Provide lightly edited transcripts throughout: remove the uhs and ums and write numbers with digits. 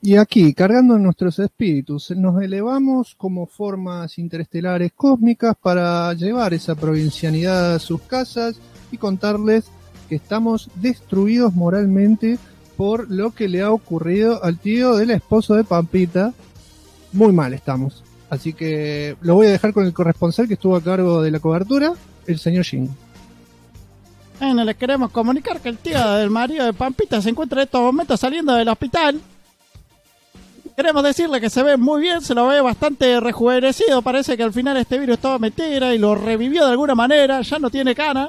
Y aquí, cargando nuestros espíritus, nos elevamos como formas interestelares cósmicas para llevar esa provincianidad a sus casas y contarles que estamos destruidos moralmente por lo que le ha ocurrido al tío del esposo de Pampita. Muy mal estamos. Así que lo voy a dejar con el corresponsal que estuvo a cargo de la cobertura, el señor Jin. Bueno, les queremos comunicar que el tío del marido de Pampita se encuentra en estos momentos saliendo del hospital. Queremos decirle que se ve muy bien, se lo ve bastante rejuvenecido. Parece que al final este virus estaba mentira y lo revivió de alguna manera. Ya no tiene cana.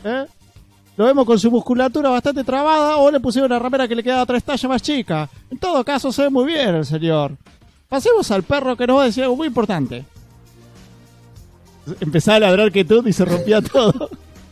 Lo vemos con su musculatura bastante trabada o le pusieron una ramera que le queda 3 tallas más chica. En todo caso, se ve muy bien el señor. Pasemos al perro que nos va a decir algo muy importante. Empezaba a ladrar que todo y se rompía todo.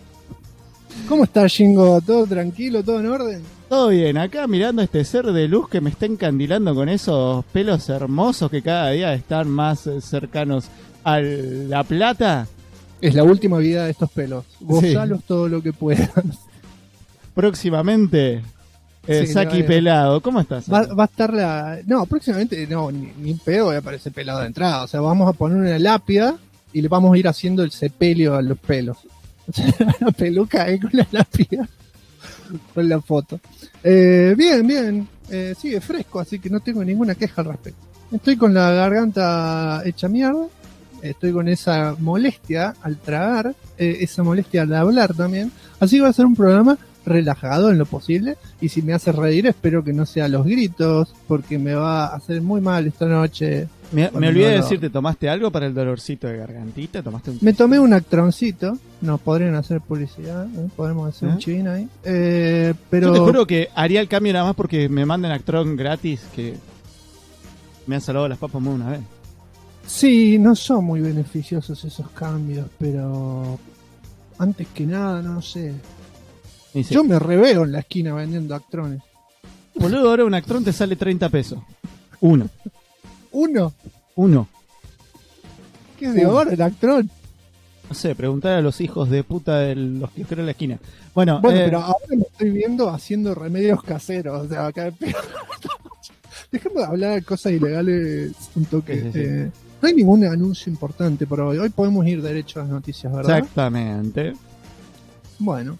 ¿Cómo estás, Jingo? ¿Todo tranquilo? ¿Todo en orden? Todo bien, acá mirando este ser de luz que me está encandilando con esos pelos hermosos que cada día están más cercanos a la plata. Es la última vida de estos pelos. Gozalos todo lo que puedas. Próximamente, Saki pelado. ¿Cómo estás? Va a estar la... No, próximamente no, ni pedo voy a aparecer pelado de entrada. O sea, vamos a poner una lápida y le vamos a ir haciendo el sepelio a los pelos. O sea, la peluca ahí con la lápida. Con la foto. Bien. Sigue fresco, así que no tengo ninguna queja al respecto. Estoy con la garganta hecha mierda. Estoy con esa molestia al tragar, esa molestia al hablar también. Así que va a ser un programa relajado en lo posible. Y si me hace reír, espero que no sea los gritos, porque me va a hacer muy mal esta noche. Me olvidé de decirte, ¿tomaste algo para el dolorcito de gargantita? Me tomé un Actroncito. Nos podrían hacer publicidad, podremos hacer un chivín ahí. Pero... Yo te juro que haría el cambio nada más porque me manden Actron gratis, que me han salvado las papas más una vez. Sí, no son muy beneficiosos esos cambios, pero antes que nada, no sé. Yo me reveo en la esquina vendiendo Actrones. Boludo, ahora un Actron te sale 30 pesos. Uno. ¿Uno? ¿Qué es de oro el Actron? No sé, preguntar a los hijos de puta de los que en la esquina. Bueno, pero ahora me estoy viendo haciendo remedios caseros. O sea, acá... Dejemos de hablar de cosas ilegales un toque. Sí. No hay ningún anuncio importante por hoy. Hoy podemos ir derecho a las noticias, ¿verdad? Exactamente. Bueno.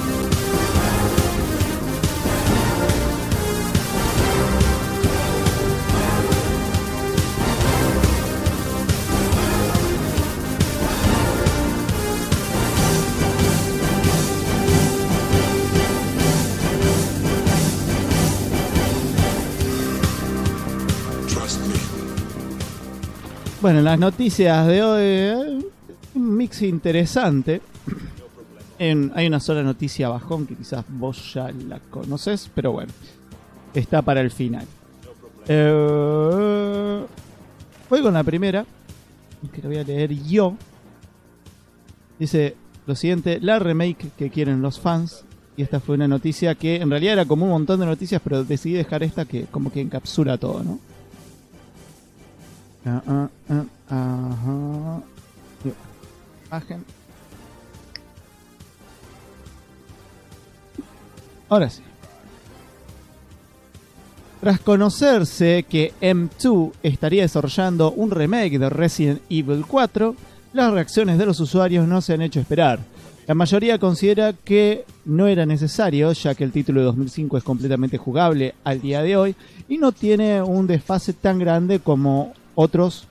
Bueno, las noticias de hoy, un mix interesante. Hay una sola noticia bajón que quizás vos ya la conoces, pero bueno, está para el final. Voy con la primera, que la voy a leer yo. Dice lo siguiente: la remake que quieren los fans. Y esta fue una noticia que en realidad era como un montón de noticias, pero decidí dejar esta que como que encapsula todo, ¿no? Imagen. Ahora sí. Tras conocerse que M2 estaría desarrollando un remake de Resident Evil 4, las reacciones de los usuarios no se han hecho esperar. La mayoría considera que no era necesario, ya que el título de 2005 es completamente jugable al día de hoy y no tiene un desfase tan grande como otros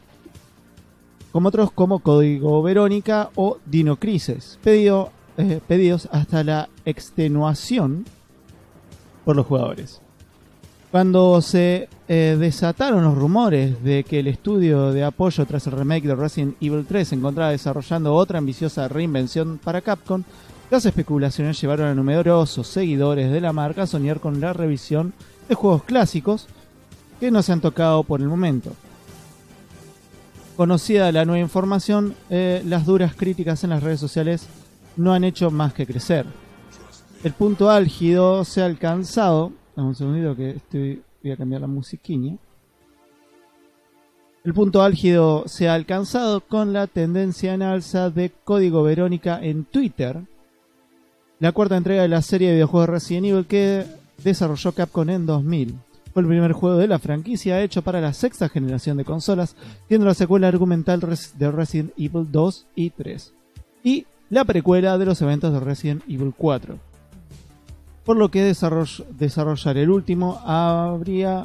como Código Verónica o Dino Crisis, pedidos hasta la extenuación por los jugadores. Cuando se desataron los rumores de que el estudio de apoyo tras el remake de Resident Evil 3 se encontraba desarrollando otra ambiciosa reinvención para Capcom, las especulaciones llevaron a numerosos seguidores de la marca a soñar con la revisión de juegos clásicos que no se han tocado por el momento. Conocida la nueva información, las duras críticas en las redes sociales no han hecho más que crecer. El punto álgido se ha alcanzado... Dame un segundito que voy a cambiar la musiquinha. El punto álgido se ha alcanzado con la tendencia en alza de Código Verónica en Twitter, la cuarta entrega de la serie de videojuegos Resident Evil que desarrolló Capcom en 2000. Fue el primer juego de la franquicia hecho para la sexta generación de consolas, siendo la secuela argumental de Resident Evil 2 y 3, y la precuela de los eventos de Resident Evil 4. Por lo que desarrollar el último habría...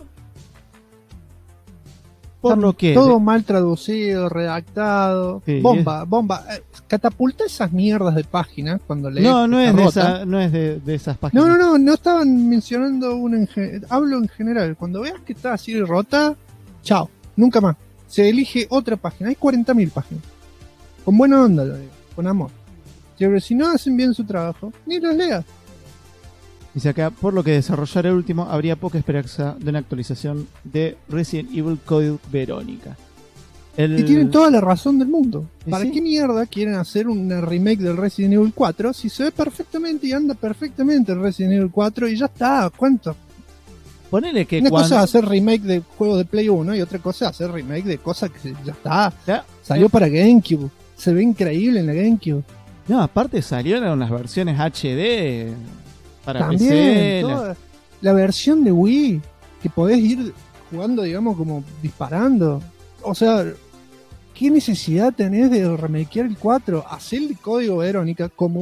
Por lo que... Todo mal traducido, redactado. Sí, bomba. Catapulta esas mierdas de páginas cuando lees. No es de esas páginas. No estaban mencionando una hablo en general. Cuando veas que está así rota, chao, nunca más. Se elige otra página. Hay 40.000 páginas. Con buena onda lo digo, con amor. Pero si no hacen bien su trabajo, ni los leas. Dice acá, por lo que desarrollar el último habría poca esperanza de una actualización de Resident Evil Code Verónica. Y tienen toda la razón del mundo. ¿Para sí? qué mierda quieren hacer una remake del Resident Evil 4 si se ve perfectamente y anda perfectamente el Resident Evil 4 y ya está? ¿Cuánto? Ponele que una cosa es hacer remake de juegos de Play 1 y otra cosa es hacer remake de cosas que ya está. ¿Ya? Salió para GameCube. Se ve increíble en la GameCube. No, aparte salieron unas versiones HD para también, PC. La versión de Wii, que podés ir jugando, digamos, como disparando. O sea, ¿qué necesidad tenés de remakear el 4? Hacer el código Verónica como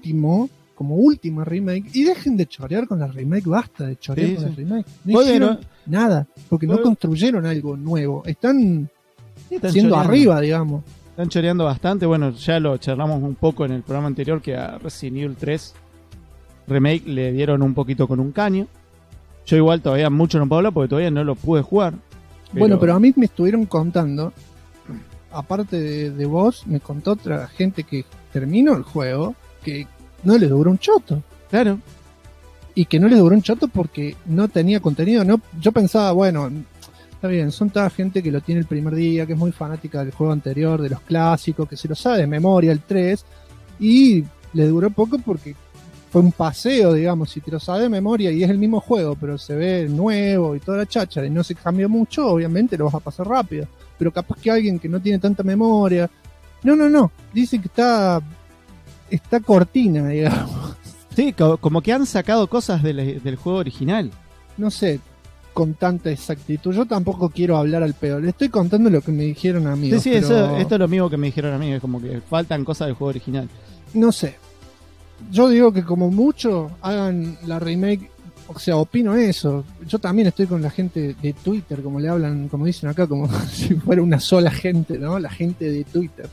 última remake y dejen de chorear con la remake. Basta de chorear con la remake. No hicieron nada, porque no construyeron algo nuevo. Están siendo choreando arriba, digamos. Están choreando bastante. Bueno, ya lo charlamos un poco en el programa anterior, que a Resident Evil 3 Remake le dieron un poquito con un caño. Yo igual todavía mucho no puedo hablar porque todavía no lo pude jugar. Bueno, pero a mí me estuvieron contando, aparte de vos, me contó otra gente que terminó el juego, que no les duró un choto. Claro. Y que no les duró un choto porque no tenía contenido. No, yo pensaba, bueno, está bien, son toda gente que lo tiene el primer día, que es muy fanática del juego anterior, de los clásicos, que se lo sabe de memoria el 3, y le duró poco porque fue un paseo, digamos. Si te lo sabes de memoria y es el mismo juego, pero se ve nuevo y toda la chacha y no se cambió mucho, obviamente lo vas a pasar rápido. Pero capaz que alguien que no tiene tanta memoria, no, dice que está cortina, digamos. Sí, como que han sacado cosas del juego original. No sé, con tanta exactitud. Yo tampoco quiero hablar al pedo. Le estoy contando lo que me dijeron a mí. Sí, pero... esto es lo mismo que me dijeron a mí. Es como que faltan cosas del juego original. No sé. Yo digo que como mucho hagan la remake. O sea, opino eso. Yo también estoy con la gente de Twitter, como le hablan, como dicen acá, como si fuera una sola gente, ¿no? La gente de Twitter.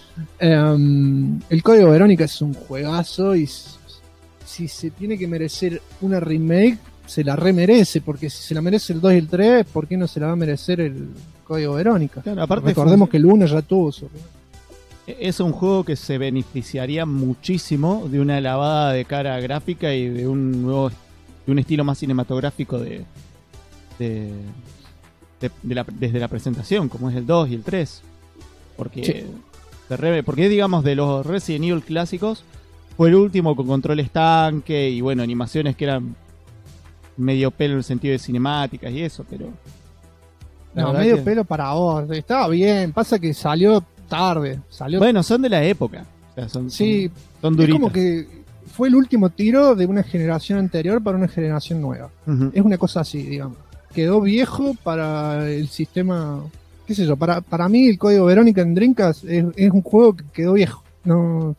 El Código Verónica es un juegazo y si se tiene que merecer una remake, se la remerece, porque si se la merece el 2 y el 3, ¿por qué no se la va a merecer el Código Verónica? Claro, aparte recordemos que el 1 ya tuvo su... Es un juego que se beneficiaría muchísimo de una lavada de cara gráfica y de un estilo más cinematográfico desde la presentación, como es el 2 y el 3. Porque, sí. Porque digamos, de los Resident Evil clásicos, fue el último con controles tanque y bueno, animaciones que eran medio pelo en el sentido de cinemáticas y eso, pero... No, medio pelo para vos, estaba bien, pasa que salió tarde. Bueno, son de la época. O sea, son duritas. Es como que fue el último tiro de una generación anterior para una generación nueva. Uh-huh. Es una cosa así, digamos. Quedó viejo para el sistema... qué sé yo, para mí el Código Verónica en Dreamcast es un juego que quedó viejo. No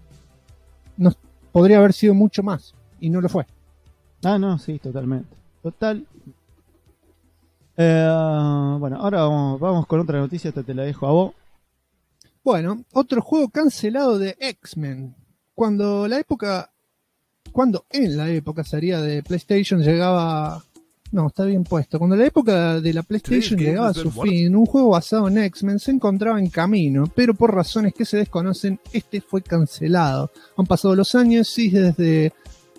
podría haber sido mucho más y no lo fue. Ah, no, sí, totalmente. Bueno, ahora vamos con otra noticia, te la dejo a vos. Bueno, otro juego cancelado de X-Men. Cuando en la época sería de PlayStation llegaba... No, está bien puesto. Cuando la época de la PlayStation llegaba a su fin, un juego basado en X-Men se encontraba en camino, pero por razones que se desconocen, este fue cancelado. Han pasado los años y desde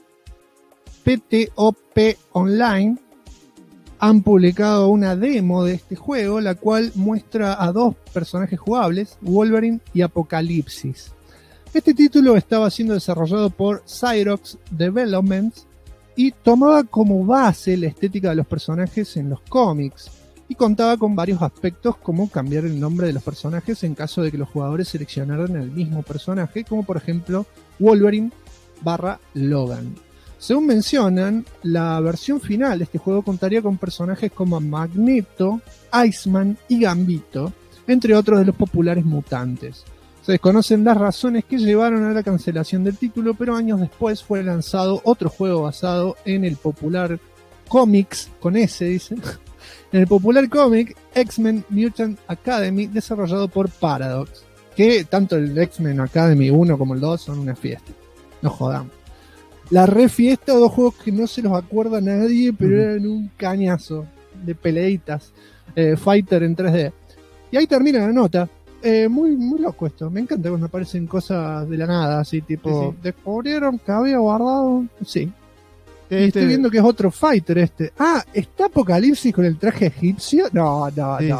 PTOP Online han publicado una demo de este juego, la cual muestra a dos personajes jugables, Wolverine y Apocalipsis. Este título estaba siendo desarrollado por Xerox Developments y tomaba como base la estética de los personajes en los cómics y contaba con varios aspectos como cambiar el nombre de los personajes en caso de que los jugadores seleccionaran el mismo personaje, como por ejemplo Wolverine / Logan. Según mencionan, la versión final de este juego contaría con personajes como Magneto, Iceman y Gambito, entre otros de los populares mutantes. Se desconocen las razones que llevaron a la cancelación del título, pero años después fue lanzado otro juego basado en el popular cómics, con S dice, en el popular cómic X-Men Mutant Academy, desarrollado por Paradox, que tanto el X-Men Academy 1 como el 2 son una fiesta, no jodamos. La re fiesta, dos juegos que no se los acuerda nadie, pero eran un cañazo de peleitas, fighter en 3D. Y ahí termina la nota. Muy, muy loco esto. Me encanta cuando aparecen cosas de la nada, así tipo, sí. Descubrieron que había guardado. Sí. Y estoy viendo que es otro fighter este. Ah, ¿está Apocalipsis con el traje egipcio? No.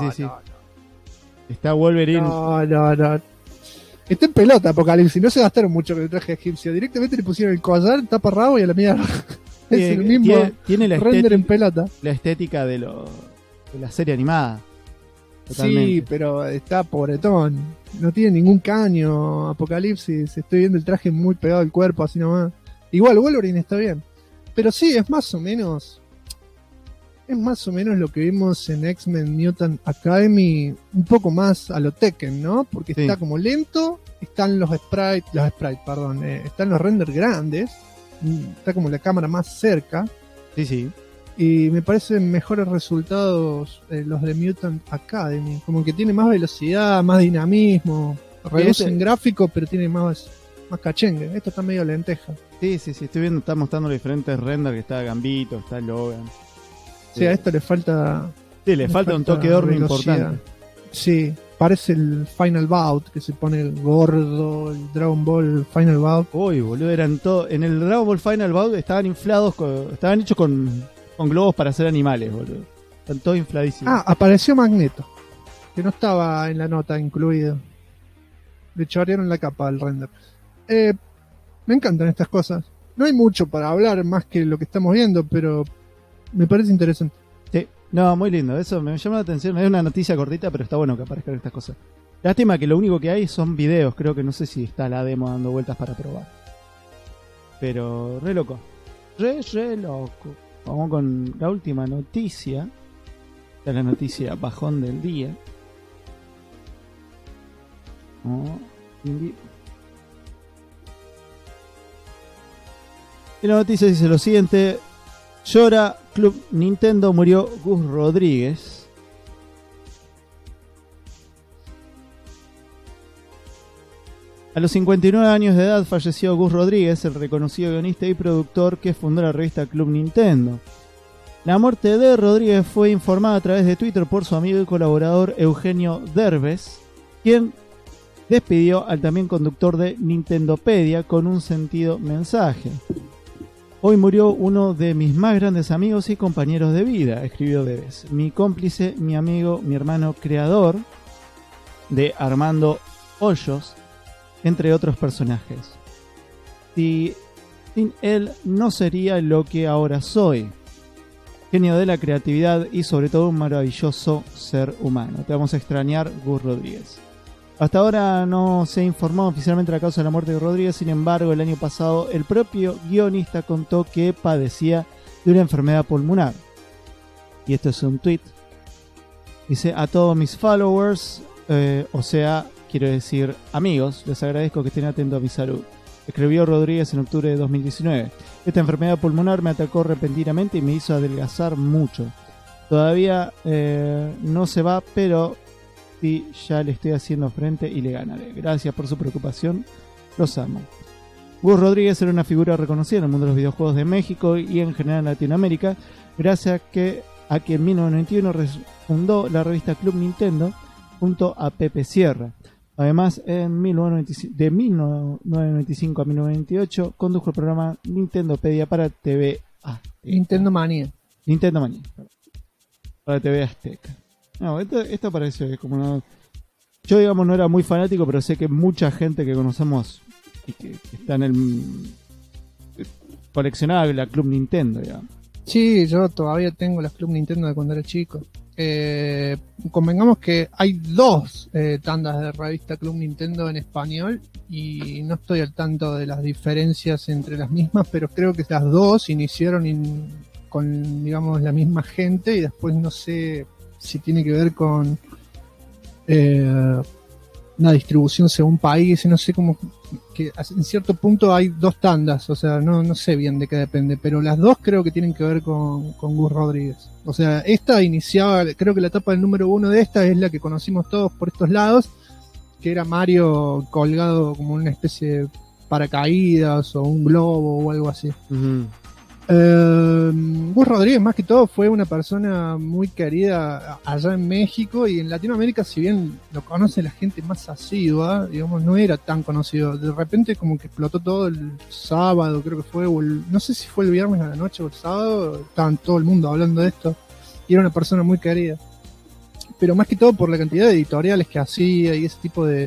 Está Wolverine. No. Está en pelota Apocalipsis, no se gastaron mucho con el traje egipcio. Directamente le pusieron el collar, tapa rabo y a la mierda. Es el mismo tiene la render en pelota. La estética de la serie animada. Totalmente. Sí, pero está pobretón. No tiene ningún caño Apocalipsis. Estoy viendo el traje muy pegado al cuerpo, así nomás. Igual Wolverine está bien. Pero sí, es más o menos lo que vimos en X-Men Mutant Academy, un poco más a lo Tekken, ¿no? Porque sí. Está como lento, están los sprites, están los renders grandes, está como la cámara más cerca. Sí. Y me parecen mejores resultados los de Mutant Academy, como que tiene más velocidad, más dinamismo, reducen gráfico, pero tiene más cachengue. Esto está medio lenteja. Sí, estoy viendo, está mostrando los diferentes renders, que está Gambito, está Logan. Sí, a esto le falta... Sí, le falta un toque de horno importante. Sí, parece el Final Bout, que se pone el gordo, el Dragon Ball Final Bout. Uy, boludo, eran todo... En el Dragon Ball Final Bout estaban inflados, estaban hechos con globos para hacer animales, boludo. Están todos infladísimos. Ah, apareció Magneto, que no estaba en la nota incluido. Le chorearon la capa al render. Me encantan estas cosas. No hay mucho para hablar más que lo que estamos viendo, pero... me parece interesante. Sí, no, muy lindo. Eso me llama la atención. Es una noticia cortita, pero está bueno que aparezcan estas cosas. Lástima que lo único que hay son videos. Creo que no sé si está la demo dando vueltas para probar. Pero re loco. Re loco. Vamos con la última noticia. Esta es la noticia bajón del día. Y la noticia dice lo siguiente: llora Club Nintendo, murió Gus Rodríguez. A los 59 años de edad falleció Gus Rodríguez, el reconocido guionista y productor que fundó la revista Club Nintendo. La muerte de Rodríguez fue informada a través de Twitter por su amigo y colaborador Eugenio Derbez, quien despidió al también conductor de Nintendopedia con un sentido mensaje. Hoy murió uno de mis más grandes amigos y compañeros de vida, escribió Derbez. Mi cómplice, mi amigo, mi hermano creador de Armando Hoyos, entre otros personajes. Sin él no sería lo que ahora soy. Genio de la creatividad y sobre todo un maravilloso ser humano. Te vamos a extrañar, Gus Rodríguez. Hasta ahora no se ha informado oficialmente la causa de la muerte de Rodríguez, sin embargo el año pasado el propio guionista contó que padecía de una enfermedad pulmonar. Y esto es un tweet. Dice: a todos mis followers, quiero decir amigos, les agradezco que estén atentos a mi salud. Escribió Rodríguez en octubre de 2019. Esta enfermedad pulmonar me atacó repentinamente y me hizo adelgazar mucho. Todavía no se va, pero sí, ya le estoy haciendo frente y le ganaré. Gracias por su preocupación, los amo. Gus Rodríguez era una figura reconocida en el mundo de los videojuegos de México y en general en Latinoamérica, gracias a que en 1991 fundó la revista Club Nintendo junto a Pepe Sierra. Además, de 1995 a 1998 condujo el programa Nintendopedia para TV Azteca. Nintendo Manía, para TV Azteca. No, esto parece como una... Yo, digamos, no era muy fanático, pero sé que mucha gente que conocemos y que está en el... coleccionaba la Club Nintendo, digamos. Sí, yo todavía tengo las Club Nintendo de cuando era chico. convengamos que hay 2 tandas de revista Club Nintendo en español y no estoy al tanto de las diferencias entre las mismas, pero creo que las 2 iniciaron con, digamos, la misma gente y después no sé si tiene que ver con una distribución según país, no sé cómo, que en cierto punto hay 2 tandas, o sea, no sé bien de qué depende, pero las 2 creo que tienen que ver con Gus Rodríguez. O sea, esta iniciaba, creo que la etapa del número 1 de esta es la que conocimos todos por estos lados, que era Mario colgado como una especie de paracaídas o un globo o algo así. Ujú. Gus Rodríguez más que todo fue una persona muy querida allá en México y en Latinoamérica, si bien lo conoce la gente más asidua, digamos, no era tan conocido. De repente como que explotó todo el sábado, creo que fue, no sé si fue el viernes a la noche o el sábado, estaban todo el mundo hablando de esto y era una persona muy querida. Pero más que todo por la cantidad de editoriales que hacía y ese tipo de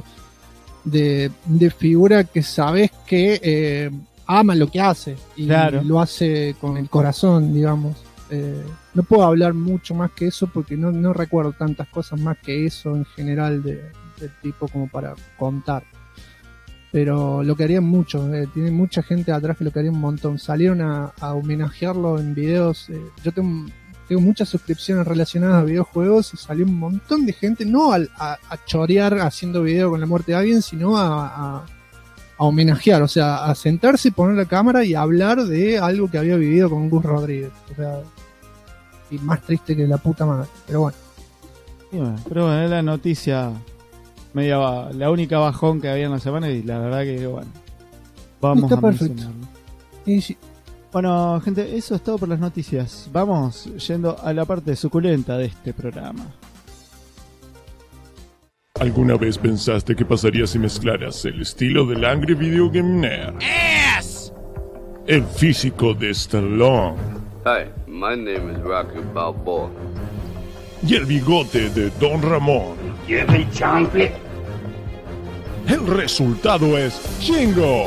figura que sabes que ama lo que hace y claro, lo hace con el corazón, digamos. No puedo hablar mucho más que eso porque no recuerdo tantas cosas más que eso en general del tipo como para contar. Pero lo querían mucho, tiene mucha gente atrás que lo quería un montón. Salieron a homenajearlo en videos. Yo tengo muchas suscripciones relacionadas a videojuegos y salió un montón de gente, no a chorear haciendo video con la muerte de alguien, sino a homenajear, o sea, a sentarse, poner la cámara y hablar de algo que había vivido con Gus Rodríguez. O sea, y más triste que la puta madre, pero bueno. Y bueno, pero bueno, es la noticia la única bajón que había en la semana y la verdad que bueno, vamos Está a perfecto. mencionarlo. Y sí, Bueno, gente, eso es todo por las noticias. Vamos yendo a la parte suculenta de este programa. ¿Alguna vez pensaste qué pasaría si mezclaras el estilo del Angry Video Game Nerd, el físico de Stallone Hi, my name is Rocky Balboa. y el bigote de Don Ramón? El resultado es Chingo.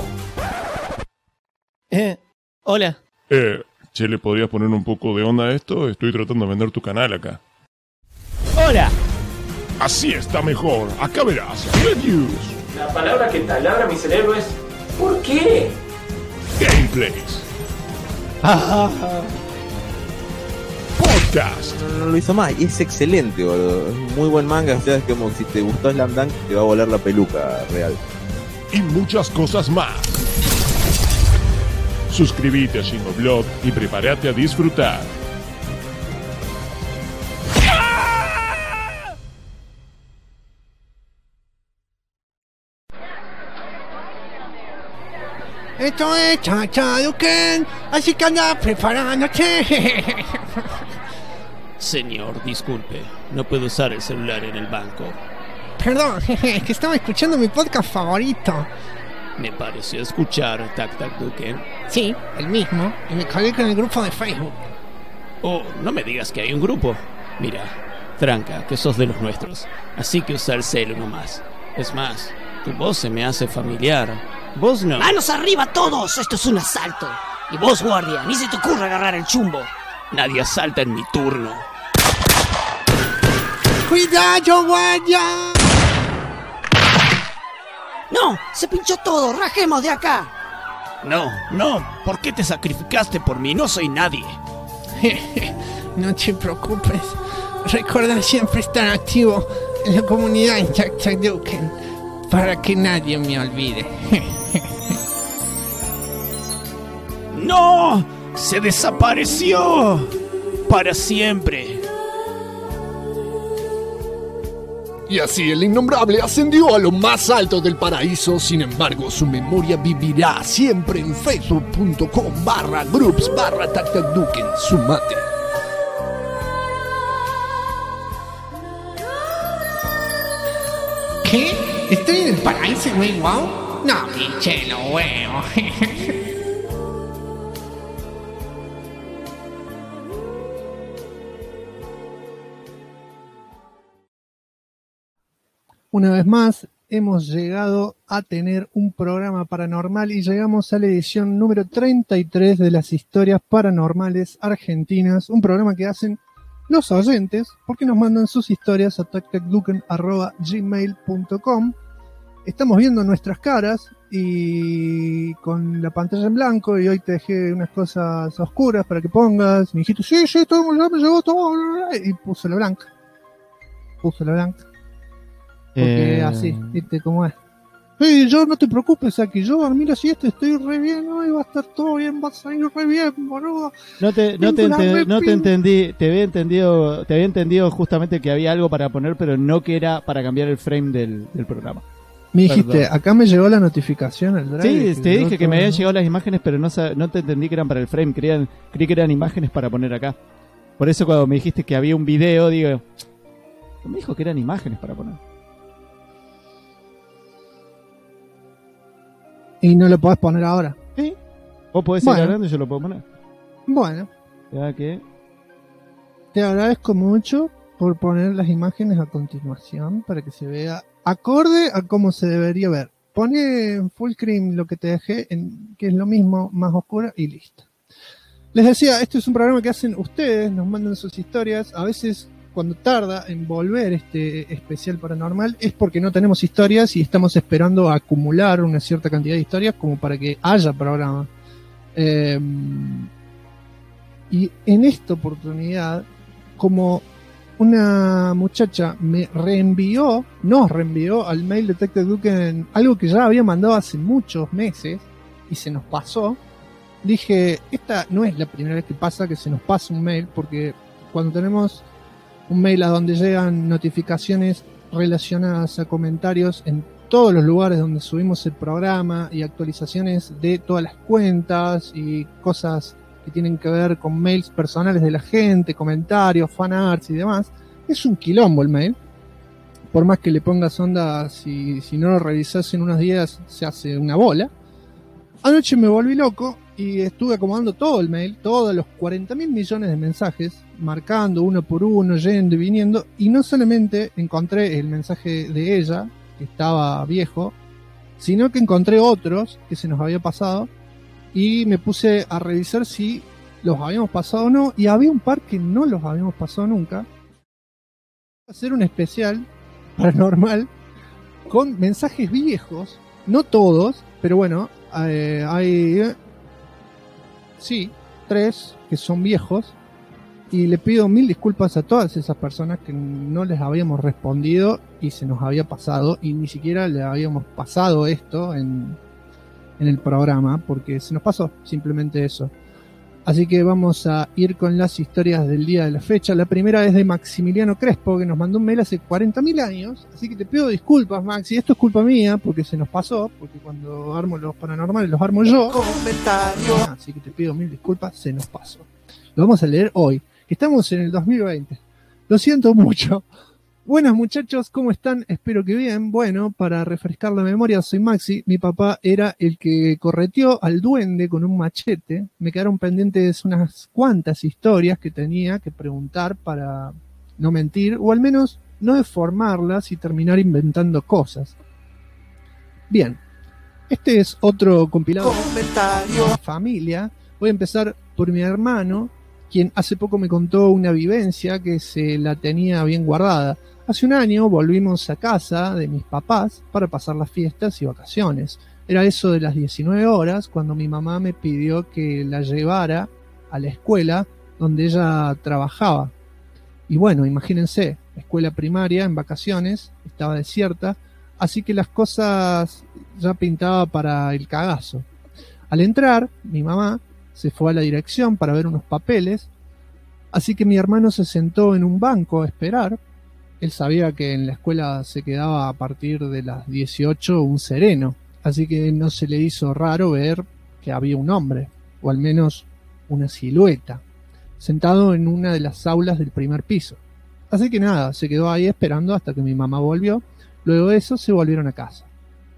Hola. Che, ¿le podrías poner un poco de onda a esto? Estoy tratando de vender tu canal acá. Hola. Así está mejor. Acá verás. Reviews, La palabra que taladra mi cerebro es ¿por qué? gameplays, podcast, No lo hizo mal y es excelente, boludo. Es un muy buen manga. O sea, es como si te gustó Slam Dunk, te va a volar la peluca real. y muchas cosas más. Suscríbete a Shingoblog y prepárate a disfrutar. esto es Chachaduken, así que anda preparándote. Señor, disculpe, no puedo usar el celular en el banco. Perdón, es que estaba escuchando mi podcast favorito. Me pareció escuchar Tac Tac Duken. Sí, el mismo, y me colgué con el grupo de Facebook. Oh, no me digas que hay un grupo. Mira, tranca, que sos de los nuestros, así que usa el celu nomás. Es más, tu voz se me hace familiar. Vos no. ¡Manos arriba todos! ¡Esto es un asalto! Y vos, guardia, ni se te ocurra agarrar el chumbo. Nadie asalta en mi turno. ¡Cuidado, guardia! ¡No! ¡Se pinchó todo! ¡Rajemos de acá! No, no, ¿por qué te sacrificaste por mí? No soy nadie. No te preocupes. Recuerda siempre estar activo en la comunidad en Chachaduken para que nadie me olvide. ¡No! ¡Se desapareció! Para siempre. Y así el innombrable ascendió a lo más alto del paraíso. Sin embargo, su memoria vivirá siempre en facebook.com/groups/tactacduken. Sumate. ¿Qué? ¿Estoy en el paraíso, güey? ¿Wow? No, pinche lo huevo. Una vez más, hemos llegado a tener un programa paranormal y llegamos a la edición número 33 de las historias paranormales argentinas. Un programa que hacen los oyentes, porque nos mandan sus historias a tactecduken@gmail.com. Estamos viendo nuestras caras y con la pantalla en blanco, y hoy te dejé unas cosas oscuras para que pongas. Me dijiste, sí, todo, ya me llegó todo, y puso la blanca. Porque así, viste cómo es. Sí, yo no te preocupes, aquí yo mira si estoy re bien, hoy va a estar todo bien, va a salir re bien, boludo. No te entendí, te había entendido justamente que había algo para poner, pero no que era para cambiar el frame del programa. Me dijiste, perdón. Acá me llegó la notificación al drive. Sí, te dije que me habían llegado las imágenes, pero no te entendí que eran para el frame, creí que eran imágenes para poner acá. Por eso cuando me dijiste que había un video, digo, me dijo que eran imágenes para poner. Y no lo podés poner ahora. Sí. Vos podés ir hablando y yo lo puedo poner. Bueno. Ya que... Te agradezco mucho por poner las imágenes a continuación para que se vea acorde a cómo se debería ver. Pone en full screen lo que te dejé, que es lo mismo, más oscura, y listo. Les decía, este es un programa que hacen ustedes, nos mandan sus historias. A veces, cuando tarda en volver este especial paranormal, es porque no tenemos historias y estamos esperando a acumular una cierta cantidad de historias como para que haya programa. Y en esta oportunidad, como una muchacha nos reenvió al mail de TactecDuken algo que ya había mandado hace muchos meses y se nos pasó, dije, esta no es la primera vez que pasa que se nos pasa un mail, porque cuando tenemos un mail a donde llegan notificaciones relacionadas a comentarios en todos los lugares donde subimos el programa y actualizaciones de todas las cuentas y cosas que tienen que ver con mails personales de la gente, comentarios, fanarts y demás, es un quilombo el mail. Por más que le pongas onda, si no lo revisas en unos días se hace una bola. Anoche me volví loco y estuve acomodando todo el mail, todos los 40.000 millones de mensajes, marcando uno por uno, yendo y viniendo, y no solamente encontré el mensaje de ella, que estaba viejo, sino que encontré otros que se nos había pasado, y me puse a revisar si los habíamos pasado o no, y había un par que no los habíamos pasado nunca. Voy a hacer un especial paranormal con mensajes viejos, no todos, pero bueno, hay 3 que son viejos, y le pido 1000 disculpas a todas esas personas que no les habíamos respondido y se nos había pasado, y ni siquiera le habíamos pasado esto en el programa, porque se nos pasó simplemente eso. Así que vamos a ir con las historias del día de la fecha. La primera es de Maximiliano Crespo, que nos mandó un mail hace 40.000 años, así que te pido disculpas, Maxi, esto es culpa mía, porque se nos pasó, porque cuando armo los paranormales los armo yo. Así que te pido 1000 disculpas, se nos pasó. Lo vamos a leer hoy. Estamos en el 2020. Lo siento mucho. Buenas muchachos, ¿cómo están? Espero que bien. Bueno, para refrescar la memoria, soy Maxi. Mi papá era el que correteó al duende con un machete. Me quedaron pendientes unas cuantas historias que tenía que preguntar para no mentir, o al menos no deformarlas y terminar inventando cosas. Bien, este es otro compilado de familia. Voy a empezar por mi hermano, quien hace poco me contó una vivencia que se la tenía bien guardada. Hace un año volvimos a casa de mis papás para pasar las fiestas y vacaciones. Era eso de las 19 horas cuando mi mamá me pidió que la llevara a la escuela donde ella trabajaba. Y bueno, imagínense, escuela primaria en vacaciones, estaba desierta, así que las cosas ya pintaba para el cagazo. Al entrar, mi mamá se fue a la dirección para ver unos papeles, así que mi hermano se sentó en un banco a esperar. Él sabía que en la escuela se quedaba a partir de las 18 un sereno, así que no se le hizo raro ver que había un hombre, o al menos una silueta, sentado en una de las aulas del primer piso. Así que nada, se quedó ahí esperando hasta que mi mamá volvió. Luego de eso se volvieron a casa.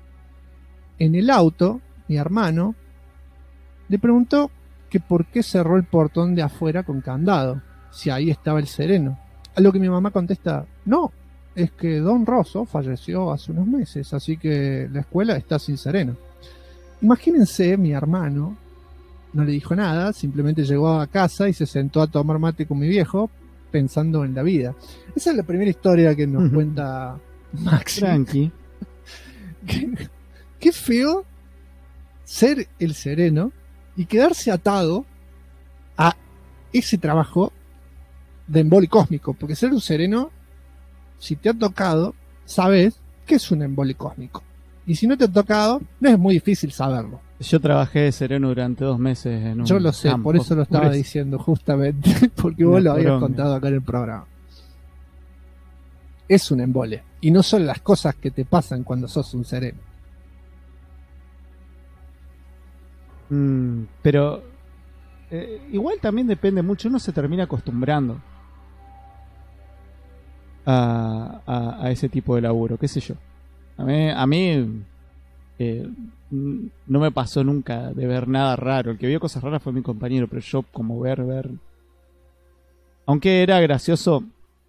En el auto, mi hermano le preguntó que por qué cerró el portón de afuera con candado, si ahí estaba el sereno. A lo que mi mamá contesta, no, es que Don Rosso falleció hace unos meses, así que la escuela está sin sereno. Imagínense, mi hermano no le dijo nada, simplemente llegó a casa y se sentó a tomar mate con mi viejo, pensando en la vida. Esa es la primera historia que nos cuenta Maxi. Tranqui. Qué feo ser el sereno y quedarse atado a ese trabajo de embole cósmico, porque ser un sereno, si te ha tocado, sabes que es un embole cósmico. Y si no te ha tocado, no es muy difícil saberlo. Yo trabajé de sereno durante 2 meses en un Yo lo sé, campo. por eso lo estaba diciendo justamente, porque vos lo habías contado acá en el programa. Es un embole. Y no son las cosas que te pasan cuando sos un sereno. Pero igual también depende mucho, uno se termina acostumbrando a ese tipo de laburo, qué sé yo. A mí no me pasó nunca de ver nada raro. El que vio cosas raras fue mi compañero, pero yo como ver. Aunque era gracioso.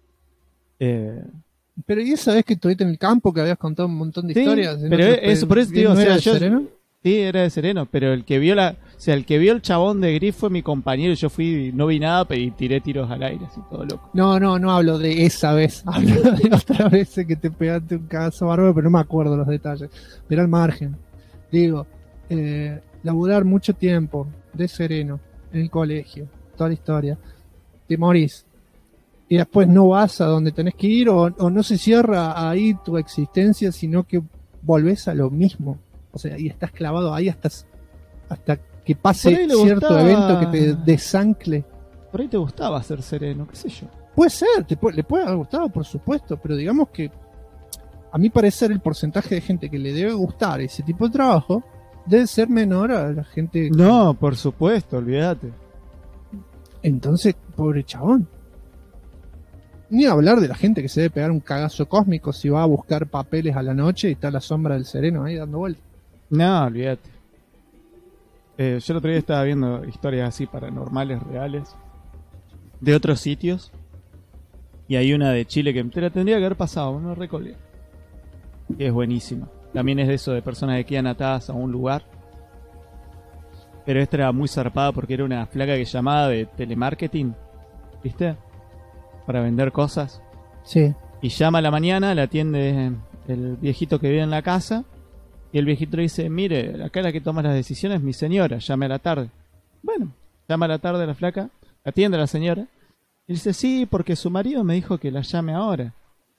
Pero ¿y esa vez que estuviste en el campo que habías contado un montón de historias? Pero eso, por eso te digo, ¿no o sea, era yo, sereno? sí, era de sereno, pero el que vio el que vio el chabón de Griff fue mi compañero y yo fui, no vi nada y tiré tiros al aire, así todo loco. No hablo de esa vez, hablo de otra vez que te pegaste un cagazo bárbaro, pero no me acuerdo los detalles. Pero al margen, digo, laburar mucho tiempo de sereno en el colegio, toda la historia, te morís. Y después no vas a donde tenés que ir o no se cierra ahí tu existencia, sino que volvés a lo mismo. O sea, y estás clavado ahí hasta que pase cierto evento que te desancle. Por ahí te gustaba ser sereno, qué sé yo. Puede ser, le puede haber gustado, por supuesto, pero digamos que a mi parecer el porcentaje de gente que le debe gustar ese tipo de trabajo debe ser menor a la gente. No, por supuesto, olvídate. Entonces, pobre chabón. Ni hablar de la gente que se debe pegar un cagazo cósmico si va a buscar papeles a la noche y está la sombra del sereno ahí dando vueltas. No, olvídate. Yo el otro día estaba viendo historias así paranormales, reales, de otros sitios. Y hay una de Chile que te la tendría que haber pasado, no recuerdo. Que es buenísima. También es de eso, de personas que quedan atadas a un lugar. Pero esta era muy zarpada porque era una flaca que llamaba de telemarketing, ¿viste? Para vender cosas. Sí. Y llama a la mañana, la atiende el viejito que vive en la casa. Y el viejito le dice, mire, acá la que toma las decisiones es mi señora, llame a la tarde. Bueno, llama a la tarde a la flaca, atiende a la señora. Y dice, sí, porque su marido me dijo que la llame ahora.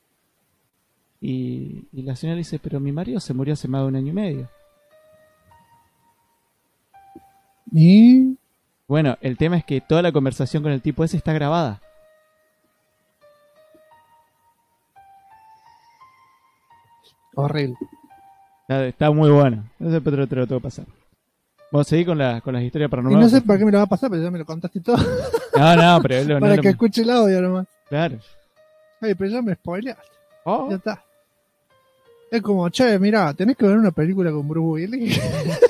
Y la señora dice, pero mi marido se murió hace más de 1 año y medio. Y bueno, el tema es que toda la conversación con el tipo ese está grabada. horrible. Está muy bueno. No sé, pero te lo tengo que pasar. Vamos a seguir con las historias Y paranormales. no sé para qué me lo va a pasar, pero ya me lo contaste todo. No, pero es lo Para no, que escuche el audio nomás. Claro. Ay, pero ya me spoileaste. Oh. Ya está. Es como, che, mirá, tenés que ver una película con Bruce Willis.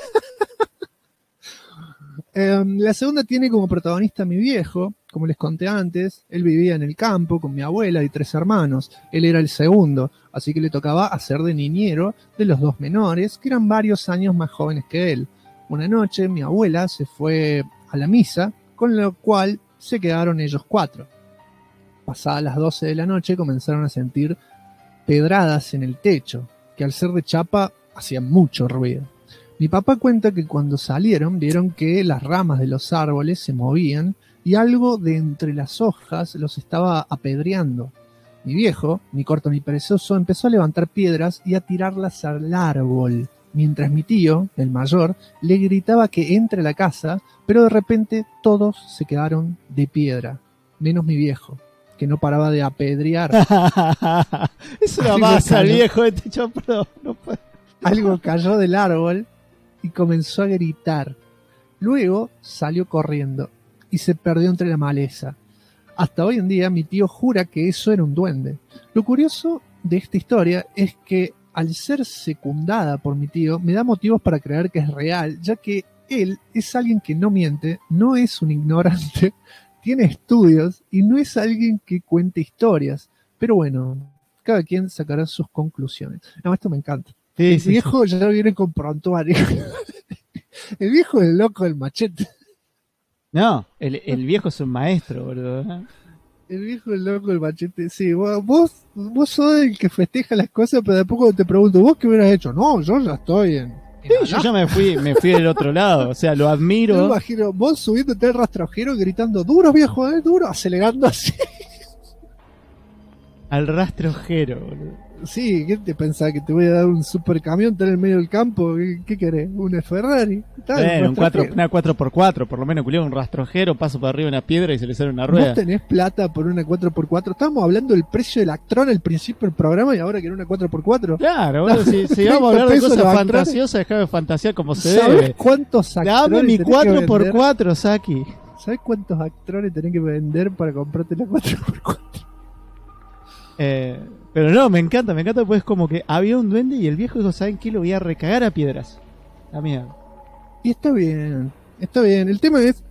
La segunda tiene como protagonista a mi viejo. Como les conté antes, él vivía en el campo con mi abuela y 3 hermanos. Él era el segundo, así que le tocaba hacer de niñero de los 2 menores, que eran varios años más jóvenes que él. Una noche mi abuela se fue a la misa, con lo cual se quedaron ellos 4. Pasadas las 12 de la noche comenzaron a sentir pedradas en el techo, que al ser de chapa hacían mucho ruido. Mi papá cuenta que cuando salieron vieron que las ramas de los árboles se movían y algo de entre las hojas los estaba apedreando. Mi viejo, ni corto ni perezoso, empezó a levantar piedras y a tirarlas al árbol, mientras mi tío, el mayor, le gritaba que entre a la casa, pero de repente todos se quedaron de piedra, menos mi viejo, que no paraba de apedrear. Es una masa el viejo de techo, perdón, no puedo. Algo cayó del árbol y comenzó a gritar. Luego salió corriendo y se perdió entre la maleza. Hasta hoy en día mi tío jura que eso era un duende. Lo curioso de esta historia es que al ser secundada por mi tío me da motivos para creer que es real, ya que él es alguien que no miente, no es un ignorante, tiene estudios y no es alguien que cuente historias. Pero bueno, cada quien sacará sus conclusiones. No, esto me encanta. Sí, El sí, viejo ya viene con prontuario. El viejo es el loco del machete. No, el viejo es un maestro, boludo. El viejo loco, el machete. Sí, vos sos el que festeja las cosas, pero de poco te pregunto, ¿vos qué hubieras hecho? No, yo ya estoy en Yo ya me fui del otro lado. O sea, lo Yo admiro. me imagino vos subiéndote al rastrojero gritando, duro viejo, duro, acelerando así. Al rastrojero, boludo. Sí, ¿qué te pensás? ¿Que te voy a dar un super camión en el medio del campo? ¿Qué querés? ¿Una Ferrari? Bueno, una 4x4, por lo menos, culiado, un rastrojero, paso por arriba de una piedra y se le sale una rueda. ¿Vos tenés plata por una 4x4? Estábamos hablando del precio del Actron al principio del programa y ahora que era una 4x4. Claro, boludo, si vamos a hablar de cosas fantasiosas, dejame de fantasear como se debe. ¿Sabés cuántos Actrones? Dame mi 4x4, Saki. ¿Sabés cuántos Actrones tenés que vender para comprarte la 4x4? Pero no, me encanta, pues como que había un duende y el viejo dijo, ¿saben qué? Lo voy a recagar a piedras. La mierda. Y está bien. El tema es,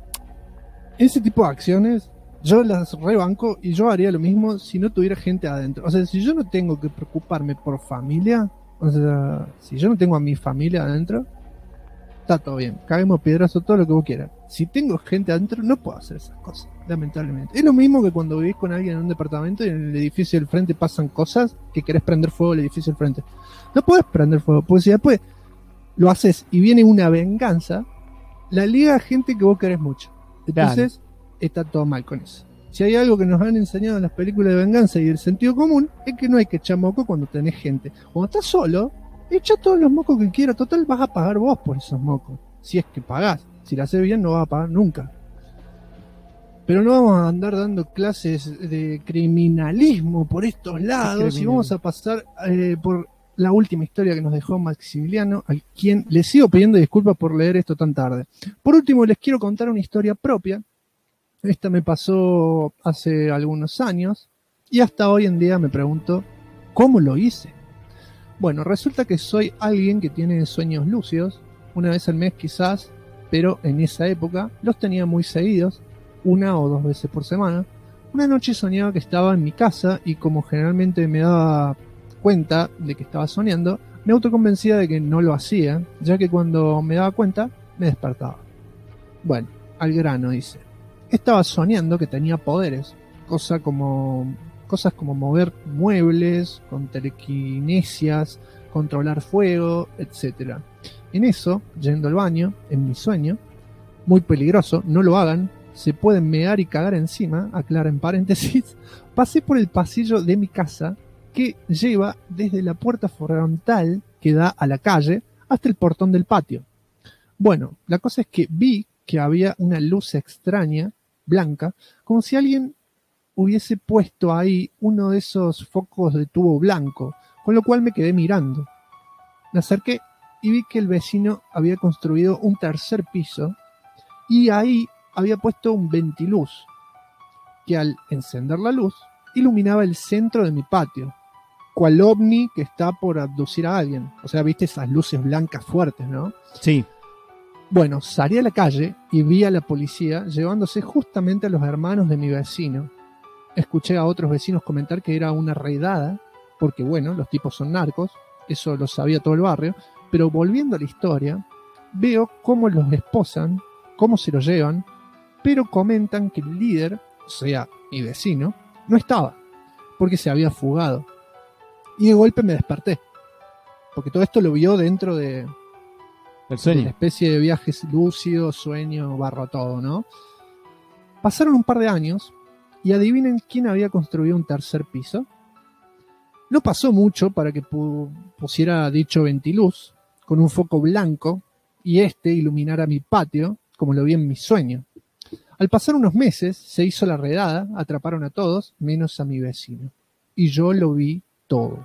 ese tipo de acciones, yo las rebanco y yo haría lo mismo si no tuviera gente adentro. O sea, si yo no tengo que preocuparme por familia, o sea, si yo no tengo a mi familia adentro, está todo bien. Caguemos piedras o todo lo que vos quieras. Si tengo gente adentro, no puedo hacer esas cosas, lamentablemente. Es lo mismo que cuando vivís con alguien en un departamento y en el edificio del frente pasan cosas que querés prender fuego al edificio del frente. No podés prender fuego, porque si después lo haces y viene una venganza, la liga a gente que vos querés mucho. Entonces, está todo mal con eso. Si hay algo que nos han enseñado en las películas de venganza y el sentido común, es que no hay que echar moco cuando tenés gente. Cuando estás solo, echa todos los mocos que quieras. Total, vas a pagar vos por esos mocos. Si es que pagás. Si la haces bien, no vas a pagar nunca. Pero no vamos a andar dando clases de criminalismo por estos lados y vamos a pasar por la última historia que nos dejó Maximiliano, al quien le sigo pidiendo disculpas por leer esto tan tarde. Por último, les quiero contar una historia propia. Esta me pasó hace algunos años y hasta hoy en día me pregunto, ¿cómo lo hice? Bueno, resulta que soy alguien que tiene sueños lúcidos, una vez al mes quizás, pero en esa época los tenía muy seguidos, 1 o 2 veces por semana. Una noche soñaba que estaba en mi casa y como generalmente me daba cuenta de que estaba soñando, me autoconvencía de que no lo hacía, ya que cuando me daba cuenta, me despertaba. Bueno, al grano dice. Estaba soñando que tenía poderes, cosas como mover muebles, con telequinesias, controlar fuego, etc. En eso, yendo al baño, en mi sueño, muy peligroso, no lo hagan, se pueden mear y cagar encima, aclara en paréntesis, pasé por el pasillo de mi casa que lleva desde la puerta frontal que da a la calle hasta el portón del patio. Bueno, la cosa es que vi que había una luz extraña, blanca, como si alguien hubiese puesto ahí uno de esos focos de tubo blanco, con lo cual me quedé mirando. Me acerqué y vi que el vecino había construido un 3er piso y ahí había puesto un ventiluz que al encender la luz iluminaba el centro de mi patio, cual ovni que está por abducir a alguien. O sea, viste esas luces blancas fuertes, ¿no? Sí. Bueno, salí a la calle y vi a la policía llevándose justamente a los hermanos de mi vecino. Escuché a otros vecinos comentar que era una redada, porque bueno, los tipos son narcos, eso lo sabía todo el barrio, pero volviendo a la historia, veo cómo los esposan, cómo se los llevan, pero comentan que el líder, o sea, mi vecino, no estaba, porque se había fugado. Y de golpe me desperté, porque todo esto lo vio dentro de sueño. Una especie de viajes lúcidos, sueño, barro todo, ¿no? Pasaron un par de años y adivinen quién había construido un 3er piso. No pasó mucho para que pusiera dicho ventiluz con un foco blanco y iluminara mi patio, como lo vi en mi sueño. Al pasar unos meses se hizo la redada, atraparon a todos, menos a mi vecino. Y yo lo vi todo.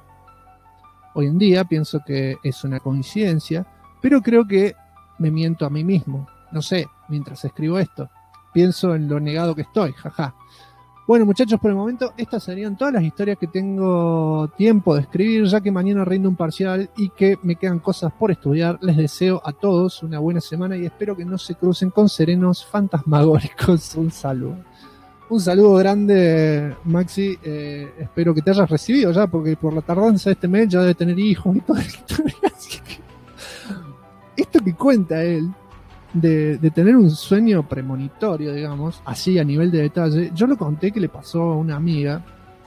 Hoy en día pienso que es una coincidencia, pero creo que me miento a mí mismo. No sé, mientras escribo esto. Pienso en lo negado que estoy, jaja. Bueno, muchachos, por el momento estas serían todas las historias que tengo tiempo de escribir, ya que mañana rindo un parcial y que me quedan cosas por estudiar. Les deseo a todos una buena semana y espero que no se crucen con serenos fantasmagóricos. Un saludo. Un saludo grande, Maxi. Espero que te hayas recibido ya, porque por la tardanza de este mes ya debe tener hijos y toda la historia. Así que esto que cuenta él de tener un sueño premonitorio, digamos, así a nivel de detalle. Yo lo conté que le pasó a una amiga,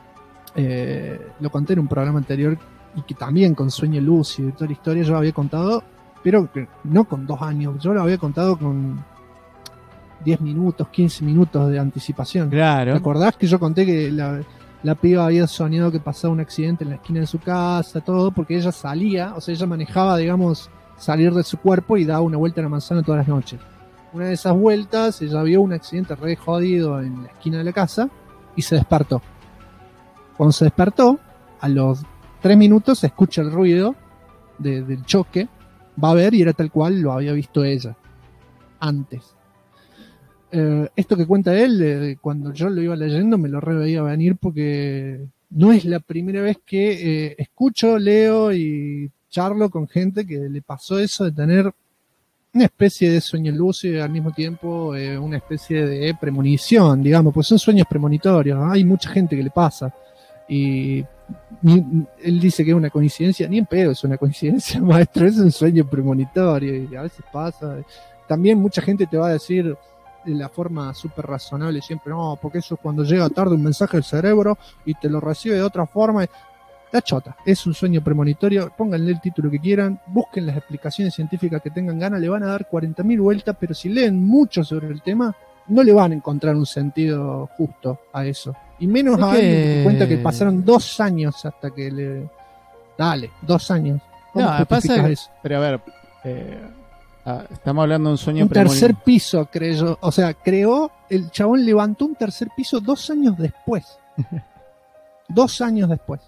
lo conté en un programa anterior, y que también con sueño lúcido y toda la historia yo lo había contado, pero que no con 2 años, yo lo había contado con 10 minutos, 15 minutos de anticipación. Claro. ¿Te acordás que yo conté que la piba había soñado que pasaba un accidente en la esquina de su casa, todo, porque ella salía, o sea, ella manejaba, digamos, salir de su cuerpo y daba una vuelta a la manzana todas las noches. Una de esas vueltas, ella vio un accidente re jodido en la esquina de la casa y se despertó. Cuando se despertó, a los 3 minutos se escucha el ruido del choque, va a ver y era tal cual lo había visto ella antes. Esto que cuenta él, cuando yo lo iba leyendo me lo veía venir, porque no es la primera vez que escucho, leo y charlo con gente que le pasó eso de tener una especie de sueño lúcido y al mismo tiempo una especie de premonición, digamos, pues son sueños premonitorios, ¿no? Hay mucha gente que le pasa y él dice que es una coincidencia, ni en pedo es una coincidencia, maestro, es un sueño premonitorio y a veces pasa. También mucha gente te va a decir de la forma súper razonable siempre, no, porque eso es cuando llega tarde un mensaje del cerebro y te lo recibe de otra forma. La chota, es un sueño premonitorio, pónganle el título que quieran, busquen las explicaciones científicas que tengan ganas, le van a dar 40.000 vueltas, pero si leen mucho sobre el tema, no le van a encontrar un sentido justo a eso. Y menos a alguien que te cuenta que pasaron 2 años hasta que le... Dale, 2 años. ¿Cómo justificas eso? Pero a ver, estamos hablando de un sueño un tercer piso, creyó. O sea, el chabón levantó un tercer piso 2 años después. 2 años después.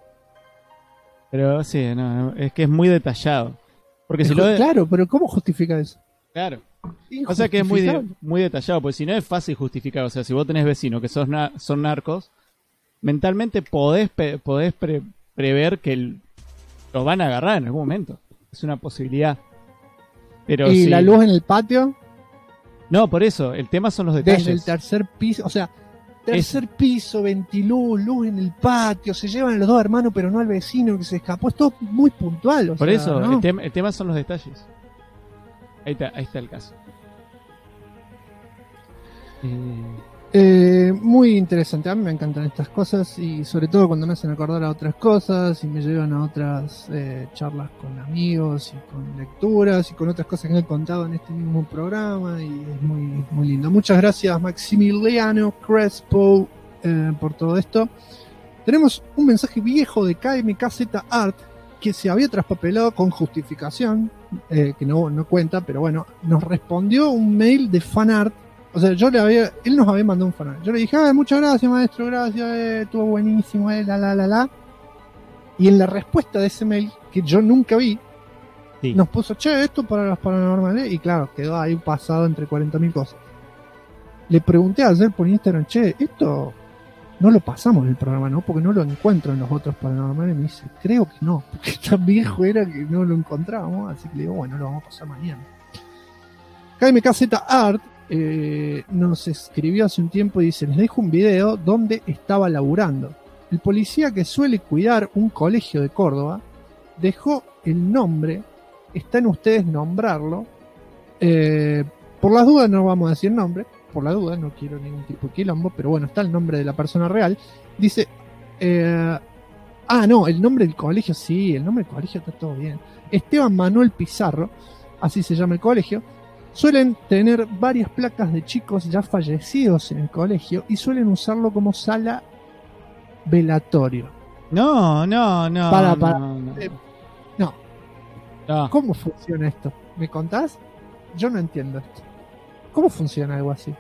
Pero sí, no, es que es muy detallado. Porque si Claro, pero ¿cómo justifica eso? Claro. O sea que es muy detallado, porque si no es fácil justificar. O sea, si vos tenés vecinos que son narcos, mentalmente podés prever que los van a agarrar en algún momento. Es una posibilidad. Pero ¿Y la luz en el patio? No, por eso, el tema son los detalles. Desde el tercer piso, o sea, tercer piso, ventiluz, luz en el patio, se llevan a los 2 hermanos, pero no al vecino que se escapó. Es todo muy puntual. Por sea, eso, ¿no? el tema son los detalles. Ahí está el caso. Muy interesante, a mí me encantan estas cosas y sobre todo cuando me hacen acordar a otras cosas y me llevan a otras charlas con amigos y con lecturas y con otras cosas que he contado en este mismo programa, y es muy, muy lindo. Muchas gracias Maximiliano Crespo por todo esto. Tenemos un mensaje viejo de KMKZ Art que se había traspapelado con justificación, que no cuenta, pero bueno, nos respondió un mail de fanart. O sea, él nos había mandado un fanart. Yo le dije, muchas gracias, maestro, gracias, estuvo buenísimo, la. Y en la respuesta de ese mail, que yo nunca vi, sí, nos puso, esto para los paranormales, y claro, quedó ahí pasado entre 40.000 cosas. Le pregunté ayer por Instagram, esto no lo pasamos en el programa, ¿no? Porque no lo encuentro en los otros paranormales. Y me dice, creo que no, porque tan viejo era que no lo encontrábamos, así que le digo, bueno, lo vamos a pasar mañana. KMKZ Art nos escribió hace un tiempo y dice, les dejo un video donde estaba laburando. El policía que suele cuidar un colegio de Córdoba dejó el nombre, está en ustedes nombrarlo, por las dudas no vamos a decir nombre, por la duda, no quiero ningún tipo de quilombo, pero bueno, está el nombre de la persona real. Dice, no, el nombre del colegio, sí, el nombre del colegio está todo bien. Esteban Manuel Pizarro, así se llama el colegio. Suelen tener varias placas de chicos ya fallecidos en el colegio y suelen usarlo como sala velatorio. No. ¿Cómo funciona esto? ¿Me contás? Yo no entiendo esto. ¿Cómo funciona algo así?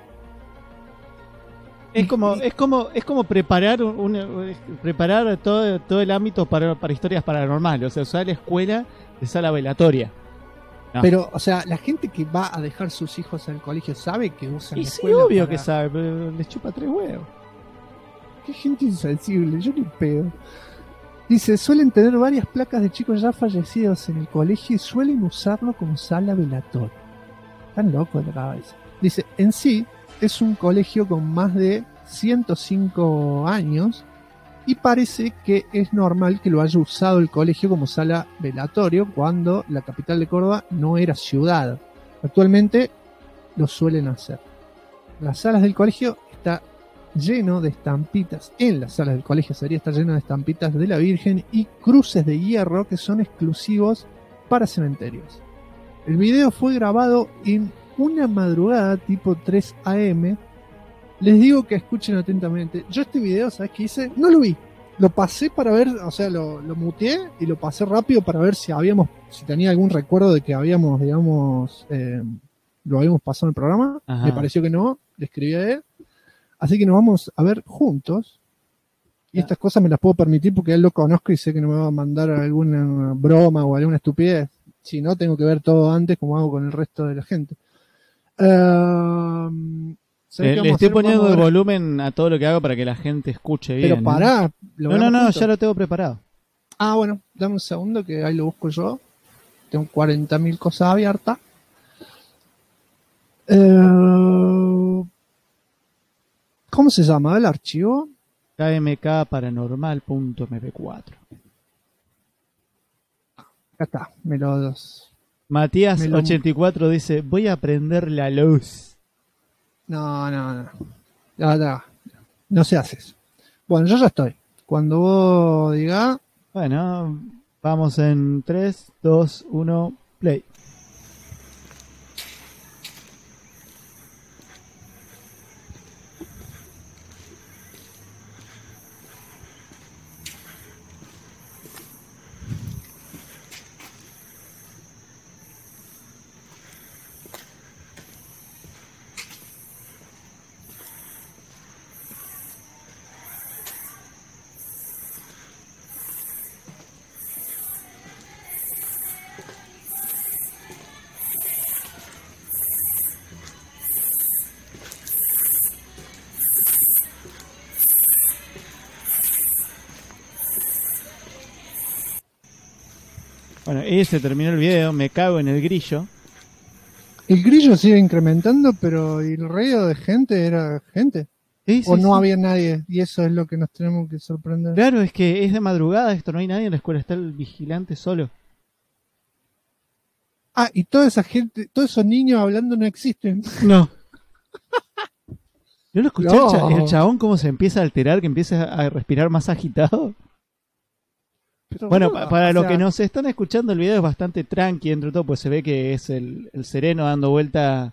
Es como preparar preparar todo el ámbito para historias paranormales, o sea, usar la escuela de sala velatoria. No. Pero, o sea, la gente que va a dejar sus hijos al colegio sabe que usan y la sí, escuela. Obvio que sabe, pero les chupa 3 huevos. Qué gente insensible, yo ni pedo. Dice, suelen tener varias placas de chicos ya fallecidos en el colegio y suelen usarlo como sala velatoria. Están locos de la cabeza. Dice, en sí, es un colegio con más de 105 años y parece que es normal que lo haya usado el colegio como sala velatorio cuando la capital de Córdoba no era ciudad. Actualmente lo suelen hacer. Las salas del colegio está lleno de estampitas. En las salas del colegio sería estar lleno de estampitas de la Virgen y cruces de hierro que son exclusivos para cementerios. El video fue grabado en una madrugada tipo 3 AM. Les digo que escuchen atentamente. Yo este video, ¿sabes qué hice? No lo vi. Lo pasé para ver, o sea, lo muteé y lo pasé rápido para ver si tenía algún recuerdo de que habíamos, digamos, lo habíamos pasado en el programa. Ajá. Me pareció que no, le escribí a él. Así que nos vamos a ver juntos. Y estas cosas me las puedo permitir porque él lo conozco y sé que no me va a mandar alguna broma o alguna estupidez. Si no, tengo que ver todo antes como hago con el resto de la gente. Le estoy poniendo el volumen a todo lo que hago para que la gente escuche bien. Pero pará. No, ya lo tengo preparado. Ah, bueno, dame un segundo que ahí lo busco yo. Tengo 40.000 cosas abiertas. ¿Cómo se llama el archivo? kmkparanormal.mp4. Acá está, Matías84 dice, voy a prender la luz. No. No se hace eso. Bueno, yo ya estoy. Cuando vos digas... Bueno, vamos en 3, 2, 1, play. Bueno, y se terminó el video, me cago en el grillo. El grillo sigue incrementando, pero ¿y el ruido de gente era gente? Sí, ¿O sí, no sí. había nadie? Y eso es lo que nos tenemos que sorprender. Claro, es que es de madrugada esto, no hay nadie en la escuela, está el vigilante solo. Ah, y toda esa gente, todos esos niños hablando no existen. No. ¿No lo escuché No. el chabón cómo se empieza a alterar, que empieza a respirar más agitado? Pero, Bueno, boludo, para o los sea, que nos están escuchando, el video es bastante tranqui dentro de todo, pues se ve que es el sereno dando vuelta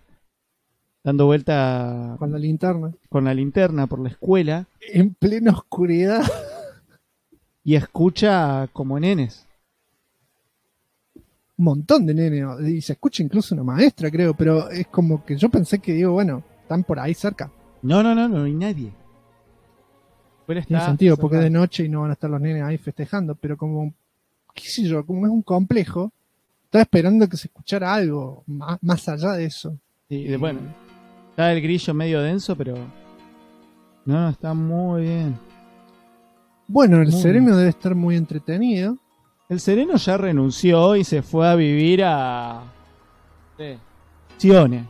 con la linterna. con la linterna por la escuela En plena oscuridad. y escucha como nenes. Un montón de nenes. Y se escucha incluso una maestra, creo. Pero es como que yo pensé que, digo, bueno, están por ahí cerca. No hay nadie. La escuela Tiene está sentido, porque es de cerrada. noche y no van a estar los nenes ahí festejando. Pero como, qué sé yo, como es un complejo, estaba esperando que se escuchara algo más allá de eso. Sí, bueno, está el grillo medio denso, pero no, está muy bien. Bueno, el Muy sereno debe estar muy entretenido. El sereno ya renunció y se fue a vivir a Cione.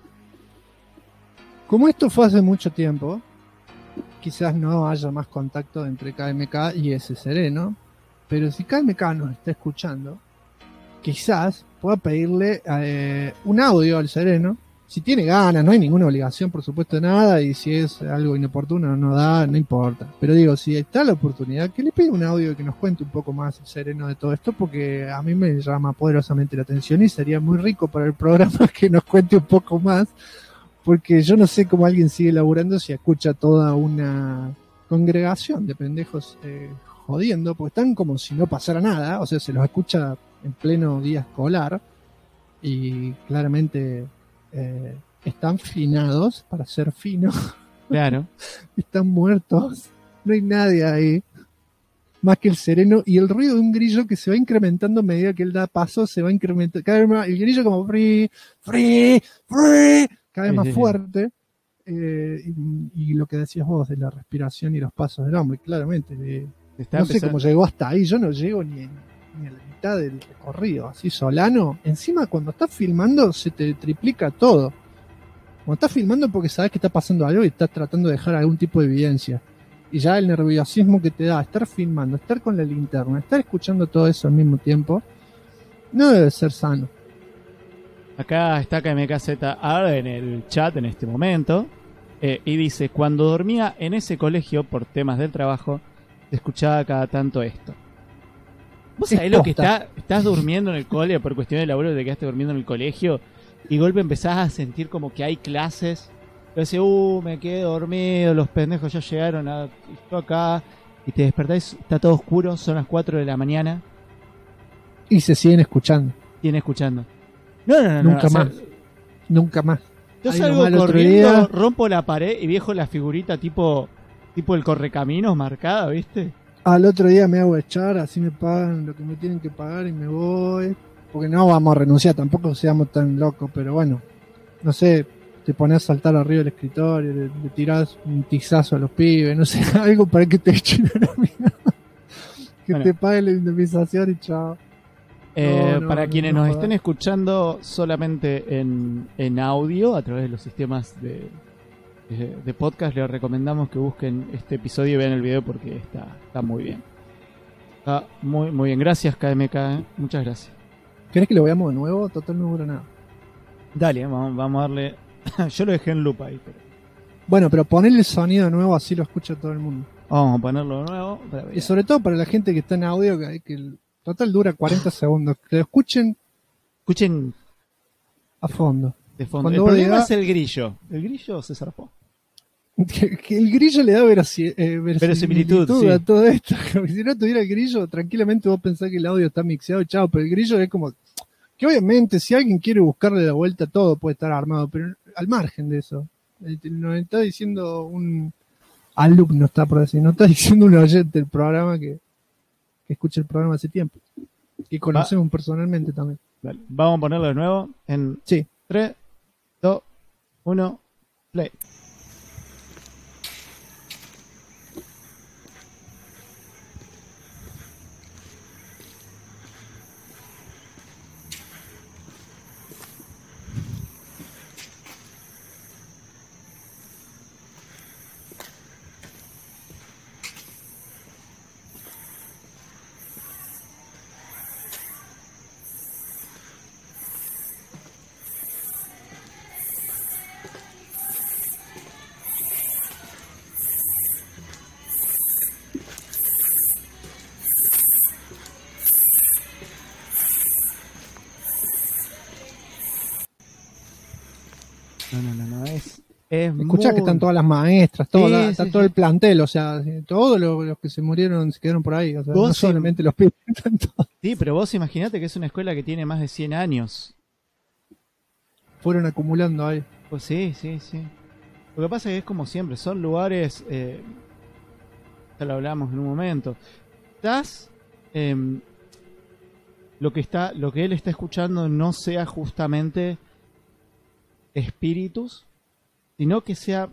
Como esto fue hace mucho tiempo, quizás no haya más contacto entre KMK y ese sereno, pero si KMK nos está escuchando, quizás pueda pedirle un audio al sereno, si tiene ganas, no hay ninguna obligación por supuesto de nada, y si es algo inoportuno no da, no importa, pero digo, si está la oportunidad, que le pida un audio y que nos cuente un poco más el sereno de todo esto, porque a mí me llama poderosamente la atención y sería muy rico para el programa que nos cuente un poco más, porque yo no sé cómo alguien sigue laburando si escucha toda una congregación de pendejos jodiendo, porque están como si no pasara nada, o sea, se los escucha en pleno día escolar y claramente están finados para ser finos. Claro. Están muertos, no hay nadie ahí más que el sereno y el ruido de un grillo que se va incrementando a medida que él da paso, se va incrementando cada vez más, el grillo como free, cada vez Sí, más sí, sí. fuerte. Y lo que decías vos de la respiración y los pasos del hombre, claramente Está no sé empezando- cómo llegó hasta ahí, yo no llego ni a la mitad del recorrido, así Solano. Encima cuando estás filmando se te triplica todo. Cuando estás filmando porque sabes que está pasando algo y estás tratando de dejar algún tipo de evidencia. Y ya el nerviosismo que te da estar filmando, estar con la linterna, estar escuchando todo eso al mismo tiempo, no debe ser sano. Acá está KMKZR en el chat en este momento. Y dice, cuando dormía en ese colegio por temas del trabajo, se escuchaba cada tanto esto. ¿Vos sabés lo que estás durmiendo en el cole por cuestión de laburo, te quedaste durmiendo en el colegio y de golpe empezás a sentir como que hay clases? Y decís, me quedé dormido, los pendejos ya llegaron, estoy acá, y te despertás, está todo oscuro, son las 4 de la mañana. Y se siguen escuchando. No. Nunca más. Nunca más. Yo Ahí salgo nomás el otro corriendo, día- rompo la pared y viejo la figurita tipo el correcaminos marcada, ¿viste? Al otro día me hago echar, así me pagan lo que me tienen que pagar y me voy. Porque no vamos a renunciar, tampoco seamos tan locos, pero bueno. No sé, te pones a saltar arriba del escritorio, le tirás un tizazo a los pibes, no sé, algo para que te echen a la mierda. Que Bueno. te paguen la indemnización y chao. No, Para no, quienes no nos jodas. estén escuchando solamente en audio a través de los sistemas de podcast, les recomendamos que busquen este episodio y vean el video porque está muy bien. Está muy, muy bien. Gracias, KMK. Muchas gracias. ¿Querés que lo veamos de nuevo? Total no dura nada. Dale, vamos a darle. Yo lo dejé en loop ahí. Pero... Bueno, pero ponele el sonido de nuevo, así lo escucha todo el mundo. Vamos a ponerlo de nuevo. Y sobre todo para la gente que está en audio, que el total dura 40 segundos. Que lo escuchen a fondo. De fondo. Cuando El vos problema digas- es el grillo. El grillo se zarpó. Que el grillo le da verosimilitud sí. a todo esto. Como si no tuviera el grillo, tranquilamente vos pensás que el audio está mixeado y chao, pero el grillo es como que obviamente si alguien quiere buscarle la vuelta todo puede estar armado, pero al margen de eso. Nos está diciendo un alumno, está por decir, no está diciendo un oyente del programa que escucha el programa hace tiempo. Y conocemos personalmente también. Dale. Vamos a ponerlo de nuevo en Sí. 3, 2, 1, play. No, es Escuchá muy... que están todas las maestras, todo, Sí, está sí, todo sí. el plantel, o sea, todos los que se murieron se quedaron por ahí, o sea, Vos no sí. solamente los pibes, están todos. Sí, pero vos imaginate que es una escuela que tiene más de 100 años. Fueron acumulando ahí. Pues sí. Lo que pasa es que es como siempre, son lugares, ya lo hablamos en un momento. Estás, lo que él está escuchando no sea justamente espíritus, sino que sea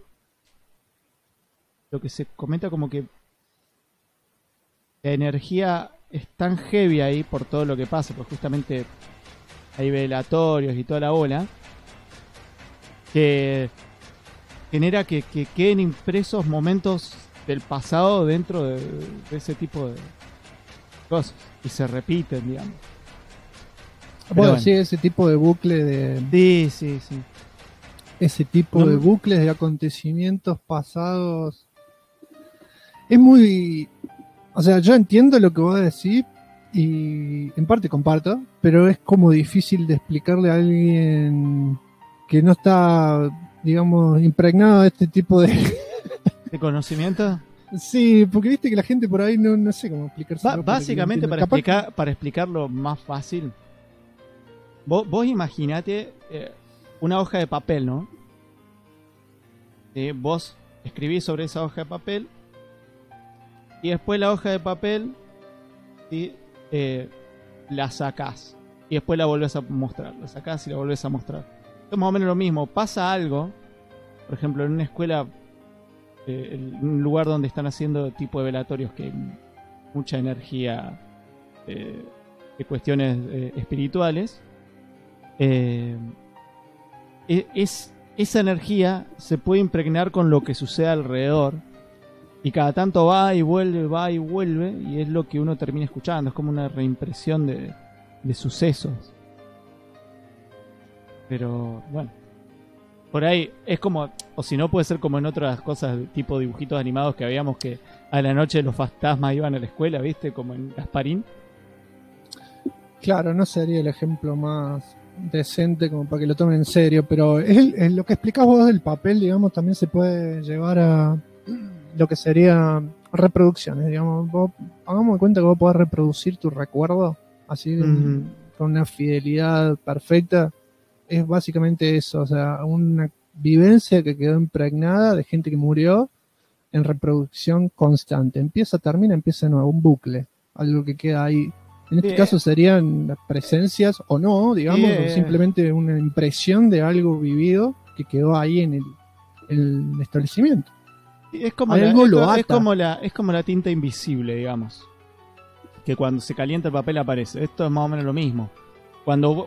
lo que se comenta como que la energía es tan heavy ahí por todo lo que pasa, pues justamente hay velatorios y toda la bola, que genera que queden impresos momentos del pasado dentro de ese tipo de cosas y se repiten, digamos. Bueno, bueno. sí, ese tipo de bucle de... Sí. Ese tipo No, de bucles de acontecimientos pasados es muy... O sea, yo entiendo lo que vos decís y en parte comparto, pero es como difícil de explicarle a alguien que no está, digamos, impregnado de este tipo de... ¿De conocimiento? Sí, porque viste que la gente por ahí no sé cómo explicarse. Básicamente, para explicarlo más fácil, vos imaginate una hoja de papel, ¿no? Vos escribís sobre esa hoja de papel y después la hoja de papel la sacás y después la volvés a mostrar. La sacás y la volvés a mostrar. Es más o menos lo mismo. Pasa algo, por ejemplo, en una escuela, en un lugar donde están haciendo tipo de velatorios que hay mucha energía de cuestiones espirituales. Esa energía se puede impregnar con lo que sucede alrededor y cada tanto va y vuelve y es lo que uno termina escuchando, es como una reimpresión de sucesos. Pero bueno, por ahí es como, o si no puede ser como en otras cosas tipo dibujitos animados que habíamos, que a la noche los fantasmas iban a la escuela, ¿viste? Como en Gasparín. Claro, no sería el ejemplo más decente como para que lo tomen en serio, pero es lo que explicás vos del papel, digamos, también se puede llevar a lo que sería reproducciones, digamos. Hagamos de cuenta que vos podés reproducir tu recuerdo así con una fidelidad perfecta. Es básicamente eso, o sea, una vivencia que quedó impregnada de gente que murió en reproducción constante. Empieza de nuevo, un bucle, algo que queda ahí. En este caso serían las presencias o no, digamos, o simplemente una impresión de algo vivido que quedó ahí en el establecimiento. Es como, es como la tinta invisible, digamos. Que cuando se calienta el papel aparece. Esto es más o menos lo mismo. Cuando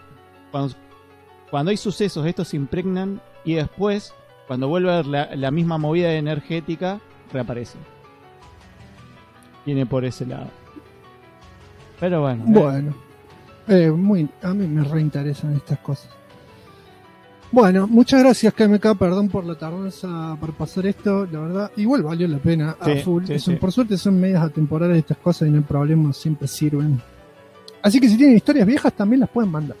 hay sucesos, estos se impregnan y después, cuando vuelve a ver la misma movida energética, reaparece. Viene por ese lado. Pero bueno. Bueno. A mí me reinteresan estas cosas. Bueno, muchas gracias KMK, perdón por la tardanza para pasar esto, la verdad, igual valió la pena a full. Por suerte son medias atemporales estas cosas y no hay problema, siempre sirven. Así que si tienen historias viejas también las pueden mandar.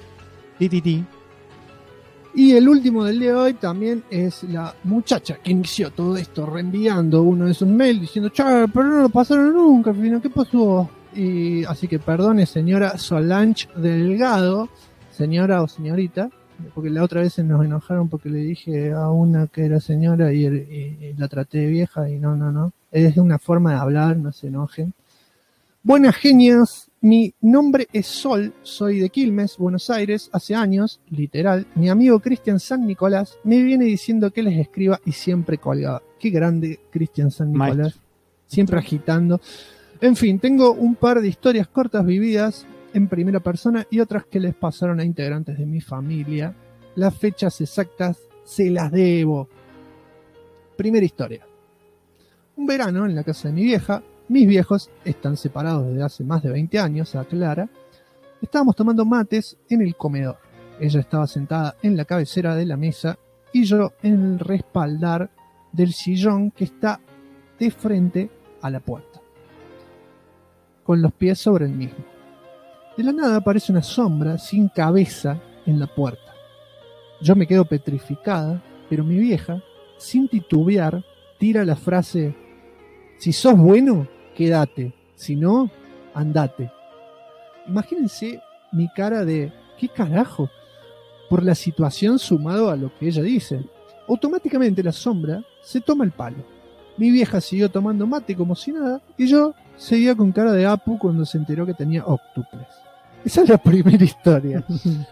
Y el último del día de hoy también es la muchacha que inició todo esto reenviando uno de sus mails diciendo, pero no lo pasaron nunca, al final, ¿qué pasó? Y así que perdone, señora Solange Delgado, señora o señorita, porque la otra vez se nos enojaron porque le dije a una que era señora y la traté de vieja y no. Es una forma de hablar, no se enojen. Buenas genias, mi nombre es Sol, soy de Quilmes, Buenos Aires, hace años, literal, mi amigo Cristian San Nicolás me viene diciendo que les escriba y siempre colgaba. Qué grande Cristian San Nicolás, siempre agitando. En fin, tengo un par de historias cortas vividas en primera persona y otras que les pasaron a integrantes de mi familia. Las fechas exactas se las debo. Primera historia. Un verano en la casa de mi vieja, mis viejos están separados desde hace más de 20 años, aclara. Estábamos tomando mates en el comedor. Ella estaba sentada en la cabecera de la mesa y yo en el respaldar del sillón que está de frente a la puerta, con los pies sobre el mismo. De la nada aparece una sombra sin cabeza en la puerta. Yo me quedo petrificada, pero mi vieja, sin titubear, tira la frase: si sos bueno, quédate, si no, andate. Imagínense mi cara de ¿qué carajo? Por la situación sumado a lo que ella dice. Automáticamente la sombra se toma el palo. Mi vieja siguió tomando mate como si nada y yo seguía con cara de Apu cuando se enteró que tenía óctuples. Esa es la primera historia.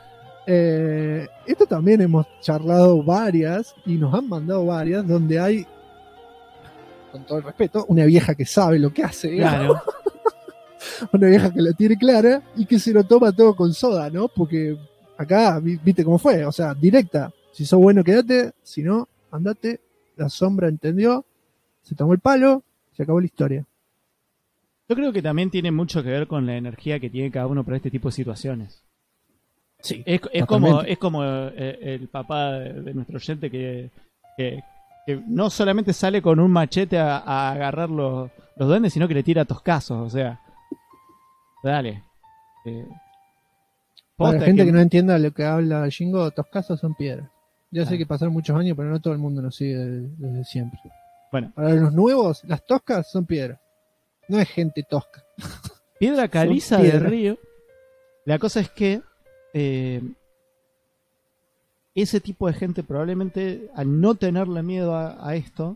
Esto también hemos charlado varias y nos han mandado varias donde hay, con todo el respeto, una vieja que sabe lo que hace. Claro. Una vieja que la tiene clara y que se lo toma todo con soda, ¿no? Porque acá, viste cómo fue, o sea, directa. Si sos bueno, quédate, si no, andate. La sombra entendió, se tomó el palo, se acabó la historia. Yo creo que también tiene mucho que ver con la energía que tiene cada uno para este tipo de situaciones. Sí. Es como el papá de nuestro oyente que no solamente sale con un machete a agarrar los duendes, sino que le tira toscazos, o sea. Dale. Para la gente que no entienda lo que habla Jingo, toscazos son piedras. Ya sé que pasaron muchos años, pero no todo el mundo nos sigue desde siempre. Bueno. Para los nuevos, las toscas son piedras. No es gente tosca. Piedra caliza de río. La cosa es que ese tipo de gente probablemente, al no tenerle miedo a esto,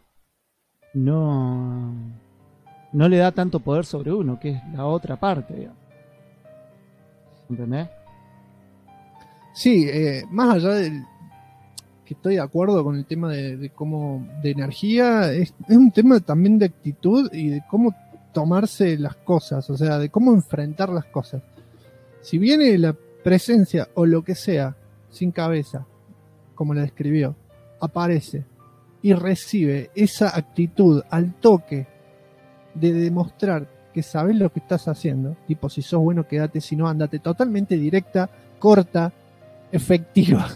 no le da tanto poder sobre uno, que es la otra parte, digamos. ¿Entendés? Sí, más allá del que estoy de acuerdo con el tema de cómo de energía, es un tema también de actitud y de cómo tomarse las cosas, o sea, de cómo enfrentar las cosas. Si viene la presencia o lo que sea sin cabeza, como la describió, aparece y recibe esa actitud al toque de demostrar que sabes lo que estás haciendo, tipo si sos bueno quédate, si no andate, totalmente directa, corta, efectiva.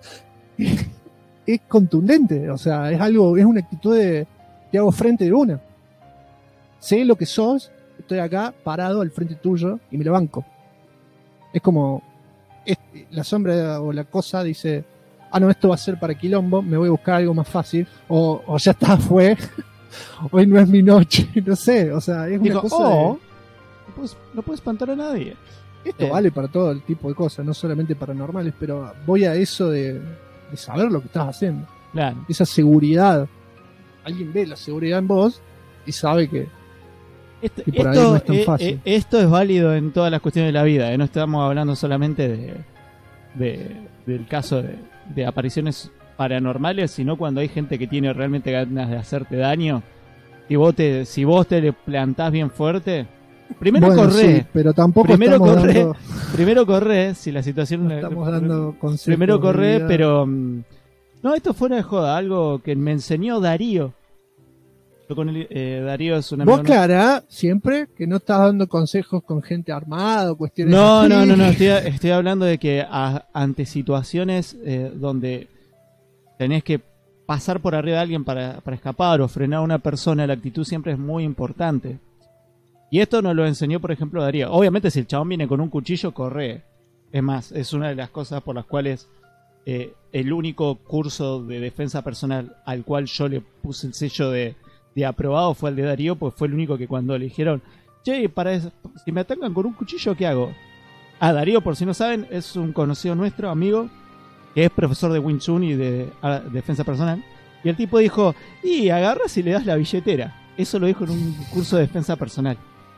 Es contundente, o sea, es una actitud de te hago frente de una. Sé lo que sos, estoy acá parado al frente tuyo y me lo banco. Es como la sombra o la cosa dice, no, esto va a ser para quilombo, me voy a buscar algo más fácil, o ya está, fue, hoy no es mi noche, no sé, o sea, es una cosa no puedes espantar a nadie. Esto vale para todo el tipo de cosas, no solamente paranormales, pero voy a eso de saber lo que estás haciendo. Claro. Esa seguridad. Alguien ve la seguridad en vos y sabe que por ahí no es tan fácil. Esto es válido en todas las cuestiones de la vida. No estamos hablando solamente del caso de apariciones paranormales, sino cuando hay gente que tiene realmente ganas de hacerte daño. Si vos te le plantás bien fuerte, primero corre. Sí, pero tampoco primero corre si la situación no estamos dando consejos. Primero corre, pero no, esto fuera de joda, algo que me enseñó Darío. Darío es un amigo. Vos, Clara, siempre que no estás dando consejos con gente armada o cuestiones No, así. estoy hablando de que ante situaciones donde tenés que pasar por arriba de alguien para escapar o frenar a una persona, la actitud siempre es muy importante. Y esto nos lo enseñó, por ejemplo, Darío. Obviamente, si el chabón viene con un cuchillo, corre. Es más, es una de las cosas por las cuales el único curso de defensa personal al cual yo le puse el sello de aprobado fue el de Darío, pues fue el único que cuando le dijeron, che, si me atacan con un cuchillo, ¿qué hago? Darío, por si no saben, es un conocido nuestro, amigo, que es profesor de Wing Chun y de defensa personal. Y el tipo dijo, agarras y le das la billetera. Eso lo dijo en un curso de defensa personal.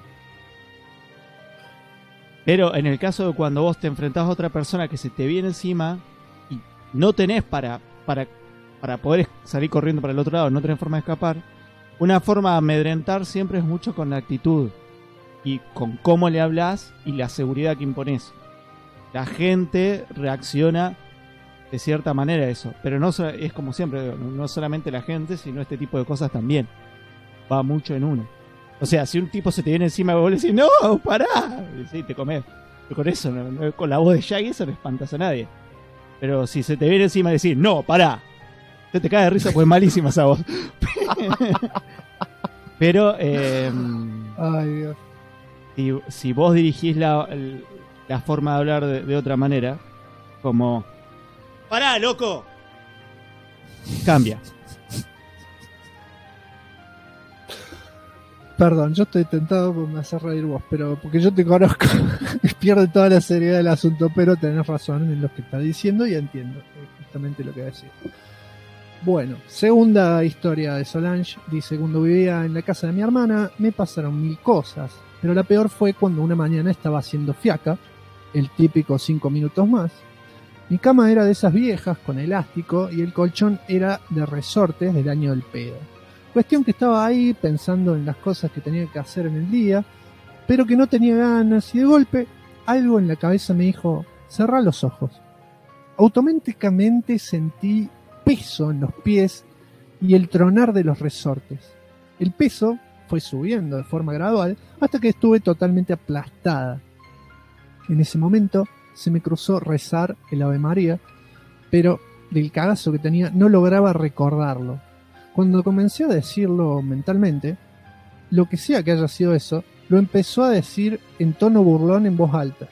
Pero en el caso de cuando vos te enfrentás a otra persona que se te viene encima y no tenés para poder salir corriendo para el otro lado, no tenés forma de escapar, una forma de amedrentar siempre es mucho con la actitud y con cómo le hablas y la seguridad que imponés. La gente reacciona de cierta manera a eso, pero no es como siempre, no solamente la gente, sino este tipo de cosas también. Va mucho en uno. O sea, si un tipo se te viene encima y vos le decís, ¡no, pará! Y sí, te comés. Pero con eso, con la voz de Shaggy, eso no espantas a nadie. Pero si se te viene encima y decís, ¡no, pará! Te cae de risa, pues malísima esa voz. Pero, ay, Dios. Si vos dirigís la forma de hablar de otra manera, como, ¡pará, loco! Cambia. Perdón, yo estoy tentado por me hacer reír vos, pero porque yo te conozco, pierde toda la seriedad del asunto, pero tenés razón en lo que estás diciendo y entiendo justamente lo que decís. Bueno, segunda historia de Solange, dice, cuando vivía en la casa de mi hermana me pasaron 1000 cosas, pero la peor fue cuando una mañana estaba haciendo fiaca, el típico 5 minutos más. Mi cama era de esas viejas con elástico y el colchón era de resortes del año del pedo. Cuestión que estaba ahí pensando en las cosas que tenía que hacer en el día, pero que no tenía ganas y de golpe algo en la cabeza me dijo, cerrá los ojos. Automáticamente sentí peso en los pies y el tronar de los resortes. El peso fue subiendo de forma gradual hasta que estuve totalmente aplastada. En ese momento se me cruzó rezar el Ave María, pero del cagazo que tenía no lograba recordarlo. Cuando comencé a decirlo mentalmente, lo que sea que haya sido eso, lo empezó a decir en tono burlón en voz alta.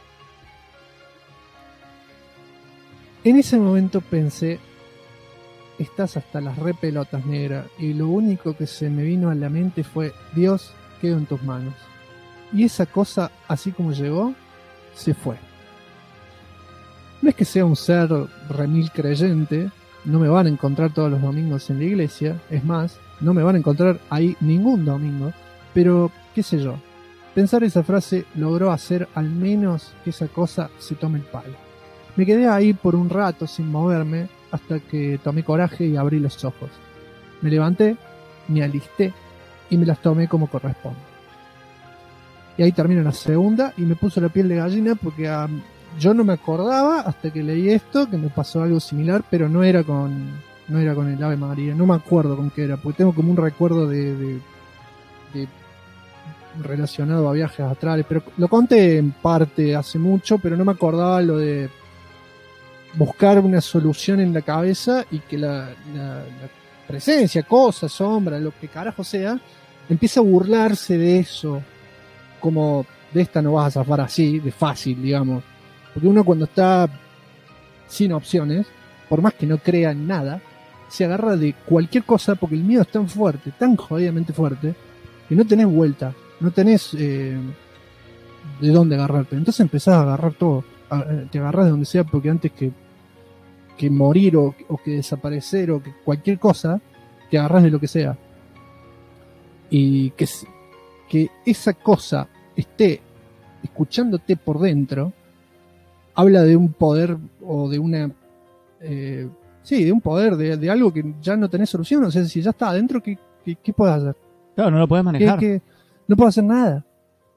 En ese momento pensé, estás hasta las repelotas, negra, y lo único que se me vino a la mente fue, Dios, quedo en tus manos. Y esa cosa, así como llegó, se fue. No es que sea un ser remil creyente, no me van a encontrar todos los domingos en la iglesia, es más, no me van a encontrar ahí ningún domingo, pero qué sé yo, pensar esa frase logró hacer al menos que esa cosa se tome el palo. Me quedé ahí por un rato sin moverme hasta que tomé coraje y abrí los ojos. Me levanté, me alisté y me las tomé como corresponde. Y ahí termina la segunda y me puso la piel de gallina porque yo no me acordaba hasta que leí esto que me pasó algo similar, pero no era con el Ave María, no me acuerdo con qué era, porque tengo como un recuerdo de relacionado a viajes astrales, pero lo conté en parte hace mucho, pero no me acordaba lo de buscar una solución en la cabeza y que la presencia, cosa, sombra, lo que carajo sea, empieza a burlarse de eso, como de esta no vas a zafar así, de fácil, digamos. Porque uno cuando está sin opciones, por más que no crea en nada, se agarra de cualquier cosa porque el miedo es tan fuerte, tan jodidamente fuerte, que no tenés vuelta, no tenés de dónde agarrarte. Entonces empezás a agarrar todo, te agarras de donde sea, porque antes que morir o que desaparecer o que cualquier cosa, te agarras de lo que sea. Y que esa cosa esté escuchándote por dentro, habla de un poder o de una... de un poder, de algo que ya no tenés solución. O sea, si ya está adentro, ¿qué puedes hacer? Claro, no lo podés manejar. No puedo hacer nada.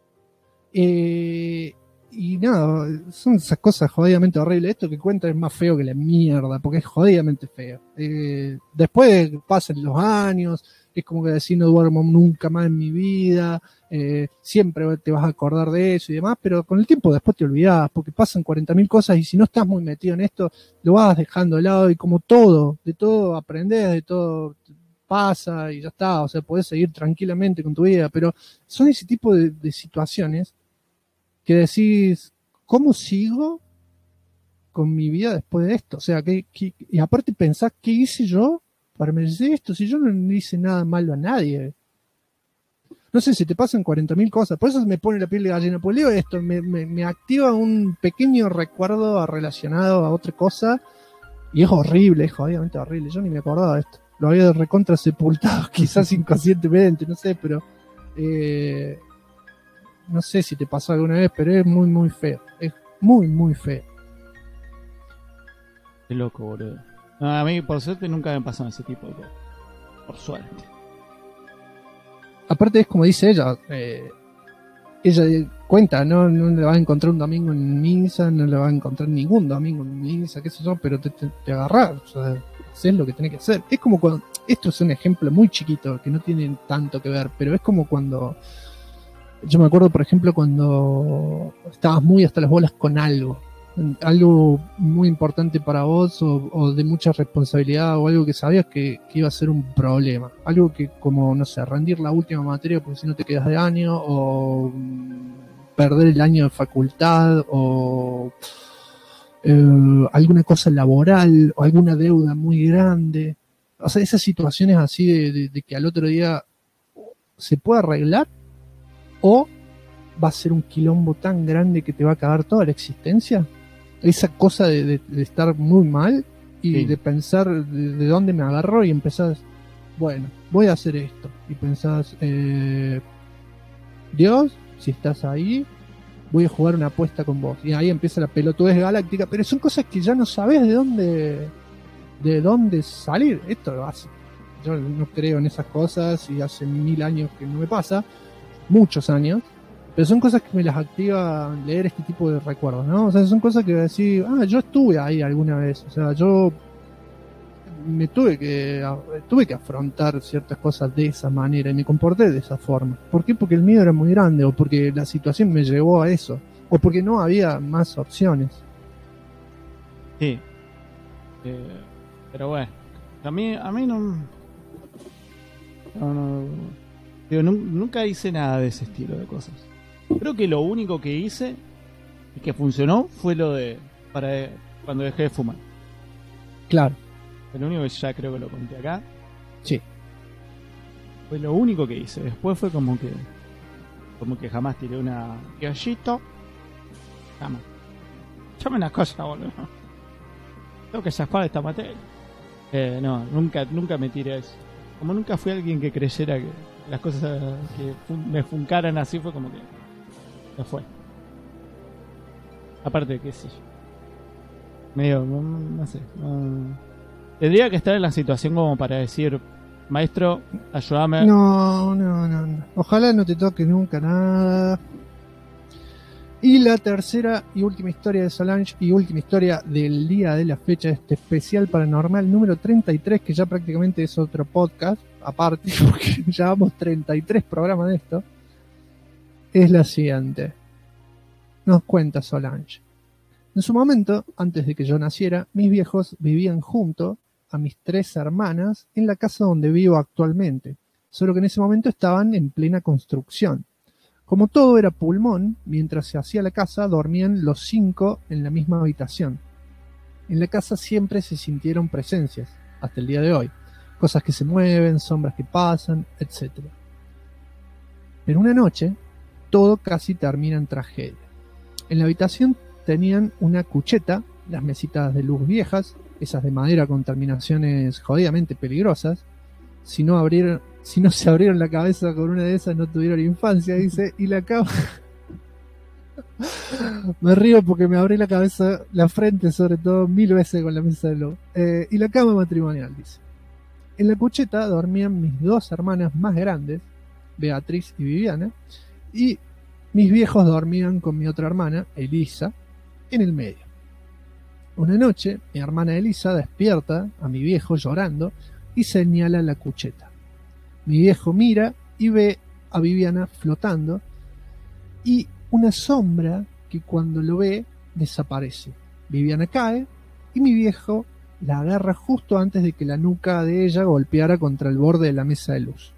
Y nada, son esas cosas jodidamente horribles. Esto que cuenta es más feo que la mierda, porque es jodidamente feo. Después pasan los años, es como que decir no duermo nunca más en mi vida, siempre te vas a acordar de eso y demás, pero con el tiempo después te olvidás, porque pasan 40.000 cosas y si no estás muy metido en esto, lo vas dejando de lado y como todo, de todo aprendés, de todo pasa y ya está, o sea, podés seguir tranquilamente con tu vida, pero son ese tipo de situaciones que decís, ¿cómo sigo con mi vida después de esto? O sea, y aparte pensás, ¿qué hice yo para merecer esto? Si yo no hice nada malo a nadie. No sé, si te pasan 40.000 cosas, por eso me pone la piel de gallina, pues leo esto, me activa un pequeño recuerdo relacionado a otra cosa, y es horrible, es jodidamente horrible, yo ni me acordaba de esto, lo había recontra sepultado, quizás inconscientemente, no sé, pero no sé si te pasó alguna vez, pero es muy, muy feo, es muy, muy feo. Qué loco, boludo. No, a mí, por suerte, nunca me pasó ese tipo de cosas. Por suerte. Aparte es como dice ella cuenta, no le va a encontrar un domingo en misa, no le va a encontrar ningún domingo en misa, qué sé yo, pero te agarrás, o sea, haces lo que tenés que hacer. Es como cuando, esto es un ejemplo muy chiquito, que no tiene tanto que ver, pero es como cuando, yo me acuerdo, por ejemplo, cuando estabas muy hasta las bolas con algo muy importante para vos o de mucha responsabilidad o algo que sabías que iba a ser un problema, algo que como, no sé, rendir la última materia porque si no te quedas de año o perder el año de facultad o alguna cosa laboral o alguna deuda muy grande, o sea, esas situaciones así de que al otro día se puede arreglar o va a ser un quilombo tan grande que te va a acabar toda la existencia. Esa cosa de estar muy mal y sí, de pensar de dónde me agarro y empezás, bueno, voy a hacer esto. Y pensás, Dios, si estás ahí, voy a jugar una apuesta con vos. Y ahí empieza la pelotudez galáctica, pero son cosas que ya no sabés de dónde salir. Esto lo hace. Yo no creo en esas cosas y hace 1000 años que no me pasa, muchos años. Pero son cosas que me las activa leer este tipo de recuerdos, ¿no? O sea, son cosas que decir, yo estuve ahí alguna vez. O sea, yo me tuve que afrontar ciertas cosas de esa manera y me comporté de esa forma. ¿Por qué? Porque el miedo era muy grande, o porque la situación me llevó a eso, o porque no había más opciones. Sí. Pero bueno, a mí no, digo, nunca hice nada de ese estilo de cosas. Creo que lo único que hice y que funcionó fue lo de cuando dejé de fumar. Claro. Lo único que ya creo que lo conté acá. Sí. Fue lo único que hice. Después fue como que jamás tiré una Yoshito. Jamás. Llame una cosa, boludo. Tengo que zafar esta materia. No, nunca me tiré eso. Como nunca fui alguien que creyera que las cosas que me funcaran así, fue como que ya fue. Aparte, qué sé yo, medio, no sé, tendría que estar en la situación como para decir, maestro, ayúdame. No. Ojalá no te toque nunca nada. Y la tercera y última historia de Solange y última historia del día de la fecha de este especial paranormal número 33, que ya prácticamente es otro podcast aparte, porque llevamos 33 programas de esto, es la siguiente. Nos cuenta Solange. En su momento, antes de que yo naciera, mis viejos vivían junto a mis 3 hermanas en la casa donde vivo actualmente, solo que en ese momento estaban en plena construcción. Como todo era pulmón, mientras se hacía la casa, dormían los 5 en la misma habitación. En la casa siempre se sintieron presencias, hasta el día de hoy. Cosas que se mueven, sombras que pasan, etc. Pero una noche, todo casi termina en tragedia. En la habitación tenían una cucheta, las mesitas de luz viejas, esas de madera con terminaciones jodidamente peligrosas. Si no se abrieron la cabeza con una de esas, no tuvieron infancia, dice. Y la cama... Me río porque me abrí la cabeza, la frente sobre todo, 1000 veces con la mesa de luz. Y la cama matrimonial, dice. En la cucheta dormían mis 2 hermanas más grandes, Beatriz y Viviana, y mis viejos dormían con mi otra hermana, Elisa, en el medio. Una noche, mi hermana Elisa despierta a mi viejo llorando y señala la cucheta. Mi viejo mira y ve a Viviana flotando y una sombra que cuando lo ve desaparece. Viviana cae y mi viejo la agarra justo antes de que la nuca de ella golpeara contra el borde de la mesa de luz.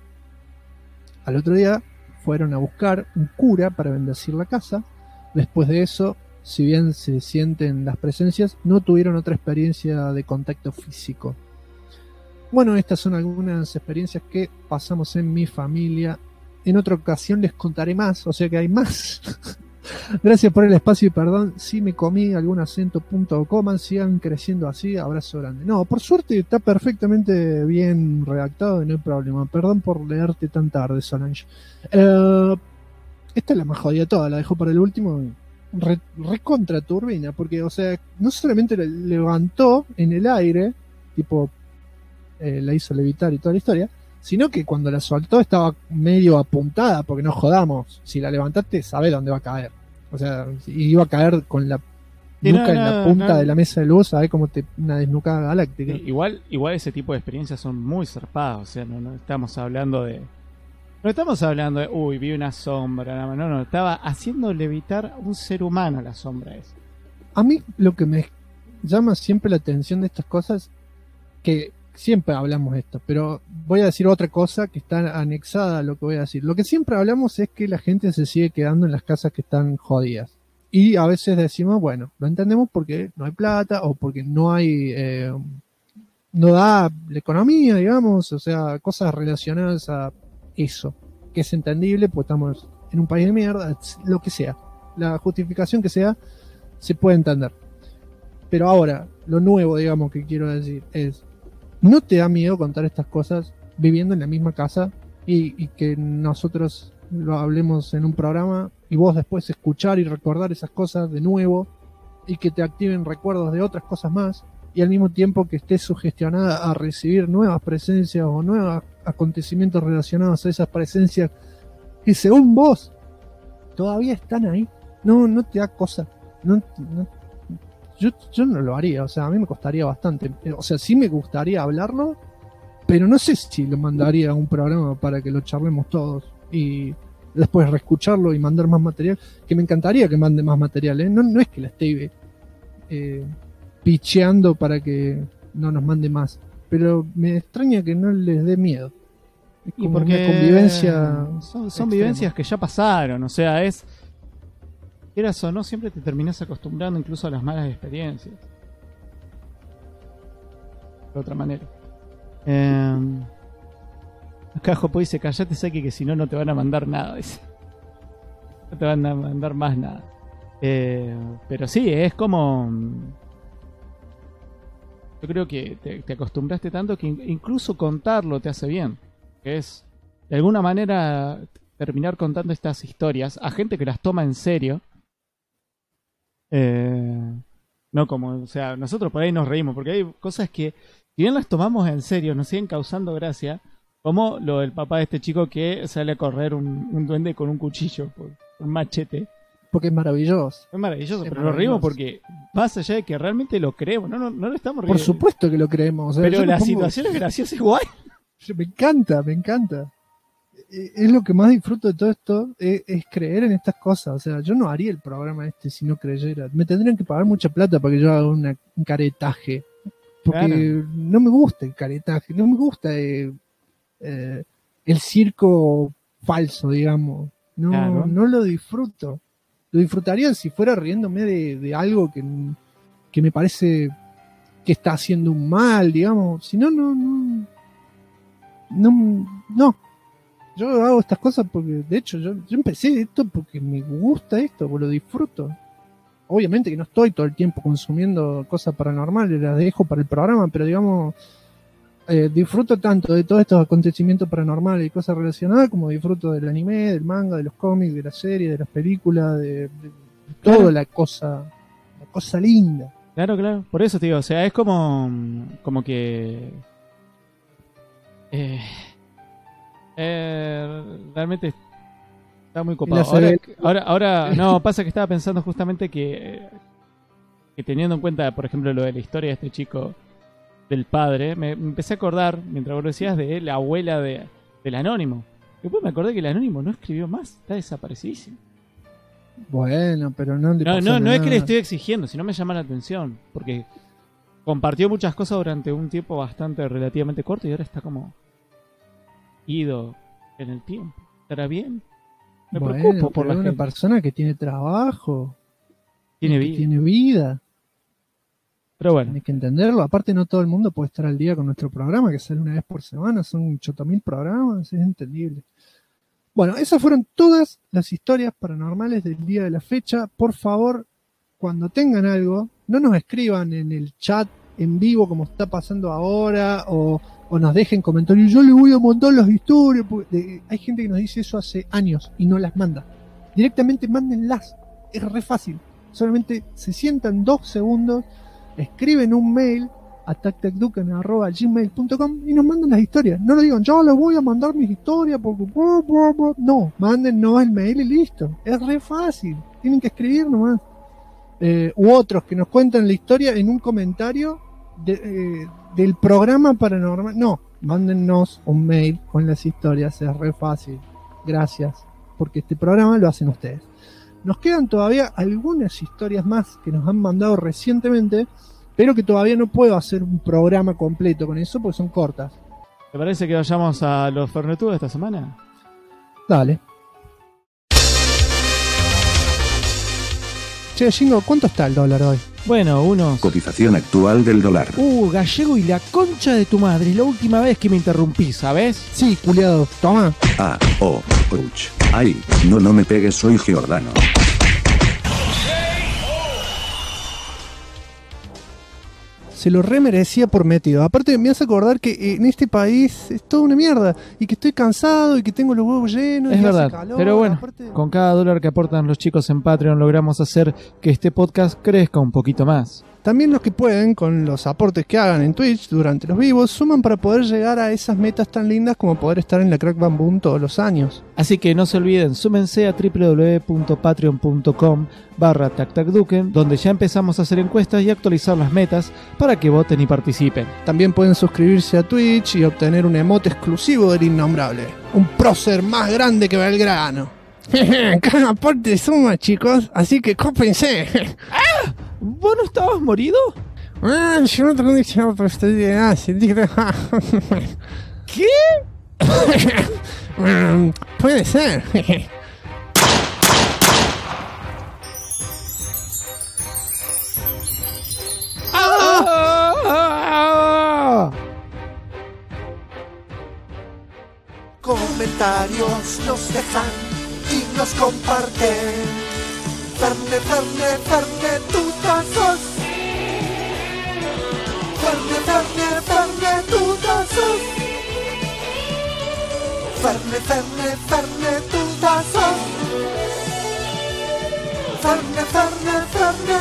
Al otro día fueron a buscar un cura para bendecir la casa. Después de eso, si bien se sienten las presencias, no tuvieron otra experiencia de contacto físico. Bueno, estas son algunas experiencias que pasamos en mi familia. En otra ocasión les contaré más, o sea que hay más. Gracias por el espacio y perdón si me comí algún acento, punto o coma. Sigan creciendo así, abrazo grande. No, por suerte está perfectamente bien redactado y no hay problema. Perdón por leerte tan tarde, Solange. Esta es la más jodida de todas, la dejo para el último. Recontra turbina, porque, o sea, no solamente la levantó en el aire, tipo, la hizo levitar y toda la historia, sino que cuando la soltó estaba medio apuntada, porque no jodamos, si la levantaste sabés dónde va a caer. O sea, iba a caer con la nuca en la punta de la mesa de luz, sabés como una desnucada galáctica. Igual ese tipo de experiencias son muy zarpadas, o sea, no estamos hablando de... No estamos hablando de, uy, vi una sombra, no, estaba haciendo levitar un ser humano la sombra esa. A mí lo que me llama siempre la atención de estas cosas, que siempre hablamos de esto, pero voy a decir otra cosa que está anexada a lo que voy a decir. Lo que siempre hablamos es que la gente se sigue quedando en las casas que están jodidas. Y a veces decimos, bueno, lo entendemos porque no hay plata o porque no hay... no da la economía, digamos, o sea, cosas relacionadas a eso, que es entendible, pues estamos en un país de mierda, lo que sea. La justificación que sea, se puede entender. Pero ahora, lo nuevo, digamos, que quiero decir es, ¿no te da miedo contar estas cosas viviendo en la misma casa y que nosotros lo hablemos en un programa y vos después escuchar y recordar esas cosas de nuevo y que te activen recuerdos de otras cosas más y al mismo tiempo que estés sugestionada a recibir nuevas presencias o nuevos acontecimientos relacionados a esas presencias que según vos todavía están ahí? No te da cosa. Yo no lo haría, o sea, a mí me costaría bastante. O sea, sí me gustaría hablarlo, pero no sé si lo mandaría a un programa para que lo charlemos todos y después reescucharlo y mandar más material, que me encantaría que mande más material, ¿eh? No es que la esté picheando para que no nos mande más, pero me extraña que no les dé miedo. Es como y porque una convivencia son vivencias que ya pasaron, o sea, es... Quieras o no, siempre te terminas acostumbrando incluso a las malas experiencias. De otra manera. Acá Jopo dice, callate Saki que si no, no te van a mandar nada. Dice. No te van a mandar más nada. Pero sí, es como... Yo creo que te acostumbraste tanto que incluso contarlo te hace bien. Que es, de alguna manera, terminar contando estas historias a gente que las toma en serio. No como, o sea, nosotros por ahí nos reímos porque hay cosas que, si bien las tomamos en serio, nos siguen causando gracia, como lo del papá de este chico que sale a correr un duende con un cuchillo, un machete. Porque es maravilloso. Es maravilloso, pero nos reímos porque, más allá de que realmente lo creemos, no lo estamos riendo. Por supuesto que lo creemos. O sea, pero la situación es graciosa igual. Me encanta. es lo que más disfruto de todo esto, es creer en estas cosas. O sea, yo no haría el programa este si no creyera. Me tendrían que pagar mucha plata para que yo haga un caretaje. Porque Claro. no me gusta el caretaje, no me gusta el circo falso, digamos. No, Claro. no lo disfruto. Lo disfrutaría si fuera riéndome de algo que me parece que está haciendo un mal, digamos. Si no, no. Yo hago estas cosas porque, de hecho, yo empecé esto porque me gusta esto, porque lo disfruto. Obviamente que no estoy todo el tiempo consumiendo cosas paranormales, las dejo para el programa, pero digamos, disfruto tanto de todos estos acontecimientos paranormales y cosas relacionadas como disfruto del anime, del manga, de los cómics, de la serie, de las películas, de Claro. toda la cosa linda. Claro, claro. Por eso te digo, o sea, es como que... realmente está muy copado. Ahora, no, pasa que estaba pensando justamente que teniendo en cuenta, por ejemplo, lo de la historia de este chico, del padre, me empecé a acordar, mientras vos decías, de la abuela del Anónimo. Después me acordé que el Anónimo no escribió más, está desaparecidísimo. Bueno, pero no le No, pasa no, no es nada. que le estoy exigiendo, sino me llama la atención, porque compartió muchas cosas durante un tiempo bastante relativamente corto y ahora está como ido en el tiempo. ¿Estará bien? Me Bueno, preocupo por pero la es una gente. persona que tiene trabajo, Tiene que vida. tiene vida. Pero bueno, Tienes que entenderlo. Aparte, no todo el mundo puede estar al día con nuestro programa, que sale una vez por semana. Son 8.000 programas, es entendible. Bueno, esas fueron todas las historias paranormales del día de la fecha. Por favor, cuando tengan algo, no nos escriban en el chat en vivo como está pasando ahora, o nos dejen comentarios. Yo le voy a mandar las historias. Hay gente que nos dice eso hace años y no las manda. Directamente mándenlas. Es re fácil. Solamente se sientan 2 segundos, escriben un mail a tactacducan@gmail.com y nos mandan las historias. No lo digan, yo les voy a mandar mis historias porque... No, mándennos el mail y listo. Es re fácil. Tienen que escribir nomás. U otros que nos cuentan la historia en un comentario del programa paranormal. No, mándennos un mail con las historias. Es re fácil. Gracias. Porque este programa lo hacen ustedes. Nos quedan todavía algunas historias más que nos han mandado recientemente, pero que todavía no puedo hacer un programa completo con eso porque son cortas. ¿te parece que vayamos a los Fernetudos esta semana? Dale. Che, Jingo, ¿cuánto está el dólar hoy? Bueno, unos... Cotización actual del dólar. Gallego y la concha de tu madre. Es la última vez que me interrumpís, ¿sabes? Sí, culiado. Toma. Ouch. Ay, no me pegues, soy Giordano. Se lo remerecía por metido. Aparte me hace acordar que en este país es toda una mierda. Y que estoy cansado y que tengo los huevos llenos. Es y hace verdad, calor. pero bueno, Aparte, con cada dólar que aportan los chicos en Patreon logramos hacer que este podcast crezca un poquito más. también los que pueden, con los aportes que hagan en Twitch durante los vivos, suman para poder llegar a esas metas tan lindas como poder estar en la Crack Bam Boom todos los años. Así que no se olviden, súmense a www.patreon.com/tactacduken, donde ya empezamos a hacer encuestas y actualizar las metas para que voten y participen. También pueden suscribirse a Twitch y obtener un emote exclusivo del Innombrable. Un prócer más grande que Belgrano. Cada aporte suma, chicos, así que cópense. ¿Vos no estabas morido? Yo no tengo diccionario para estudiar así. ¿Qué? Puede ser. Comentarios nos dejan y nos comparten. Ferne, Ferne, Ferne, tutazos. Ferne, Ferne, Ferne, tutazos. Ferne, Ferne, Ferne, tutazos. Ferne, Ferne, Ferne,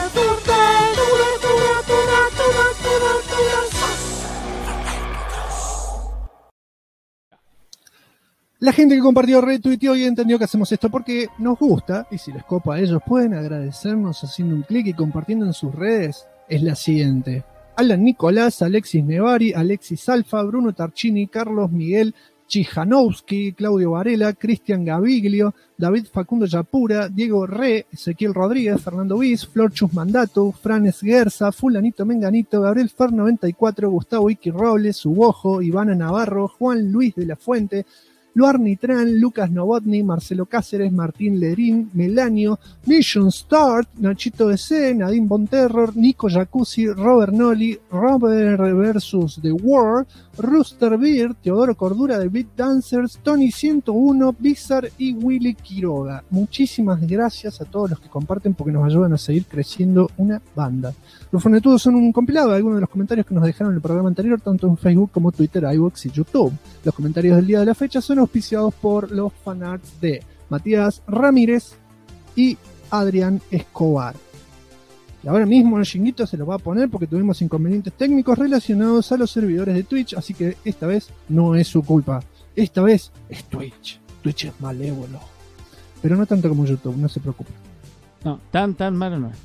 La gente que compartió, retuiteó y entendió que hacemos esto porque nos gusta, y si les copa a ellos pueden agradecernos haciendo un clic y compartiendo en sus redes, es la siguiente: Alan Nicolás, Alexis Nevari, Alexis Alfa, Bruno Tarchini, Carlos Miguel, Chijanowski, Claudio Varela, Cristian Gaviglio, David Facundo Yapura, Diego Re, Ezequiel Rodríguez, Fernando Viz, Florchus Mandato, Fran Esguerza, Fulanito Menganito, Gabriel Fer 94, Gustavo Iki Robles, Subojo, Ivana Navarro, Juan Luis de la Fuente, Luar Nitrán, Lucas Novotny, Marcelo Cáceres, Martín Lerín, Melanio, Mission Start, Nachito DC, Nadine Bonterror, Nico Jacuzzi, Robert Noli, Robert vs. The World, Rooster Beer, Teodoro Cordura de Beat Dancers, Tony 101, Bizarre y Willy Quiroga. Muchísimas gracias a todos los que comparten porque nos ayudan a seguir creciendo una banda. Los Fornetudos son un compilado de algunos de los comentarios que nos dejaron en el programa anterior, tanto en Facebook como Twitter, iVoox y YouTube. Los comentarios del día de la fecha son auspiciados por los fanarts de Matías Ramírez y Adrián Escobar. Y ahora mismo el Shinguito se lo va a poner porque tuvimos inconvenientes técnicos relacionados a los servidores de Twitch, así que esta vez no es su culpa. Esta vez es Twitch. Twitch es malévolo. Pero no tanto como YouTube, no se preocupe. No, tan malo no es.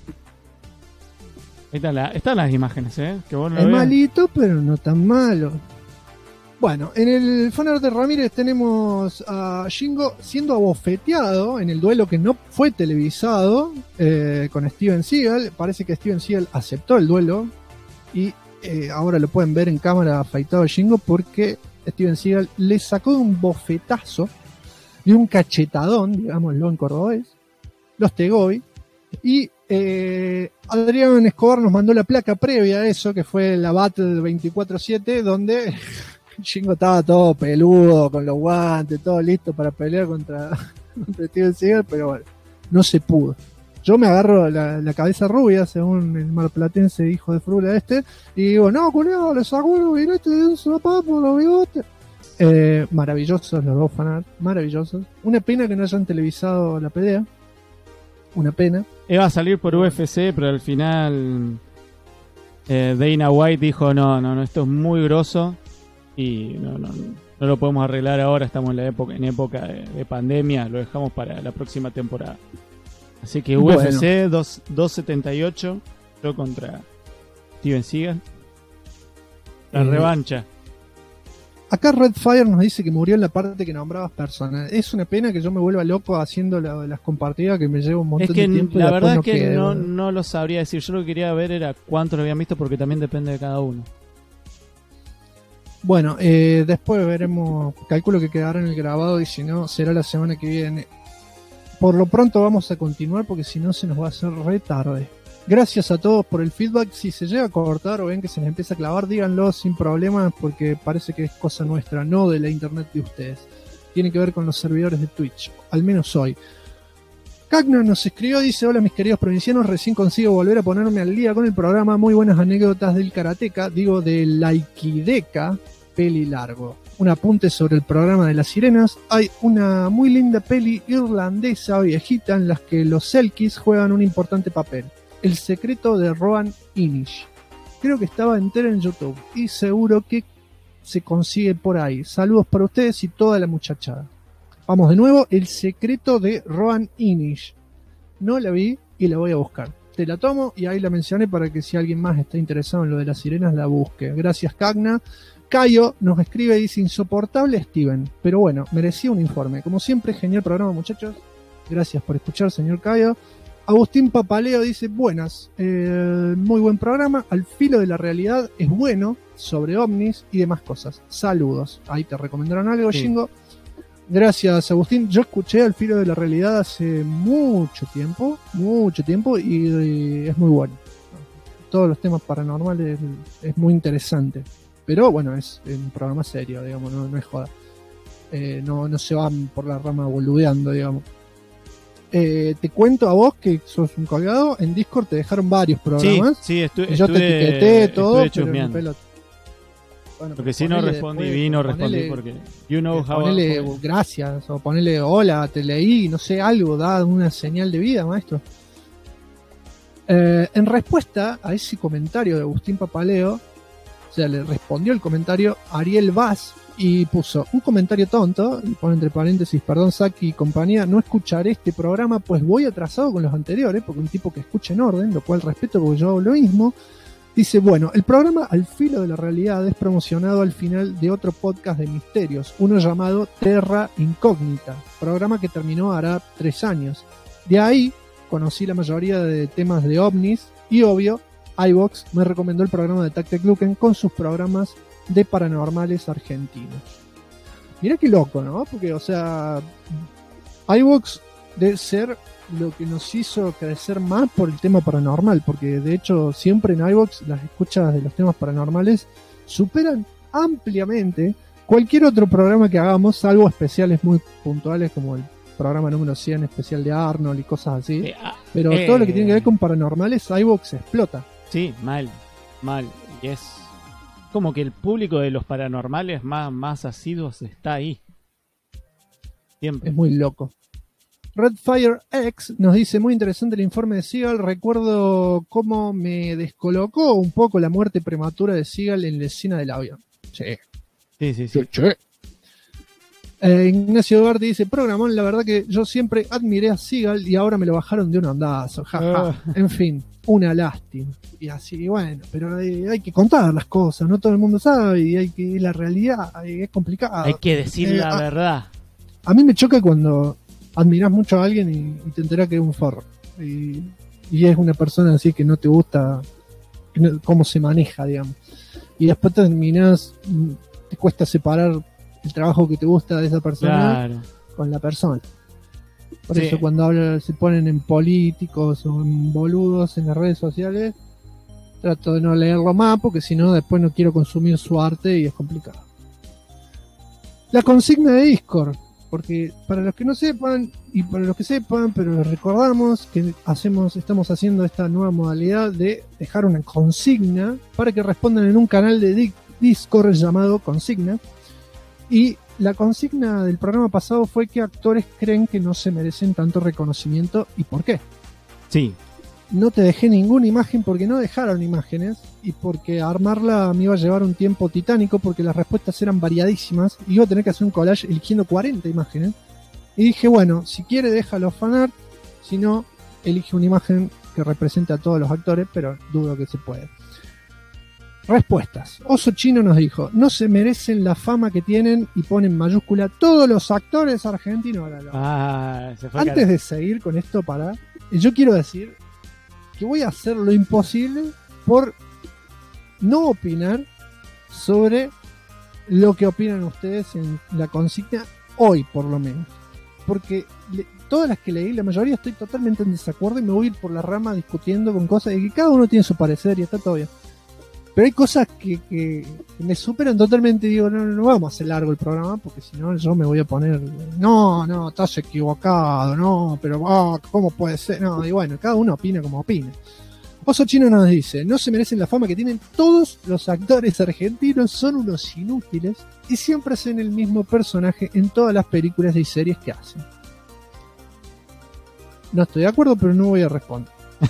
Están las imágenes, que vos no es veas. Malito, pero no tan malo. Bueno, en el fanart de Ramírez tenemos a Shingo siendo abofeteado en el duelo que no fue televisado con Steven Seagal. Parece que Steven Seagal aceptó el duelo y ahora lo pueden ver en cámara afeitado a Shingo porque Steven Seagal le sacó de un bofetazo, de un cachetadón, digámoslo en cordobés, los Tegobi, y Adrián Escobar nos mandó la placa previa a eso, que fue la Battle 24/7, donde Shingo estaba todo peludo, con los guantes, todo listo para pelear contra Steven Seagal, pero bueno, no se pudo. Yo me agarro la cabeza rubia, según el marplatense hijo de Frula y digo, no, culiao, le sacó los bigotes de un zapato por los bigotes. Maravillosos los dos fanarts, maravillosos. Una pena que no hayan televisado la pelea. Una pena. Iba a salir por UFC, pero al final Dana White dijo, no, esto es muy grosso y no lo podemos arreglar ahora, estamos en época de pandemia, lo dejamos para la próxima temporada. Así que UFC 278, yo contra Steven Seagal. La revancha. Acá Redfire nos dice que murió en la parte que nombrabas personas. Es una pena que yo me vuelva loco haciendo las compartidas que me lleva un montón de tiempo. La verdad es que no lo sabría decir. Yo lo que quería ver era cuánto lo habían visto porque también depende de cada uno. Bueno, después veremos. Calculo que quedará en el grabado y si no, será la semana que viene. Por lo pronto vamos a continuar porque si no se nos va a hacer re tarde. Gracias a todos por el feedback. Si se llega a cortar o ven que se les empieza a clavar, díganlo sin problemas porque parece que es cosa nuestra, no de la internet de ustedes. Tiene que ver con los servidores de Twitch, al menos hoy. Cagna nos escribió, dice, hola mis queridos provincianos, recién consigo volver a ponerme al día con el programa, muy buenas anécdotas del Karateka, digo de Laikideka, peli largo. Un apunte sobre el programa de las sirenas, hay una muy linda peli irlandesa viejita en las que los Selkies juegan un importante papel. El secreto de Rowan Inish. Creo que estaba entera en YouTube y seguro que se consigue por ahí. Saludos para ustedes y toda la muchachada. Vamos de nuevo, El secreto de Rowan Inish. No la vi y la voy a buscar. Te la tomo y ahí la mencioné para que si alguien más está interesado en lo de las sirenas la busque. Gracias, Cagna. Cayo nos escribe y dice, insoportable Steven, pero bueno, merecía un informe. Como siempre, genial programa, muchachos. Gracias por escuchar, señor Cayo. Agustín Papaleo dice, buenas, muy buen programa, al filo de la realidad es bueno, sobre ovnis y demás cosas. Saludos. Ahí te recomendaron algo, sí. Shingo. Gracias, Agustín. Yo escuché Al filo de la realidad hace mucho tiempo y es muy bueno. Todos los temas paranormales es muy interesante. Pero bueno, es un programa serio, digamos, no es joda. No se van por la rama boludeando, digamos. Te cuento a vos que sos un colgado. En Discord te dejaron varios programas. Sí, yo te etiqueté todo. Bueno, porque si no respondí, porque you know how. Ponele gracias o ponele hola, te leí, no sé, algo, da una señal de vida, maestro. En respuesta a ese comentario de Agustín Papaleo, o sea, le respondió el comentario Ariel Vaz y puso un comentario tonto, y pone entre paréntesis, perdón Saki y compañía, no escucharé este programa pues voy atrasado con los anteriores, porque un tipo que escucha en orden, lo cual respeto porque yo hago lo mismo. Dice, bueno, el programa Al Filo de la Realidad es promocionado al final de otro podcast de misterios, uno llamado Terra Incógnita, programa que terminó hará 3 años. De ahí conocí la mayoría de temas de ovnis y obvio, iVox me recomendó el programa de Tacte Kluken con sus programas de paranormales argentinos. Mirá qué loco, ¿no? Porque, o sea, iVox debe ser lo que nos hizo crecer más por el tema paranormal, porque de hecho siempre en iVox las escuchas de los temas paranormales superan ampliamente cualquier otro programa que hagamos, salvo especiales muy puntuales como el programa número 100 especial de Arnold y cosas así. Pero todo lo que tiene que ver con paranormales, iVox explota. Sí, mal. Y es como que el público de los paranormales más asiduos está ahí. Siempre. Es muy loco. Redfire X nos dice, muy interesante el informe de Seagal, recuerdo cómo me descolocó un poco la muerte prematura de Seagal en la escena del avión. Sí. Ignacio Duarte dice, programón, la verdad que yo siempre admiré a Seagal y ahora me lo bajaron de un andazo, jaja. En fin, una lástima. Y así, bueno, pero hay que contar las cosas, no todo el mundo sabe y hay que la realidad, es complicado. Hay que decir la verdad. A mí me choca cuando admirás mucho a alguien y te enterás que es un forro. Y es una persona así que no te gusta cómo se maneja, digamos. Y después terminás, te cuesta separar el trabajo que te gusta de esa persona con la persona. Por eso cuando se ponen en políticos o en boludos en las redes sociales, trato de no leerlo más porque si no después no quiero consumir su arte y es complicado. La consigna de Discord. Porque para los que no sepan y para los que sepan, pero les recordamos que estamos haciendo esta nueva modalidad de dejar una consigna para que respondan en un canal de Discord llamado Consigna. Y la consigna del programa pasado fue qué actores creen que no se merecen tanto reconocimiento y por qué. Sí. No te dejé ninguna imagen porque no dejaron imágenes y porque armarla me iba a llevar un tiempo titánico porque las respuestas eran variadísimas y iba a tener que hacer un collage eligiendo 40 imágenes. Y dije, bueno, si quiere deja los fanart, si no, elige una imagen que represente a todos los actores, pero dudo que se puede. Respuestas. Oso Chino nos dijo, no se merecen la fama que tienen y pone en mayúscula todos los actores argentinos. Antes de seguir con esto, yo quiero decir que voy a hacer lo imposible por no opinar sobre lo que opinan ustedes en la consigna hoy, por lo menos. Porque todas las que leí, la mayoría estoy totalmente en desacuerdo y me voy a ir por la rama discutiendo con cosas y que cada uno tiene su parecer y está todo bien. Pero hay cosas que me superan totalmente y digo, no vamos a hacer largo el programa porque si no yo me voy a poner, no, estás equivocado, no, pero ¿cómo puede ser? No, y bueno, cada uno opina como opina. Oso Chino nos dice, no se merecen la fama que tienen todos los actores argentinos, son unos inútiles y siempre hacen el mismo personaje en todas las películas y series que hacen. No estoy de acuerdo, pero no voy a responder.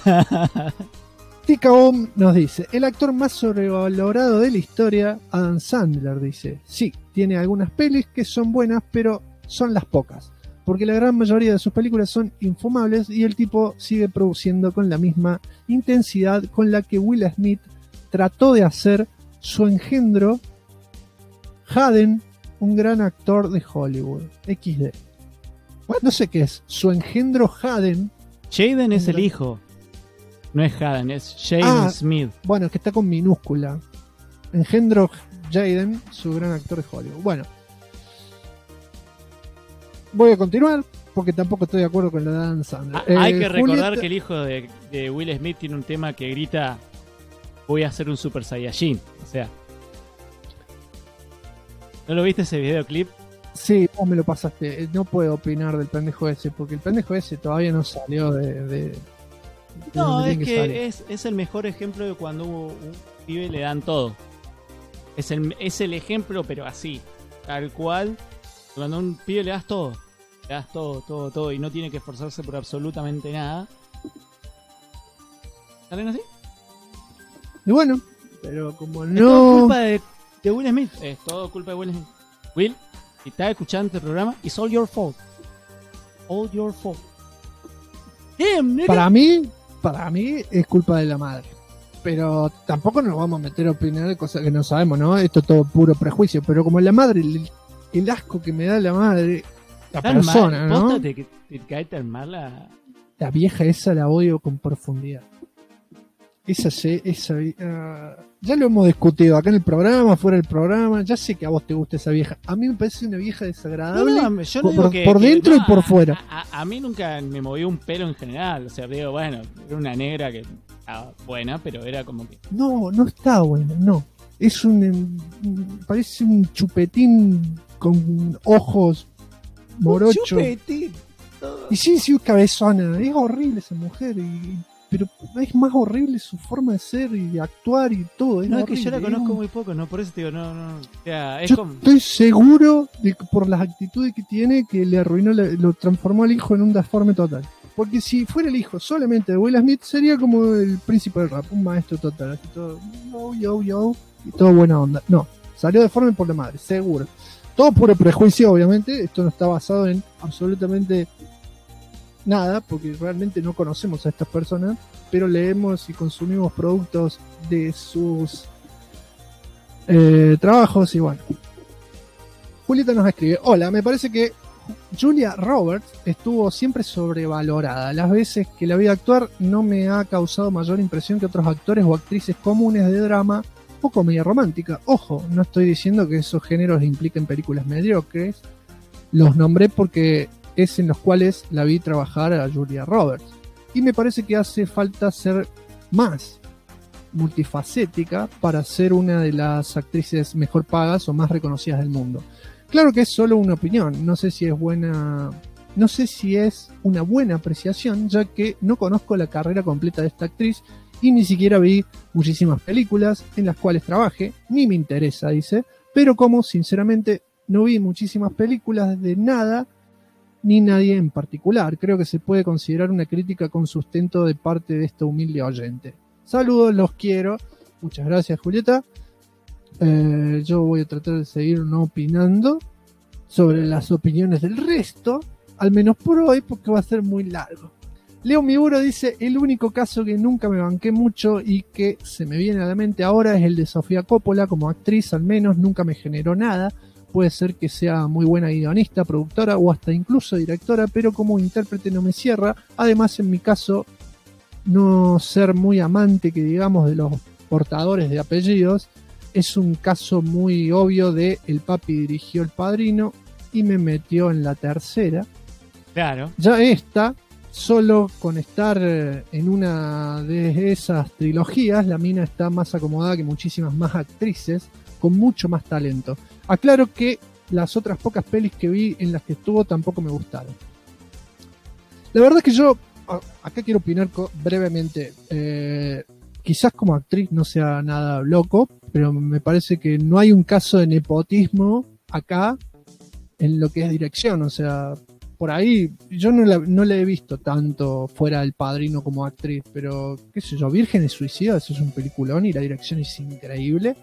Ticabom nos dice, el actor más sobrevalorado de la historia, Adam Sandler, dice, sí, tiene algunas pelis que son buenas, pero son las pocas, porque la gran mayoría de sus películas son infumables y el tipo sigue produciendo con la misma intensidad con la que Will Smith trató de hacer su engendro Hayden, un gran actor de Hollywood, XD. Bueno, no sé qué es, su engendro Hayden. Jaden es el hijo. No es Hayden, es Jaden Smith. Bueno, es que está con minúscula. Engendro Jaden, su gran actor de Hollywood. Bueno. Voy a continuar, porque tampoco estoy de acuerdo con la de Adam Sandler. Hay que recordar que el hijo de Will Smith tiene un tema que grita, voy a hacer un Super Saiyajin. O sea, ¿no lo viste ese videoclip? Sí, vos me lo pasaste. No puedo opinar del pendejo ese, porque el pendejo ese todavía no salió de no, es que es el mejor ejemplo de cuando un pibe le dan todo. Es el ejemplo, pero así, tal cual. Cuando a un pibe le das todo. Le das todo, y no tiene que esforzarse por absolutamente nada. ¿Salen así? Y bueno, pero como no... Es todo culpa de Will Smith. Es todo culpa de Will Smith. Will, si estás escuchando este programa, it's all your fault. All your fault. Damn, nigga. Para mí es culpa de la madre. pero tampoco nos vamos a meter a opinar de cosas que no sabemos, ¿no? Esto es todo puro prejuicio, pero como la madre, el asco que me da la madre, la Tan persona, mal, ¿no? posta te cae tan mal La vieja esa la odio con profundidad. Ya lo hemos discutido acá en el programa, fuera del programa. Ya sé que a vos te gusta esa vieja. A mí me parece una vieja desagradable yo no digo por dentro no, y por fuera. A mí nunca me movió un pelo en general. O sea, digo, bueno, era una negra que estaba buena, pero era como que... No está buena, no. Es parece un chupetín con ojos morochos. Chupetín. Y sí, cabezona. Es horrible esa mujer. Pero es más horrible su forma de ser y de actuar y todo. No, horrible. es que yo la conozco muy poco, ¿no? Por eso te digo, no. O sea, es yo como... estoy seguro de que por las actitudes que tiene que le arruinó, lo transformó al hijo en un deforme total. Porque si fuera el hijo solamente de Will Smith, sería como el príncipe del rap, un maestro total, así todo, yo, y todo buena onda. No, salió deforme por la madre, seguro. Todo puro prejuicio, obviamente. Esto no está basado en absolutamente nada, porque realmente no conocemos a estas personas, pero leemos y consumimos productos de sus trabajos y bueno. Julieta nos escribe: hola, me parece que Julia Roberts estuvo siempre sobrevalorada. Las veces que la vi actuar no me ha causado mayor impresión que otros actores o actrices comunes de drama o comedia romántica. Ojo, no estoy diciendo que esos géneros impliquen películas mediocres. Los nombré porque es en los cuales la vi trabajar a Julia Roberts. Y me parece que hace falta ser más multifacética para ser una de las actrices mejor pagas o más reconocidas del mundo. Claro que es solo una opinión, no sé si es una buena apreciación, ya que no conozco la carrera completa de esta actriz y ni siquiera vi muchísimas películas en las cuales trabaje, ni me interesa, dice, pero como sinceramente no vi muchísimas películas de nada ni nadie en particular, creo que se puede considerar una crítica con sustento de parte de esta humilde oyente. Saludos, los quiero. Muchas gracias, Julieta. Yo voy a tratar de seguir no opinando sobre las opiniones del resto, al menos por hoy, porque va a ser muy largo. Leo Miburo dice: el único caso que nunca me banqué mucho y que se me viene a la mente ahora es el de Sofía Coppola. Como actriz, al menos, nunca me generó nada. Puede ser que sea muy buena guionista, productora o hasta incluso directora, pero como intérprete no me cierra. Además, en mi caso, no ser muy amante, que digamos, de los portadores de apellidos, es un caso muy obvio de el papi dirigió El Padrino y me metió en la tercera. Claro. Ya esta, solo con estar en una de esas trilogías, la mina está más acomodada que muchísimas más actrices, con mucho más talento. Aclaro que las otras pocas pelis que vi en las que estuvo tampoco me gustaron. La verdad es que yo, acá quiero opinar brevemente. Quizás como actriz no sea nada loco, pero me parece que no hay un caso de nepotismo acá en lo que es dirección. O sea, por ahí yo no la he visto tanto fuera del Padrino como actriz, pero qué sé yo, Vírgenes Suicidas es un peliculón y la dirección es increíble.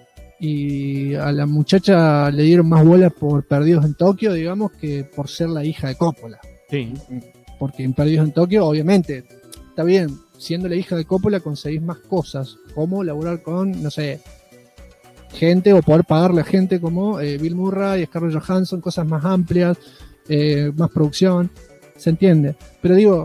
Y a la muchacha le dieron más bola por Perdidos en Tokio, digamos, que por ser la hija de Coppola. Sí. Porque en Perdidos en Tokio, obviamente, está bien, siendo la hija de Coppola conseguís más cosas, como laburar con, no sé, gente o poder pagarle a gente como Bill Murray, Scarlett Johansson, cosas más amplias, más producción, se entiende. Pero digo,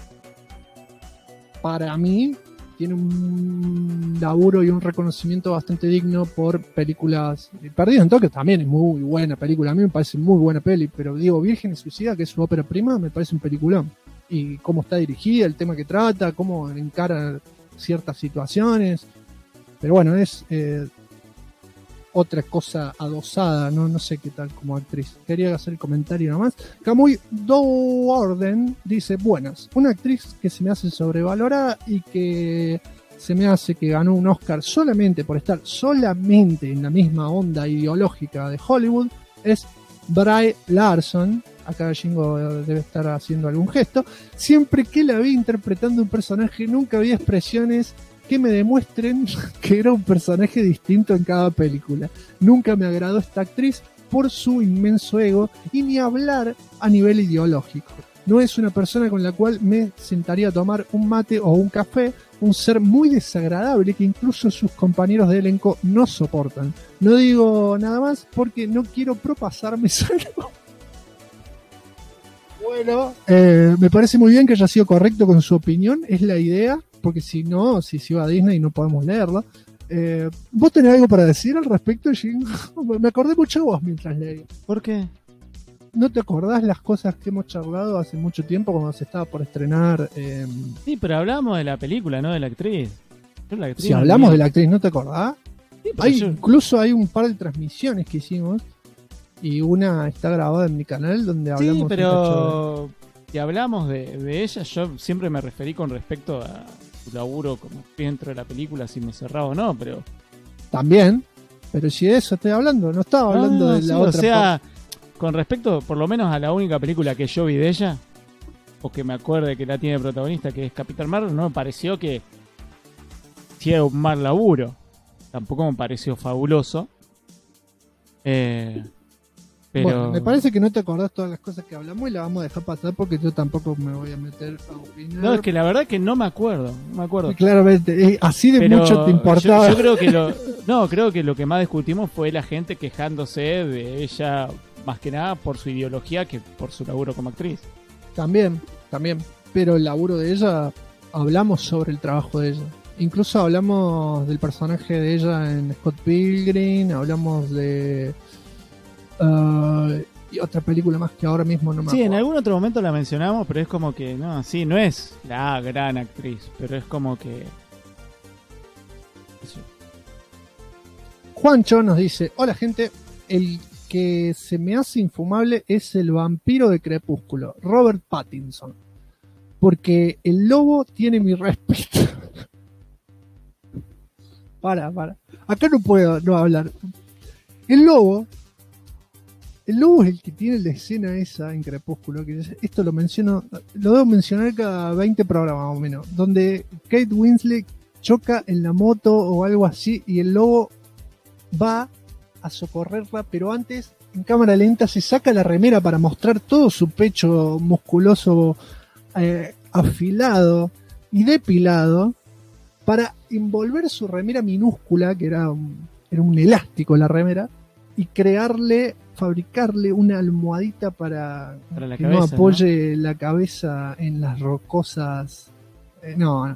para mí tiene un laburo y un reconocimiento bastante digno por películas. Perdido en Tokio también es muy buena película, a mí me parece muy buena peli, pero digo, Vírgenes Suicida, que es su ópera prima, me parece un peliculón. Y cómo está dirigida, el tema que trata, cómo encara ciertas situaciones. Pero bueno, es otra cosa adosada, no sé qué tal como actriz. Quería hacer el comentario nomás. Kamui Doorden dice: buenas, una actriz que se me hace sobrevalorada y que se me hace que ganó un Oscar solamente por estar solamente en la misma onda ideológica de Hollywood es Brie Larson. Acá Jingo debe estar haciendo algún gesto. Siempre que la vi interpretando un personaje, nunca vi expresiones que me demuestren que era un personaje distinto en cada película. Nunca me agradó esta actriz por su inmenso ego y ni hablar a nivel ideológico. No es una persona con la cual me sentaría a tomar un mate o un café un ser muy desagradable que incluso sus compañeros de elenco no soportan. No digo nada más porque no quiero propasarme solo. Bueno, me parece muy bien que haya sido correcto con su opinión, es la idea, porque si no, si se iba a Disney no podemos leerla. ¿Vos tenés algo para decir al respecto, Jim? Me acordé mucho de vos mientras leí. ¿Por qué? ¿No te acordás las cosas que hemos charlado hace mucho tiempo cuando se estaba por estrenar? Sí, pero hablamos de la película, no de la actriz. Si hablamos de la actriz, ¿no te acordás? Sí, incluso hay un par de transmisiones que hicimos y una está grabada en mi canal donde hablamos. Sí, pero si hablamos de ella, yo siempre me referí con respecto a su laburo como dentro de la película, si me cerraba o no, pero... También, pero si de eso estoy hablando, no estaba hablando de la otra. O sea, con respecto por lo menos a la única película que yo vi de ella, o que me acuerde que la tiene protagonista, que es Capitán Marvel, no me pareció que hiciera un mal laburo. Tampoco me pareció fabuloso. Pero... Bueno, me parece que no te acordás todas las cosas que hablamos y la vamos a dejar pasar porque yo tampoco me voy a meter a opinar. No, es que la verdad que no me acuerdo. No me acuerdo. Claramente, así de pero mucho te importaba. Yo creo que creo que lo que más discutimos fue la gente quejándose de ella, más que nada por su ideología que por su laburo como actriz. También. Pero el laburo de ella, hablamos sobre el trabajo de ella. Incluso hablamos del personaje de ella en Scott Pilgrim, hablamos de... y otra película más que ahora mismo no me acuerdo. Sí, en algún otro momento la mencionamos, pero es como que no es la gran actriz, pero es como que... Juancho nos dice: hola gente, el que se me hace infumable es el vampiro de Crepúsculo, Robert Pattinson, porque el lobo tiene mi respeto. Para, acá no puedo no hablar. El lobo es el que tiene la escena esa en Crepúsculo, que esto lo debo mencionar cada 20 programas más o menos, donde Kate Winslet choca en la moto o algo así y el lobo va a socorrerla, pero antes en cámara lenta se saca la remera para mostrar todo su pecho musculoso, afilado y depilado, para envolver su remera minúscula, que era un elástico la remera, y fabricarle una almohadita para la que cabeza, no apoye la cabeza en las rocosas. No.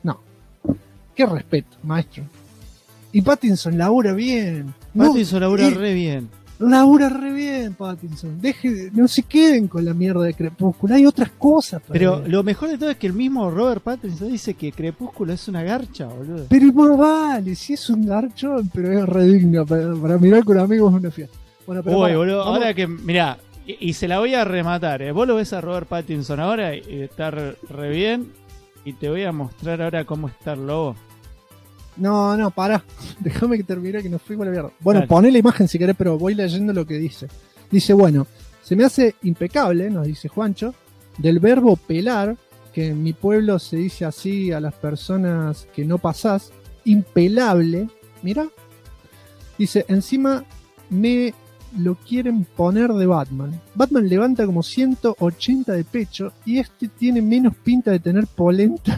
Qué respeto, maestro. Y Pattinson labura bien. Pattinson labura re bien. Labura re bien, Pattinson. No se queden con la mierda de Crepúsculo. Hay otras cosas. Pero lo mejor de todo es que el mismo Robert Pattinson dice que Crepúsculo es una garcha, boludo. Pero más vale, si es un garcho, pero es re digno. Para mirar con amigos es una fiesta. Bueno, pero boludo, ahora que, mirá, y se la voy a rematar. Vos lo ves a Robert Pattinson ahora y está re bien. Y te voy a mostrar ahora cómo está el lobo. No, pará. Déjame que termine, que nos fuimos a la mierda. Bueno, Dale. Poné la imagen si querés, pero voy leyendo lo que dice. Dice, bueno, se me hace impecable, nos dice Juancho, del verbo pelar, que en mi pueblo se dice así a las personas que no pasás, impelable. Mira. Dice, encima me lo quieren poner de Batman. Batman levanta como 180 de pecho y este tiene menos pinta de tener polenta.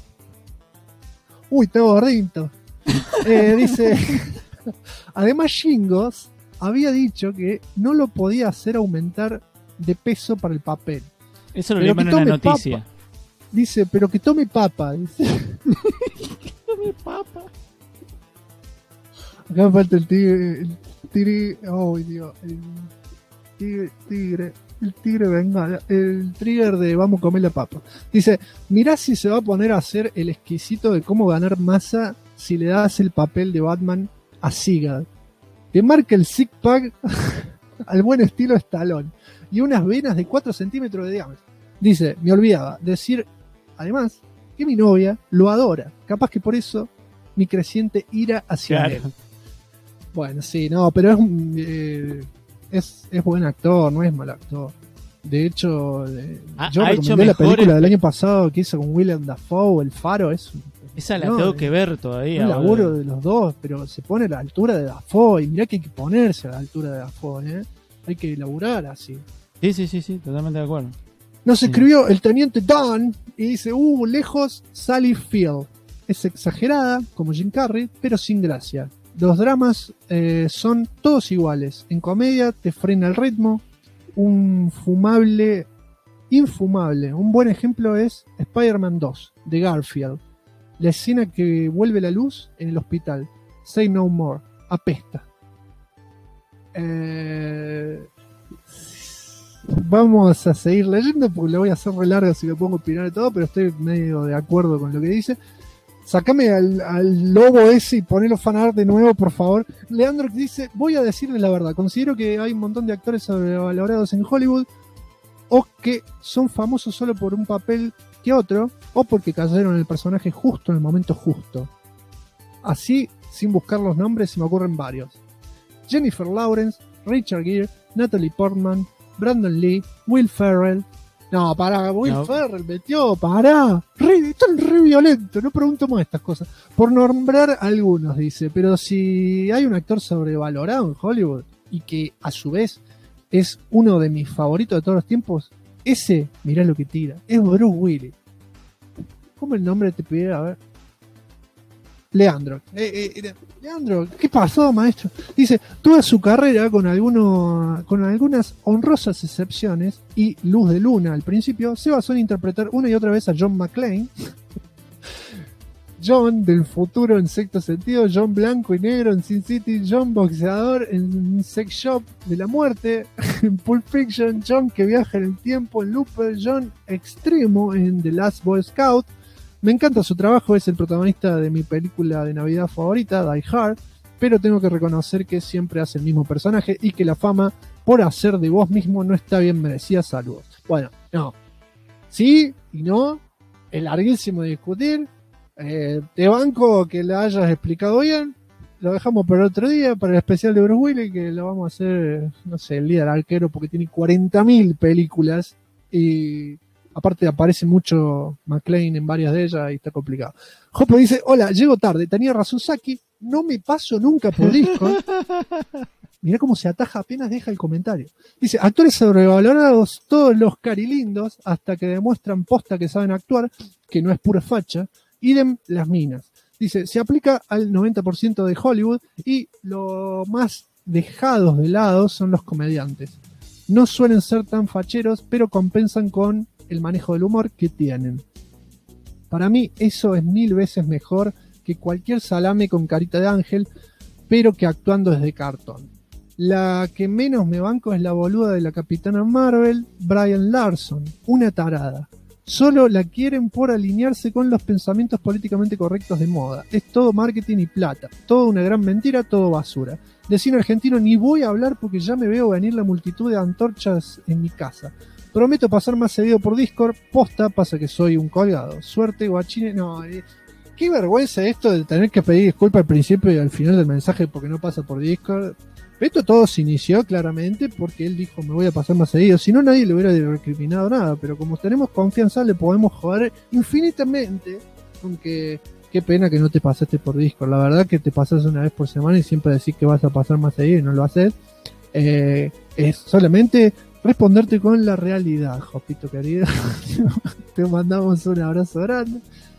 Uy, está gordito. Dice, además Gingos había dicho que no lo podía hacer aumentar de peso para el papel. Eso lo leí en una noticia. Papa. Dice, pero que tome papa. Dice. Que tome papa. Acá me falta el tigre. Oh, Dios. El tigre bengala. El trigger de vamos a comer la papa. Dice, mirá si se va a poner a hacer el exquisito de cómo ganar masa si le das el papel de Batman a Sigurd. Te marca el six pack al buen estilo Stallone y unas venas de 4 centímetros de diámetro. Dice, me olvidaba decir además que mi novia lo adora. Capaz que por eso mi creciente ira hacia él. Bueno, sí, no, pero es buen actor, no es mal actor. De hecho, yo recomendé la película del año pasado que hizo con Willem Dafoe, El Faro. Esa la tengo que ver todavía. Un laburo de los dos, pero se pone a la altura de Dafoe. Y mirá que hay que ponerse a la altura de Dafoe, hay que laburar así. Sí, totalmente de acuerdo. Nos escribió el teniente Dan y dice, lejos Sally Field. es exagerada, como Jim Carrey, pero sin gracia. Los dramas son todos iguales. En comedia te frena el ritmo. Infumable. Un buen ejemplo es Spider-Man 2, de Garfield. La escena que vuelve la luz en el hospital. Say no more. Apesta. Vamos a seguir leyendo porque lo voy a hacer re largo si me pongo a opinar de todo, pero estoy medio de acuerdo con lo que dice. Sacame al lobo ese y ponelo fanart de nuevo, por favor. Leandro dice, voy a decirle la verdad, considero que hay un montón de actores sobrevalorados en Hollywood o que son famosos solo por un papel que otro, o porque cayeron en el personaje justo en el momento justo. Así, sin buscar los nombres, se me ocurren varios. Jennifer Lawrence, Richard Gere, Natalie Portman, Brandon Lee, Will Ferrell. No, pará, Will Ferrell metió, pará. Esto es re violento, no pregunto más estas cosas. Por nombrar algunos, dice, pero si hay un actor sobrevalorado en Hollywood y que a su vez es uno de mis favoritos de todos los tiempos, ese, mirá lo que tira, es Bruce Willis. ¿Cómo el nombre te pide? A ver. Leandro. Leandro, ¿qué pasó, maestro? Dice, toda su carrera con algunas honrosas excepciones y luz de luna al principio, se basó en interpretar una y otra vez a John McClane, John del futuro en sexto sentido, John blanco y negro en Sin City, John boxeador en Sex Shop de la muerte, en Pulp Fiction, John que viaja en el tiempo en Looper, John extremo en The Last Boy Scout. Me encanta su trabajo, es el protagonista de mi película de Navidad favorita, Die Hard, pero tengo que reconocer que siempre hace el mismo personaje y que la fama por hacer de vos mismo no está bien merecida. Saludos. Bueno, no. Sí y no, es larguísimo de discutir. Te banco que la hayas explicado bien. Lo dejamos para otro día, para el especial de Bruce Willis, que lo vamos a hacer, no sé, el líder arquero, porque tiene 40.000 películas y... Aparte aparece mucho McClane en varias de ellas y está complicado. Jopo dice, hola, llego tarde, tenía razón Saki, no me paso nunca por Discord. Mirá cómo se ataja apenas deja el comentario. Dice, actores sobrevalorados, todos los carilindos, hasta que demuestran posta que saben actuar, que no es pura facha, idem las minas. Dice, se aplica al 90% de Hollywood y lo más dejados de lado son los comediantes. No suelen ser tan facheros, pero compensan con el manejo del humor que tienen. Para mí eso es 1000 veces mejor que cualquier salame con carita de ángel, pero que actuando desde cartón. La que menos me banco es la boluda de la Capitana Marvel, Brian Larson, una tarada. Solo la quieren por alinearse con los pensamientos políticamente correctos de moda. Es todo marketing y plata, todo una gran mentira, todo basura. De cine argentino ni voy a hablar porque ya me veo venir la multitud de antorchas en mi casa. Prometo pasar más seguido por Discord. Posta, pasa que soy un colgado. Suerte, guachines. No, qué vergüenza esto de tener que pedir disculpas al principio y al final del mensaje porque no pasa por Discord. Esto todo se inició claramente porque él dijo me voy a pasar más seguido. Si no, nadie le hubiera recriminado nada. Pero como tenemos confianza, le podemos joder infinitamente con que qué pena que no te pasaste por Discord. La verdad que te pasas una vez por semana y siempre decís que vas a pasar más seguido y no lo haces. Es solamente... responderte con la realidad, Jopito querido. Te mandamos un abrazo grande.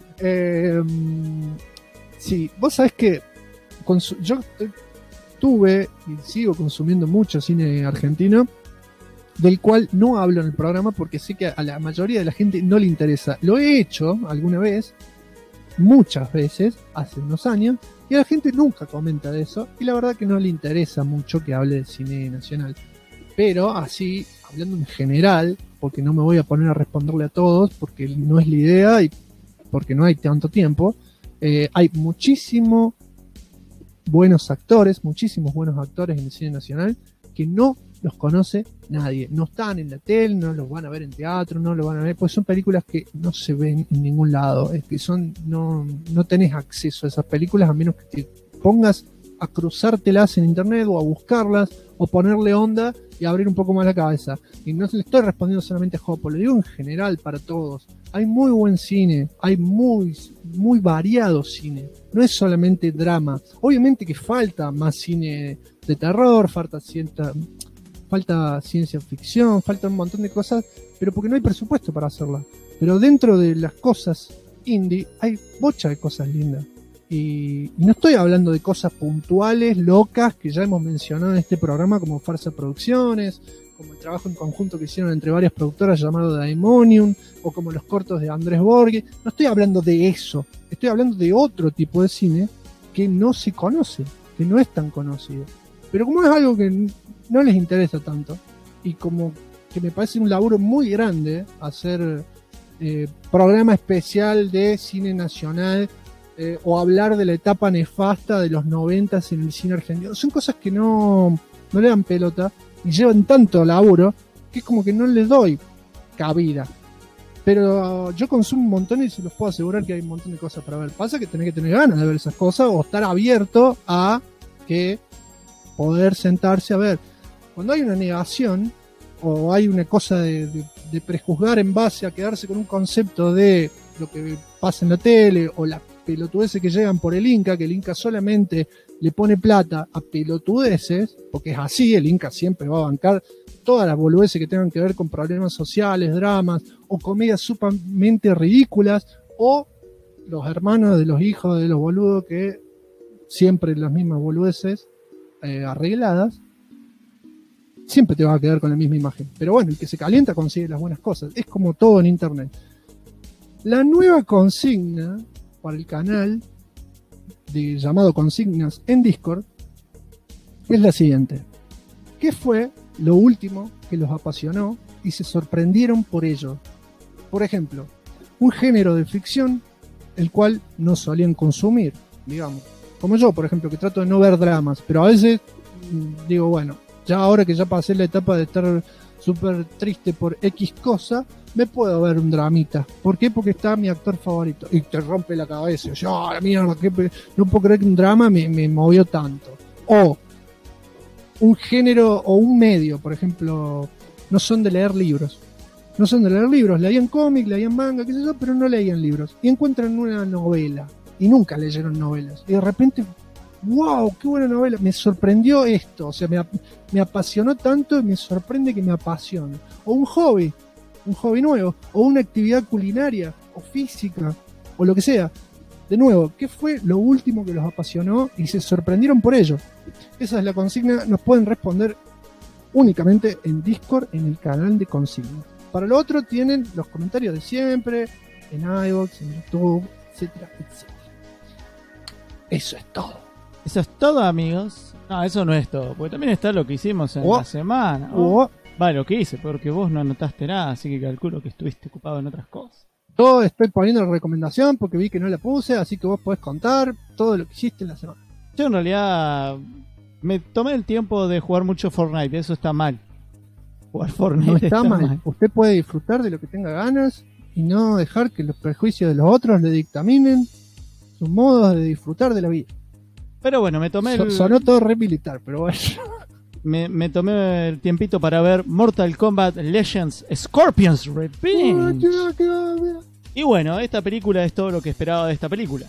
Sí, vos sabés que yo tuve y sigo consumiendo mucho cine argentino, del cual no hablo en el programa porque sé que a la mayoría de la gente no le interesa. Lo he hecho alguna vez, muchas veces, hace unos años, y a la gente nunca comenta de eso, y la verdad que no le interesa mucho que hable de cine nacional. Pero así, hablando en general, porque no me voy a poner a responderle a todos, porque no es la idea y porque no hay tanto tiempo, hay muchísimos buenos actores en el cine nacional que no los conoce nadie. No están en la tele, no los van a ver en teatro, no los van a ver, pues son películas que no se ven en ningún lado. Es que no tenés acceso a esas películas a menos que te pongas a cruzártelas en internet o a buscarlas o ponerle onda y abrir un poco más la cabeza. Y no le estoy respondiendo solamente a Jopo, lo digo en general para todos. Hay muy buen cine, hay muy variado cine. No es solamente drama. Obviamente que falta más cine de terror, falta ciencia ficción, falta un montón de cosas, pero porque no hay presupuesto para hacerla. Pero dentro de las cosas indie hay bocha de cosas lindas. Y no estoy hablando de cosas puntuales, locas, que ya hemos mencionado en este programa, como Farsa Producciones, como el trabajo en conjunto que hicieron entre varias productoras llamado Daemonium, o como los cortos de Andrés Borghi. No estoy hablando de eso, estoy hablando de otro tipo de cine que no se conoce, que no es tan conocido. Pero como es algo que no les interesa tanto, y como que me parece un laburo muy grande hacer programa especial de cine nacional, o hablar de la etapa nefasta de los 90s en el cine argentino, son cosas que no le dan pelota y llevan tanto laburo que es como que no les doy cabida. Pero yo consumo un montón y se los puedo asegurar que hay un montón de cosas para ver. Pasa que tenés que tener ganas de ver esas cosas o estar abierto a que poder sentarse a ver. Cuando hay una negación o hay una cosa de prejuzgar en base a quedarse con un concepto de lo que pasa en la tele o las pelotudeces que llegan por el Inca, que el Inca solamente le pone plata a pelotudeces, porque es así, el Inca siempre va a bancar todas las boludeces que tengan que ver con problemas sociales, dramas o comedias sumamente ridículas, o los hermanos de los hijos de los boludos que siempre las mismas boludeces arregladas, siempre te vas a quedar con la misma imagen. Pero bueno, el que se calienta consigue las buenas cosas, es como todo en internet. La nueva consigna para el canal llamado Consignas en Discord es la siguiente: ¿qué fue lo último que los apasionó y se sorprendieron por ello? Por ejemplo, un género de ficción el cual no solían consumir, digamos, como yo, por ejemplo, que trato de no ver dramas, pero a veces digo, bueno, ya ahora que ya pasé la etapa de estar súper triste por X cosa, me puedo ver un dramita. ¿Por qué? Porque está mi actor favorito. Y te rompe la cabeza. Yo, la mierda, no puedo creer que un drama me movió tanto. O un género o un medio, por ejemplo, no son de leer libros. No son de leer libros. Leían cómics, leían manga, qué sé yo, pero no leían libros. Y encuentran una novela. Y nunca leyeron novelas. Y de repente, wow, qué buena novela. Me sorprendió esto. O sea, me apasionó tanto y me sorprende que me apasione. O un hobby nuevo, o una actividad culinaria, o física, o lo que sea. De nuevo, ¿qué fue lo último que los apasionó y se sorprendieron por ello? Esa es la consigna, nos pueden responder únicamente en Discord, en el canal de consignas. Para lo otro tienen los comentarios de siempre, en iVoox, en YouTube, etcétera, etcétera. Eso es todo. Eso es todo, amigos. No, eso no es todo, porque también está lo que hicimos en la semana. Vale, lo que hice, porque vos no anotaste nada, así que calculo que estuviste ocupado en otras cosas. Yo estoy poniendo la recomendación porque vi que no la puse, así que vos podés contar todo lo que hiciste en la semana. Yo en realidad me tomé el tiempo de jugar mucho Fortnite, eso está mal. Jugar Fortnite no está mal. Usted puede disfrutar de lo que tenga ganas y no dejar que los prejuicios de los otros le dictaminen sus modos de disfrutar de la vida. Pero bueno, me tomé sonó todo re militar, pero bueno. Me tomé el tiempito para ver Mortal Kombat Legends Scorpion's Revenge. Y bueno, esta película es todo lo que esperaba de esta película.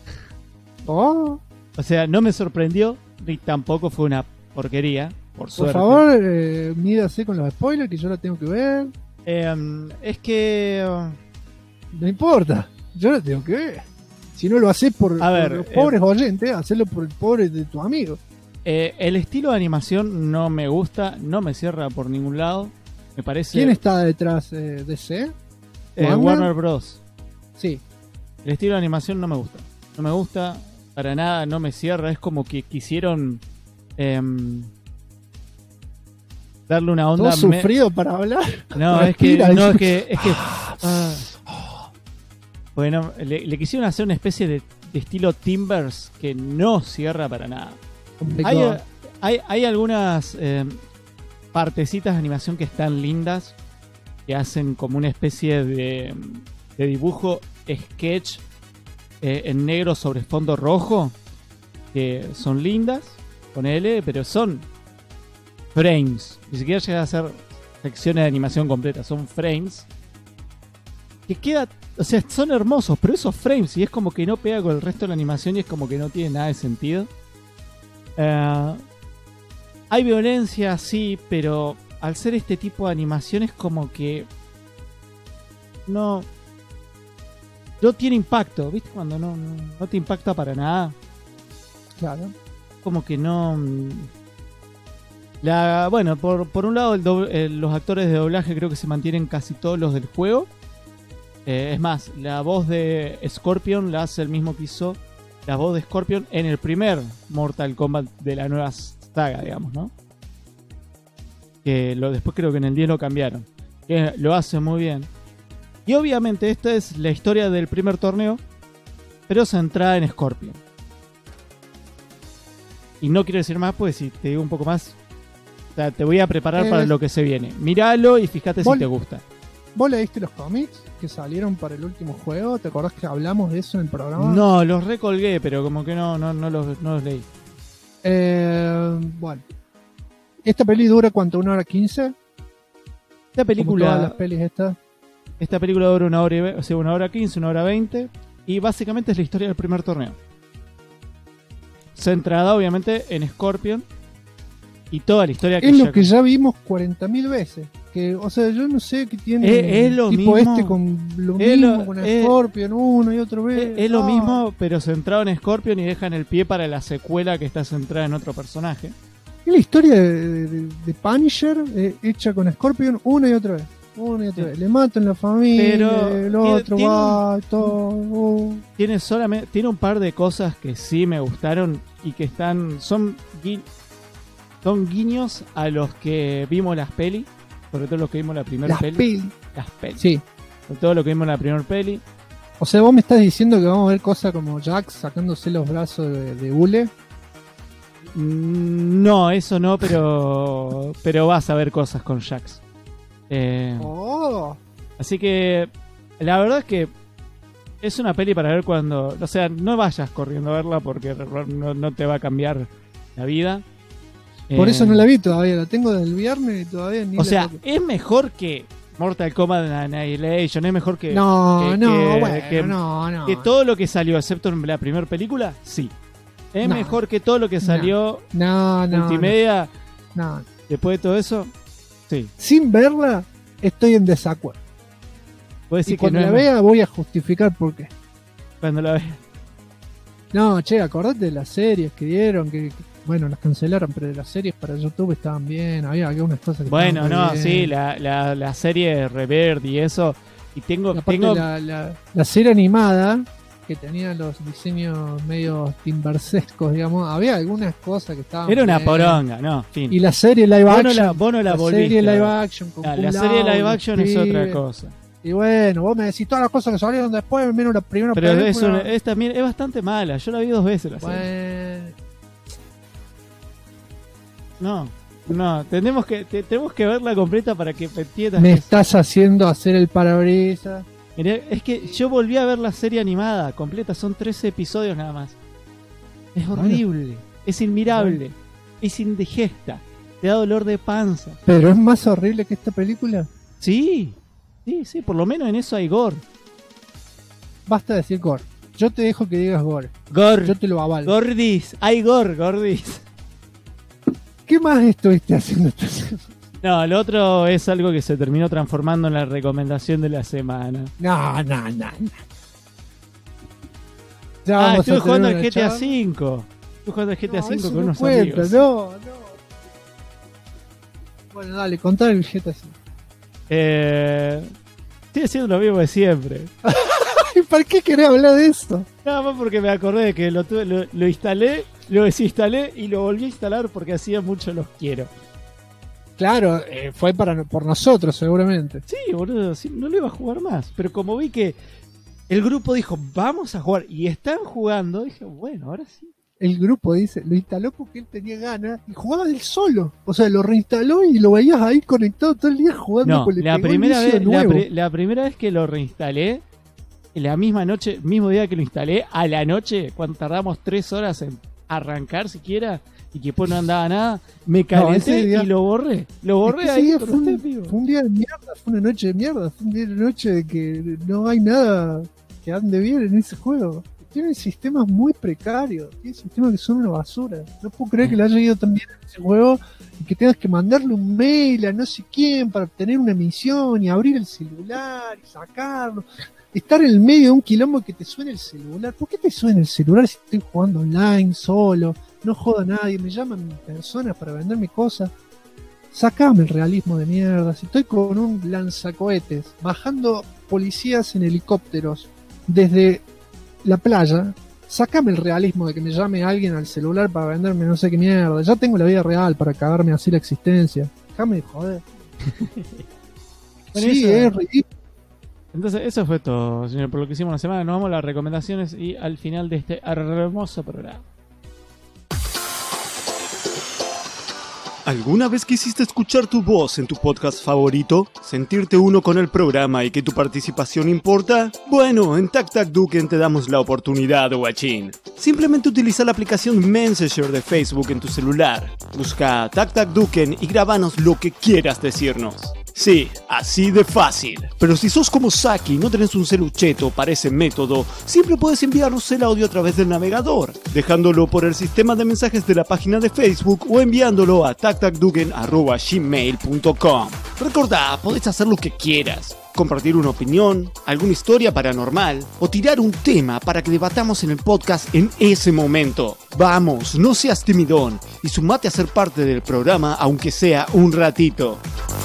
O sea, no me sorprendió, ni tampoco fue una porquería, por suerte. Por favor, mídase con los spoilers, que yo la tengo que ver. Es que... no importa, yo la tengo que ver. Si no lo haces por los pobres oyentes, hacelo por el pobre de tus amigos. El estilo de animación no me gusta, no me cierra por ningún lado. Me parece. ¿Quién está detrás de DC? Warner Bros. Sí. El estilo de animación no me gusta. No me gusta para nada, no me cierra. Es como que quisieron darle una onda. ¿Todo sufrido para hablar? No, es que bueno, le quisieron hacer una especie de estilo Timbers que no cierra para nada. Hay algunas partecitas de animación que están lindas, que hacen como una especie de dibujo sketch en negro sobre fondo rojo, que son lindas, ponele, pero son frames, ni siquiera llega a ser secciones de animación completas, son frames que queda, o sea, son hermosos, pero esos frames, y es como que no pega con el resto de la animación y es como que no tiene nada de sentido. Hay violencia, sí, pero al ser este tipo de animación es como que no no tiene impacto, ¿viste? Cuando no te impacta para nada. Claro. Como que no... Bueno, por un lado los actores de doblaje creo que se mantienen casi todos los del juego. Es más, la voz de Scorpion la hace el mismo que hizo la voz de Scorpion en el primer Mortal Kombat de la nueva saga, digamos, ¿no? Que después creo que en el 10 lo cambiaron. Que lo hace muy bien. Y obviamente esta es la historia del primer torneo, pero centrada en Scorpion. Y no quiero decir más, pues si te digo un poco más, o sea, te voy a preparar para lo que se viene. Míralo y fíjate si te gusta. ¿Vos leíste los cómics que salieron para el último juego? ¿Te acordás que hablamos de eso en el programa? No, los recolgué, pero como que no los leí. Bueno. ¿Esta peli dura cuánto? ¿1 hora 15? Esta película... Como todas las pelis estas. Esta película dura 1 hora, o sea, 1 hora 15, 1 hora 20. Y básicamente es la historia del primer torneo. Centrada obviamente en Scorpion. Y toda la historia que es lo que ya vimos 40.000 veces. Que, o sea, yo no sé qué tiene es lo tipo mismo, con lo mismo, con Scorpion uno y otro vez. Es lo mismo, pero centrado en Scorpion y dejan el pie para la secuela que está centrada en otro personaje. Es la historia de Punisher hecha con Scorpion una y otra vez. Una y otra vez. Le matan la familia, pero el otro va, todo. Tiene un par de cosas que sí me gustaron y que son guiños a los que vimos las pelis, sobre todo los que vimos la primera peli. Las pelis. Sí. Sobre todo lo que vimos en la primera peli. O sea, vos me estás diciendo que vamos a ver cosas como Jax sacándose los brazos de hule. No, eso no, pero vas a ver cosas con Jax. Así que la verdad es que es una peli para ver cuando... O sea, no vayas corriendo a verla porque no te va a cambiar la vida. Por eso no la vi todavía, la tengo del viernes y todavía ni o sea, es mejor que Mortal Kombat Annihilation, es mejor que... No. Que todo lo que salió, excepto en la primera película, sí. Es mejor que todo lo que salió multimedia. No. Después de todo eso, sí. Sin verla, estoy en desacuerdo. Y cuando la vea voy a justificar por qué. Cuando la vea. No, che, acordate de las series que dieron, que bueno, las cancelaron, pero de las series para YouTube estaban bien, había algunas cosas que bueno, estaban bien. Sí, la serie Reverde y eso. Y tengo la serie animada que tenía los diseños medio timbersescos, digamos, había algunas cosas que estaban era una bien. Poronga, no, fin. Y la serie live action, vos no la volviste. Serie live action con la serie live action es otra cosa. Y bueno, vos me decís todas las cosas que salieron después, menos la primera pero película. Pero también es bastante mala, yo la vi 2 veces la serie. No, tenemos que verla completa para que entiendas. Me estás haciendo hacer el parabrisas. Mirá, es que yo volví a ver la serie animada completa, son 13 episodios nada más. Es horrible, es inmirable, es indigesta, te da dolor de panza. ¿Pero es más horrible que esta película? Sí, por lo menos en eso hay gore. Basta de decir gore. Yo te dejo que digas gore. Gore. Yo te lo avalo. Gordis, hay gordis. ¿Qué más estuviste haciendo esta semana? No, lo otro es algo que se terminó transformando en la recomendación de la semana. No. Estuve jugando al GTA V. Estuve jugando al GTA V con unos amigos. No. Bueno, dale, contá el GTA V. Estoy haciendo lo mismo de siempre. ¿Y para qué querés hablar de esto? Nada más porque me acordé de que lo instalé, lo desinstalé y lo volví a instalar porque hacía mucho los quiero. Claro, fue por nosotros seguramente. Sí, boludo, sí, no lo iba a jugar más. Pero como vi que el grupo dijo, vamos a jugar, y están jugando, dije, bueno, ahora sí. El grupo dice, lo instaló porque él tenía ganas y jugaba él solo. O sea, lo reinstaló y lo veías ahí conectado todo el día jugando. No, la primera vez que lo reinstalé, la misma noche, mismo día que lo instalé, a la noche, cuando tardamos 3 horas en arrancar siquiera, y que después no andaba nada, me calenté y lo borré. Lo borré ahí. Fue un día de mierda, fue una noche de mierda, fue un día de noche de que no hay nada que ande bien en ese juego. Tienen sistemas muy precarios, tienen sistemas que son una basura. No puedo creer que le haya ido tan bien en ese juego y que tengas que mandarle un mail a no sé quién para obtener una misión y abrir el celular y sacarlo. estar en el medio de un quilombo que te suene el celular. ¿Por qué te suena el celular si estoy jugando online, solo? No jodo a nadie, me llaman personas para venderme cosas. Sacame el realismo de mierda. Si estoy con un lanzacohetes, bajando policías en helicópteros desde la playa, sacame el realismo de que me llame alguien al celular para venderme no sé qué mierda. Ya tengo la vida real para cagarme así la existencia. Déjame de joder. Bueno, Sí, eso- es ridículo. Entonces, eso fue todo, señor, por lo que hicimos la semana. Nos vamos a las recomendaciones y al final de este hermoso programa. ¿Alguna vez quisiste escuchar tu voz en tu podcast favorito? ¿Sentirte uno con el programa y que tu participación importa? Bueno, en Tac Tac Duken te damos la oportunidad, guachín. Simplemente utiliza la aplicación Messenger de Facebook en tu celular. Busca Tac Tac Duken y grabanos lo que quieras decirnos. Sí, así de fácil. Pero si sos como Saki y no tenés un celucheto para ese método, siempre puedes enviarnos el audio a través del navegador, dejándolo por el sistema de mensajes de la página de Facebook o enviándolo a tactacduken@gmail.com. Recordá, podés hacer lo que quieras. Compartir una opinión, alguna historia paranormal o tirar un tema para que debatamos en el podcast en ese momento. Vamos, no seas timidón y sumate a ser parte del programa aunque sea un ratito.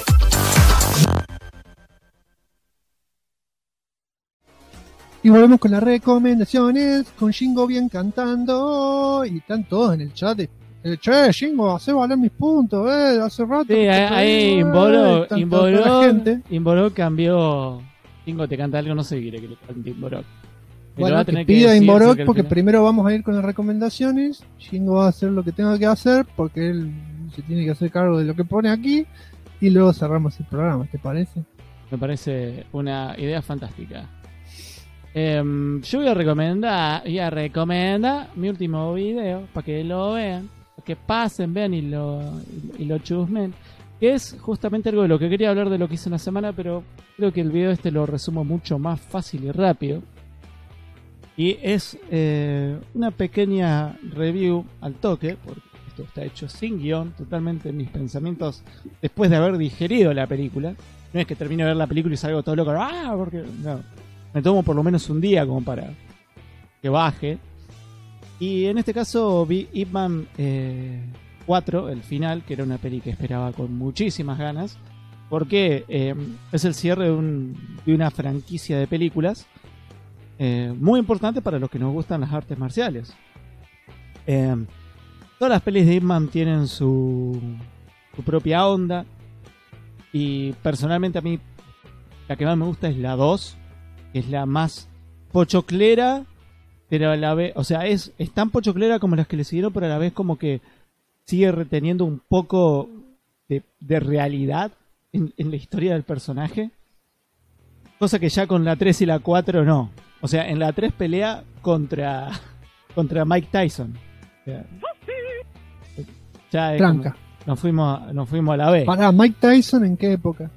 Y volvemos con las recomendaciones, con Shingo bien cantando, y están todos en el chat de, che, Shingo, hace valer mis puntos, hace rato. Sí, que te ahí traigo, están toda la gente. Inborok cambió. Tingo te canta algo, no sé qué quiere que le cante Inborok. Me lo va Bueno, a que tener pida decir, Inborok que al porque final- primero vamos a ir con las recomendaciones, Shingo va a hacer lo que tenga que hacer, porque él se tiene que hacer cargo de lo que pone aquí, y luego cerramos el programa, ¿te parece? Me parece una idea fantástica. Yo voy a recomendar mi último video para que lo vean, para que pasen, vean y lo chusmen, que es justamente algo de lo que quería hablar de lo que hice en la semana, pero creo que el video este lo resumo mucho más fácil y rápido. Y es una pequeña review al toque, porque esto está hecho sin guión, totalmente mis pensamientos después de haber digerido la película. No es que termino de ver la película y salgo todo loco, porque no. Me tomo por lo menos un día como para que baje. Y en este caso vi Ip Man 4, el final, que era una peli que esperaba con muchísimas ganas, porque es el cierre de una franquicia de películas muy importante para los que nos gustan las artes marciales. Todas las pelis de Ip Man tienen su propia onda, y personalmente a mí la que más me gusta es la 2, que es la más pochoclera, pero a la vez, o sea, es tan pochoclera como las que le siguieron, pero a la vez como que sigue reteniendo un poco de realidad en la historia del personaje, cosa que ya con la 3 y la 4 no. O sea, en la 3 pelea contra Mike Tyson. O sea, ya es Tranca. como- nos fuimos a la B. Para Mike Tyson, ¿en qué época?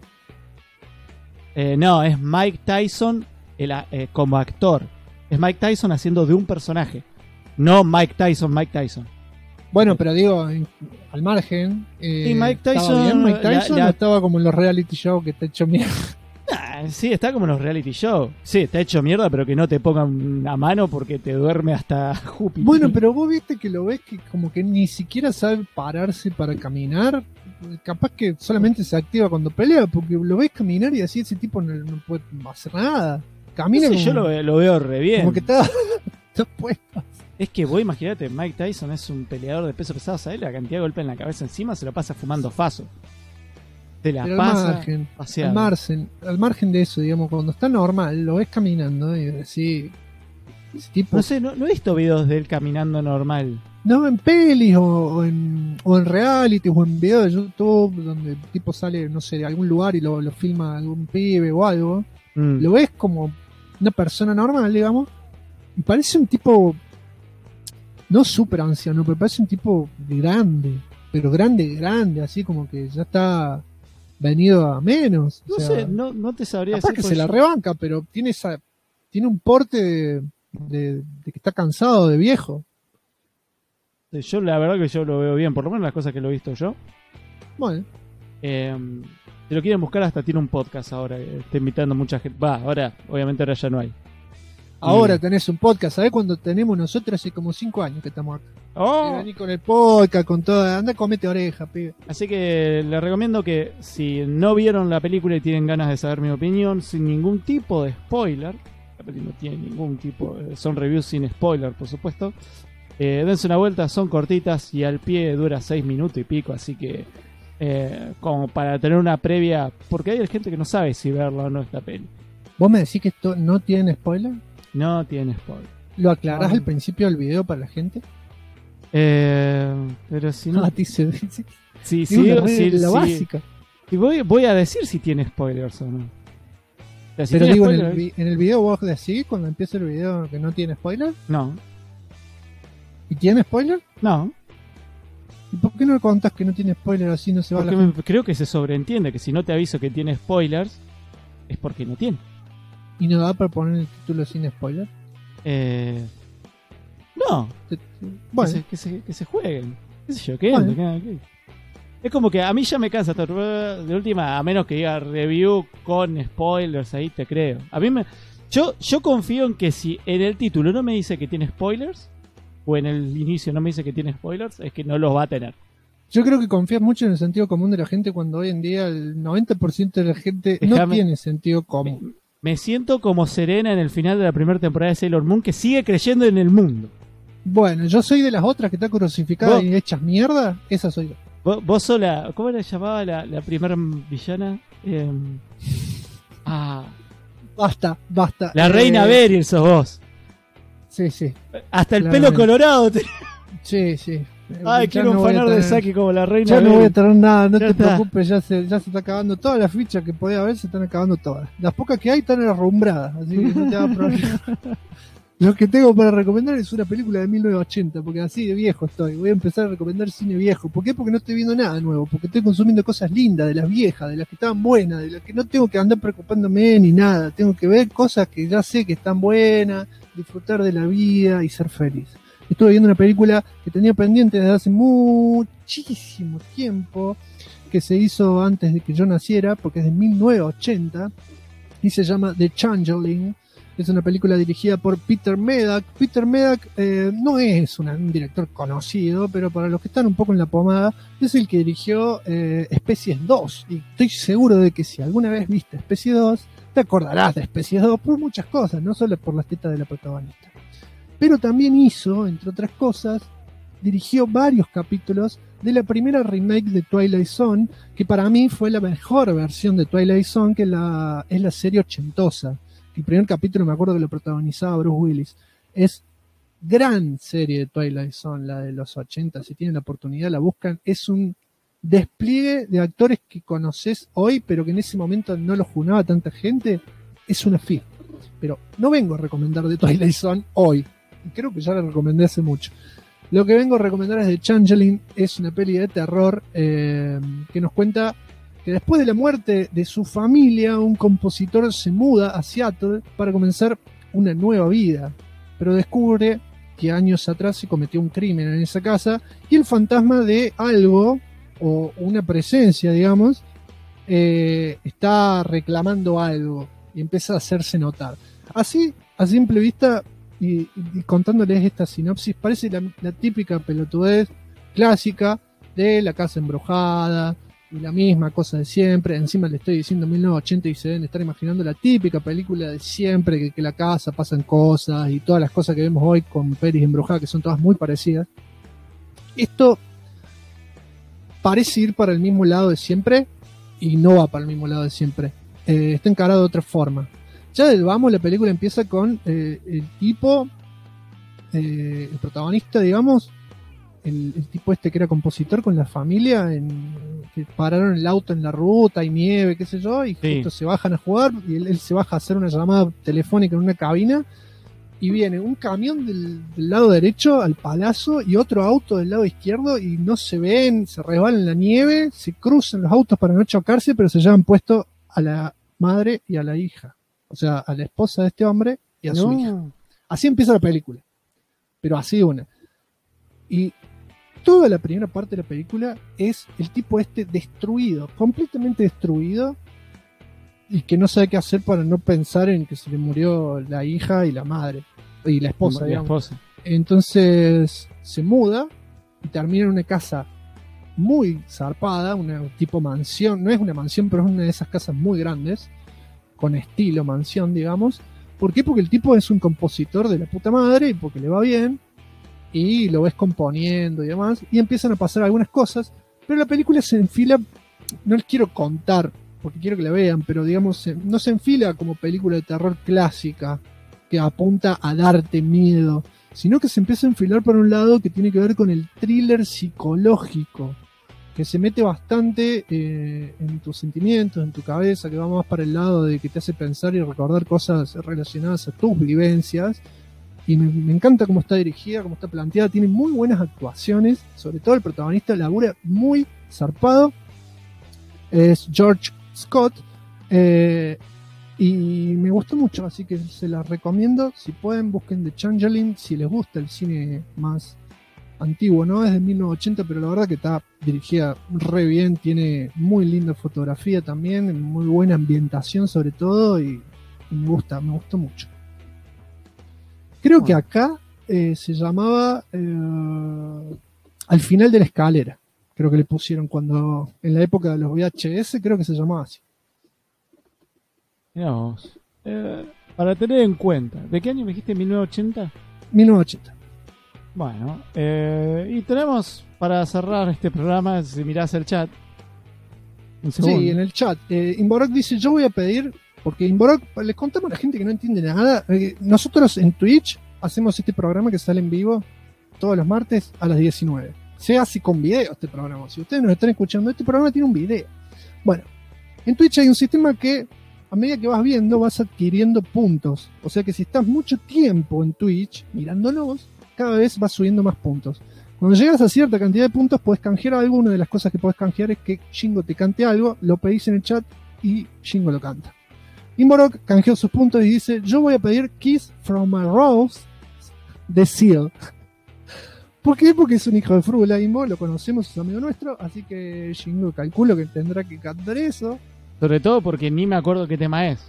No, es Mike Tyson como actor. Es Mike Tyson haciendo de un personaje. No Mike Tyson. Bueno, pero digo, al margen. Y Mike ¿estaba Tyson, bien Mike Tyson la- o estaba como en los reality shows que está hecho mierda? Sí, está como en los reality shows. Sí, está hecho mierda, pero que no te pongan a mano porque te duerme hasta Júpiter. Bueno, pero vos viste que lo ves que como que ni siquiera sabe pararse para caminar. Capaz que solamente se activa cuando pelea, porque lo ves caminar y así ese tipo no puede hacer nada. Camina No sé, yo como, lo veo re bien. como que está puesto. Es que vos imagínate, Mike Tyson es un peleador de peso pesado, ¿sabes? La cantidad de golpe en la cabeza encima se lo pasa fumando faso. Te la Pero pasa al paseando. margen de eso, digamos, cuando está normal, lo ves caminando y decís, ese tipo, No sé, no he visto videos de él caminando normal. no en pelis o en reality o en videos de YouTube donde el tipo sale, no sé, de algún lugar y lo filma algún pibe o algo, lo ves como una persona normal, digamos, y parece un tipo no súper anciano, pero parece un tipo grande, pero grande, así como que ya está venido a menos. No o sea, sé, no te sabría capaz decir. que porque se la yo- rebanca, pero tiene un porte de que está cansado de viejo. Yo la verdad que yo lo veo bien, por lo menos las cosas que lo he visto yo. Bueno, Eh, Si lo quieren buscar, hasta tiene un podcast ahora. Está invitando a mucha gente. Obviamente ahora ya no hay. Ahora tenés un podcast, ¿sabés cuándo tenemos nosotros? Hace como 5 años que estamos acá. Oh. Y vení con el podcast, con todo. Anda, comete oreja, pibe. Así que les recomiendo que si no vieron la película y tienen ganas de saber mi opinión, sin ningún tipo de spoiler, la película no tiene ningún tipo, son reviews sin spoiler, por supuesto, dense una vuelta, son cortitas y al pie dura 6 minutos y pico, así que como para tener una previa, porque hay gente que no sabe si verla o no esta peli. ¿Vos me decís que esto no tiene spoiler? No tiene spoiler. ¿Lo aclarás al principio del video para la gente? Pero si no... la básica. Y voy a decir si tiene spoilers o no. O sea, si pero tiene digo, spoilers, en el video vos decís cuando empieza el video que no tiene spoiler. No. ¿Y tiene spoiler? No. ¿Y por qué no contás que no tiene spoiler así no se va porque la gente? Creo que se sobreentiende que si no te aviso que tiene spoilers es porque no tiene. ¿Y no da para poner el título sin spoiler? No. Bueno. Que se jueguen. ¿Qué sé yo? ¿Qué? Es como que a mí ya me cansa. De última, a menos que diga review con spoilers, ahí te creo. A mí yo confío en que si en el título no me dice que tiene spoilers, o en el inicio no me dice que tiene spoilers, es que no los va a tener. Yo creo que confías mucho en el sentido común de la gente cuando hoy en día el 90% de la gente no tiene sentido común. Me siento como Serena en el final de la primera temporada de Sailor Moon, que sigue creyendo en el mundo. Bueno, yo soy de las otras que está crucificada y hechas mierda. Esa soy yo. Vos sola, ¿cómo la llamaba la primera villana? Basta. La reina Beryl sos vos. Sí. Hasta el pelo colorado. Sí. Ay, quiero un fanar de Saki como la reina. Ya no voy a tener nada, no te está. preocupes, ya se está acabando. Todas las fichas que podía haber se están acabando todas. Las pocas que hay están arrumbradas, así que no te va a problema. Lo que tengo para recomendar es una película de 1980, porque así de viejo estoy. Voy a empezar a recomendar cine viejo. ¿Por qué? Porque no estoy viendo nada nuevo, porque estoy consumiendo cosas lindas, de las viejas, de las que estaban buenas, de las que no tengo que andar preocupándome ni nada. Tengo que ver cosas que ya sé que están buenas, disfrutar de la vida y ser feliz. Estuve viendo una película que tenía pendiente desde hace muchísimo tiempo, que se hizo antes de que yo naciera, porque es de 1980, y se llama The Changeling. Es una película dirigida por Peter Medak. Peter Medak no es un director conocido, pero para los que están un poco en la pomada, es el que dirigió Especies 2. Y estoy seguro de que si alguna vez viste Especies 2, te acordarás de Especies 2 por muchas cosas, no solo por las tetas de la protagonista. Pero también hizo, entre otras cosas, dirigió varios capítulos de la primera remake de Twilight Zone, que para mí fue la mejor versión de Twilight Zone, que es la serie ochentosa. El primer capítulo me acuerdo que lo protagonizaba Bruce Willis. Es gran serie de Twilight Zone, la de los 80. Si tienen la oportunidad, la buscan. Es un despliegue de actores que conoces hoy, pero que en ese momento no los junaba tanta gente. Es una fiesta. Pero no vengo a recomendar de Twilight Zone hoy. Y creo que ya la recomendé hace mucho. Lo que vengo a recomendar es The Changeling. Es una peli de terror que nos cuenta que después de la muerte de su familia, un compositor se muda a Seattle para comenzar una nueva vida, pero descubre que años atrás se cometió un crimen en esa casa y el fantasma de algo, o una presencia, digamos, está reclamando algo y empieza a hacerse notar. Así, a simple vista, y contándoles esta sinopsis, parece la típica pelotudez clásica de la casa embrujada, y la misma cosa de siempre. Encima le estoy diciendo 1980 y se deben estar imaginando la típica película de siempre, que la casa pasan cosas y todas las cosas que vemos hoy con pelis embrujadas, que son todas muy parecidas. Esto parece ir para el mismo lado de siempre y no va para el mismo lado de siempre. Está encarado de otra forma. Ya del vamos, la película empieza con el tipo, el protagonista, digamos, el tipo este que era compositor con la familia, que pararon el auto en la ruta, hay nieve, qué sé yo, y justo se bajan a jugar, y él se baja a hacer una llamada telefónica en una cabina, y viene un camión del lado derecho al palazo y otro auto del lado izquierdo, y no se ven, se resbalan en la nieve, se cruzan los autos para no chocarse, pero se llevan puesto a la madre y a la hija, o sea, a la esposa de este hombre y a su hija. Así empieza la película, pero así una. Y toda la primera parte de la película es el tipo destruido, completamente destruido, y que no sabe qué hacer para no pensar en que se le murió la hija y la madre, y la esposa, digamos. Entonces se muda y termina en una casa muy zarpada, una tipo mansión, no es una mansión, pero es una de esas casas muy grandes, con estilo mansión, digamos. ¿Por qué? Porque el tipo es un compositor de la puta madre y porque le va bien, y lo ves componiendo y demás, y empiezan a pasar algunas cosas, pero la película se enfila, no les quiero contar, porque quiero que la vean, pero digamos, no se enfila como película de terror clásica, que apunta a darte miedo, sino que se empieza a enfilar por un lado que tiene que ver con el thriller psicológico, que se mete bastante en tus sentimientos, en tu cabeza, que va más para el lado de que te hace pensar y recordar cosas relacionadas a tus vivencias. Y me encanta cómo está dirigida, cómo está planteada, tiene muy buenas actuaciones, sobre todo el protagonista labura muy zarpado, es George Scott, y me gustó mucho, así que se la recomiendo. Si pueden, busquen The Changeling, si les gusta el cine más antiguo, ¿no? Es de 1980, pero la verdad que está dirigida re bien, tiene muy linda fotografía también, muy buena ambientación sobre todo, y me gustó mucho. Creo que acá se llamaba Al final de la escalera. Creo que le pusieron cuando en la época de los VHS, creo que se llamaba así. Mirá vos. Para tener en cuenta, ¿de qué año me dijiste? ¿1980? 1980. Bueno, y tenemos para cerrar este programa, si mirás el chat. Sí, en el chat. Imborok dice, yo voy a pedir... Porque Imborok, les contamos a la gente que no entiende nada. Nosotros en Twitch hacemos este programa que sale en vivo todos los martes a las 19. Se hace con video este programa. Si ustedes nos están escuchando, este programa tiene un video. Bueno, en Twitch hay un sistema que a medida que vas viendo vas adquiriendo puntos. O sea que si estás mucho tiempo en Twitch mirándonos, cada vez vas subiendo más puntos. Cuando llegas a cierta cantidad de puntos puedes canjear algo. Una de las cosas que puedes canjear es que Shingo te cante algo, lo pedís en el chat y Shingo lo canta. Imborok canjeó sus puntos y dice, yo voy a pedir Kiss from a Rose de Seal. ¿Por qué? Porque es un hijo de frula, Imbo, lo conocemos, es amigo nuestro, así que Shingo calculo que tendrá que cantar eso. Sobre todo porque ni me acuerdo qué tema es.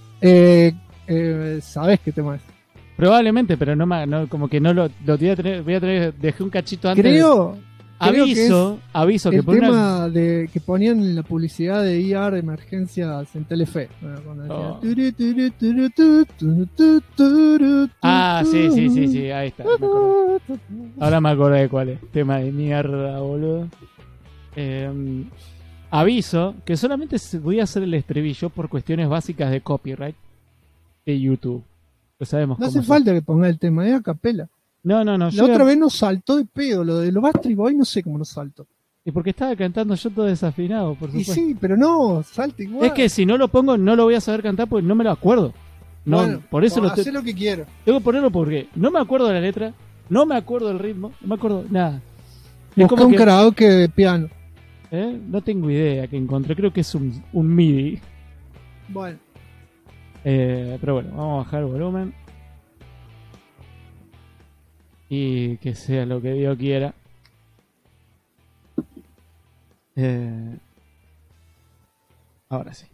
¿Sabés qué tema es? Probablemente, pero como que no lo voy a tener, dejé un cachito antes. Creo Aviso que el tema que ponían en la publicidad de IR Emergencias en Telefe. Sí, ahí está. Ahora me acordé de cuál es. Tema de mierda, boludo. Aviso que solamente voy a hacer el estribillo por cuestiones básicas de copyright de YouTube. Lo sabemos. No hace falta que ponga el tema, es a capela. No. La otra vez nos saltó de pedo, lo de los Backstreet Boys, no sé cómo nos saltó. Y porque estaba cantando yo todo desafinado, por supuesto. Y sí, pero no, salta igual. Es que si no lo pongo, no lo voy a saber cantar porque no me lo acuerdo. No, bueno, por eso hacé lo que quiero. Tengo que ponerlo porque no me acuerdo de la letra, no me acuerdo del ritmo, no me acuerdo nada. Busca un karaoke de piano. No tengo idea que encontré, creo que es un MIDI. Bueno. Pero bueno, vamos a bajar el volumen. Y que sea lo que Dios quiera. Ahora sí.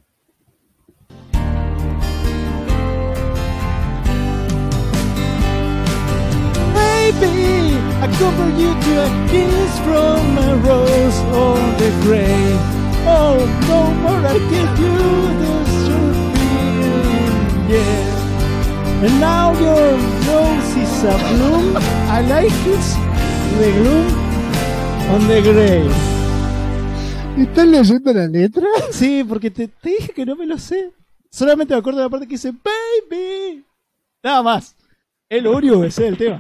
Baby, I cover you to a kiss from a rose on the grave. Oh, no more I give you this sweet feeling, yeah. And now your rose is a bloom. I like it, the gloom on the grave. ¿Estás leyendo la letra? Sí, porque te dije que no me lo sé. Solamente me acuerdo de la parte que dice baby. Nada más. Es lo único que sé del tema.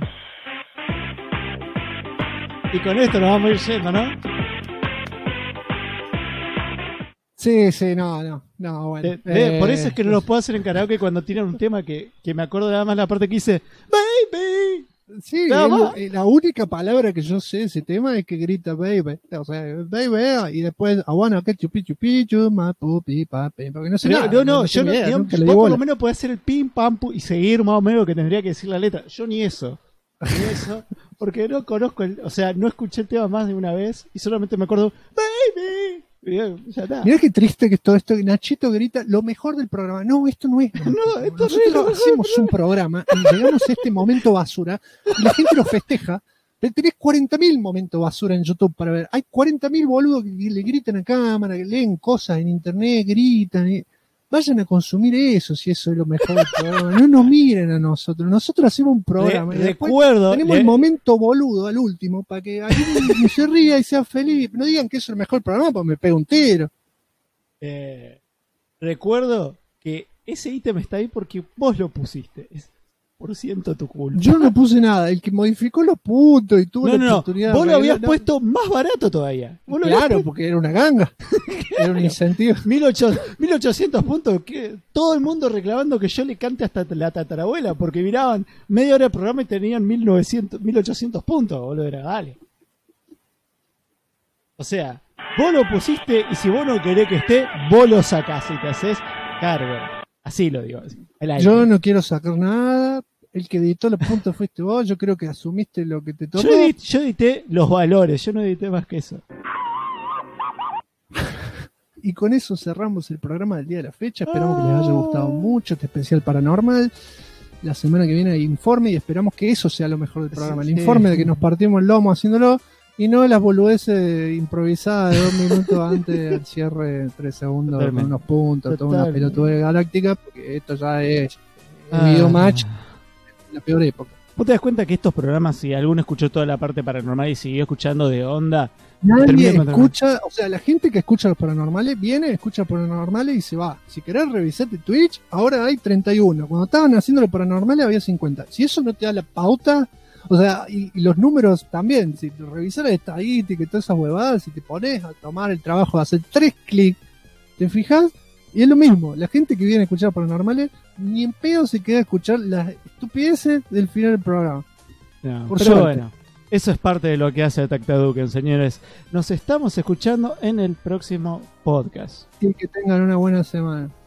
Y con esto nos vamos a ir yendo, ¿no? Sí, no, bueno. Por eso es que no lo puedo hacer en karaoke cuando tiran un tema que me acuerdo nada más la parte que dice baby. Sí, la única palabra que yo sé de ese tema es que grita baby. O sea, baby, y después I wanna get you pichu pichu, my puppy papi. Porque no sé nada. Vos por lo menos podés hacer el pim pam pum y seguir más o menos lo que tendría que decir la letra. Yo ni eso. Porque no conozco o sea, no escuché el tema más de una vez y solamente me acuerdo Baby. Y ya está. Mirá qué triste que es todo esto. Nachito grita lo mejor del programa. No, esto no es. No, esto nosotros hacemos un programa y llegamos a este momento basura y la gente lo festeja. Tenés 40.000 momentos basura en YouTube para ver. Hay 40.000 boludos que le gritan a cámara, que leen cosas en internet, gritan. Vayan a consumir eso, si eso es lo mejor del programa. No nos miren a nosotros. Nosotros hacemos un programa. Y Recuerdo. Tenemos el momento boludo al último para que alguien se ría y sea feliz. No digan que eso es el mejor programa porque me pega un tiro. Recuerdo que ese ítem está ahí porque vos lo pusiste. Es por ciento tu culpa. Yo no puse nada. El que modificó los puntos y tuvo la oportunidad. Vos lo habías puesto más barato todavía. Claro, porque era una ganga. Era un incentivo. 1800 puntos. Que todo el mundo reclamando que yo le cante hasta la tatarabuela. Porque miraban media hora de programa y tenían 1800 puntos. Boludo, era dale. O sea, vos lo pusiste y si vos no querés que esté, vos lo sacás y te haces cargo. Así lo digo. Yo no quiero sacar nada. El que editó los puntos fuiste vos. Yo creo que asumiste lo que te tocó. Yo edité los valores. Yo no edité más que eso. Y con eso cerramos el programa del día de la fecha. Esperamos que les haya gustado mucho este especial paranormal. La semana que viene hay informe y esperamos que eso sea lo mejor del programa. El informe de que nos partimos el lomo haciéndolo y no las boludeces improvisadas de 2 minutos antes del cierre, 3 segundos, con unos puntos, toda una pelotudez galáctica, porque esto ya es el video match la peor época. ¿Vos te das cuenta que estos programas, si alguno escuchó toda la parte paranormal y siguió escuchando de onda, nadie escucha, o sea, la gente que escucha los paranormales viene, escucha paranormales y se va. Si querés revisarte Twitch, ahora hay 31. Cuando estaban haciendo los paranormales había 50. Si eso no te da la pauta, o sea, y los números también, si revisas la estadística y todas esas huevadas, si te pones a tomar el trabajo de hacer 3 clics, te fijas, y es lo mismo. La gente que viene a escuchar paranormales, ni en pedo se queda a escuchar las estupideces del final del programa. No, por pero bueno, eso es parte de lo que hace Attack the Duken, señores. Nos estamos escuchando en el próximo podcast. Y que tengan una buena semana.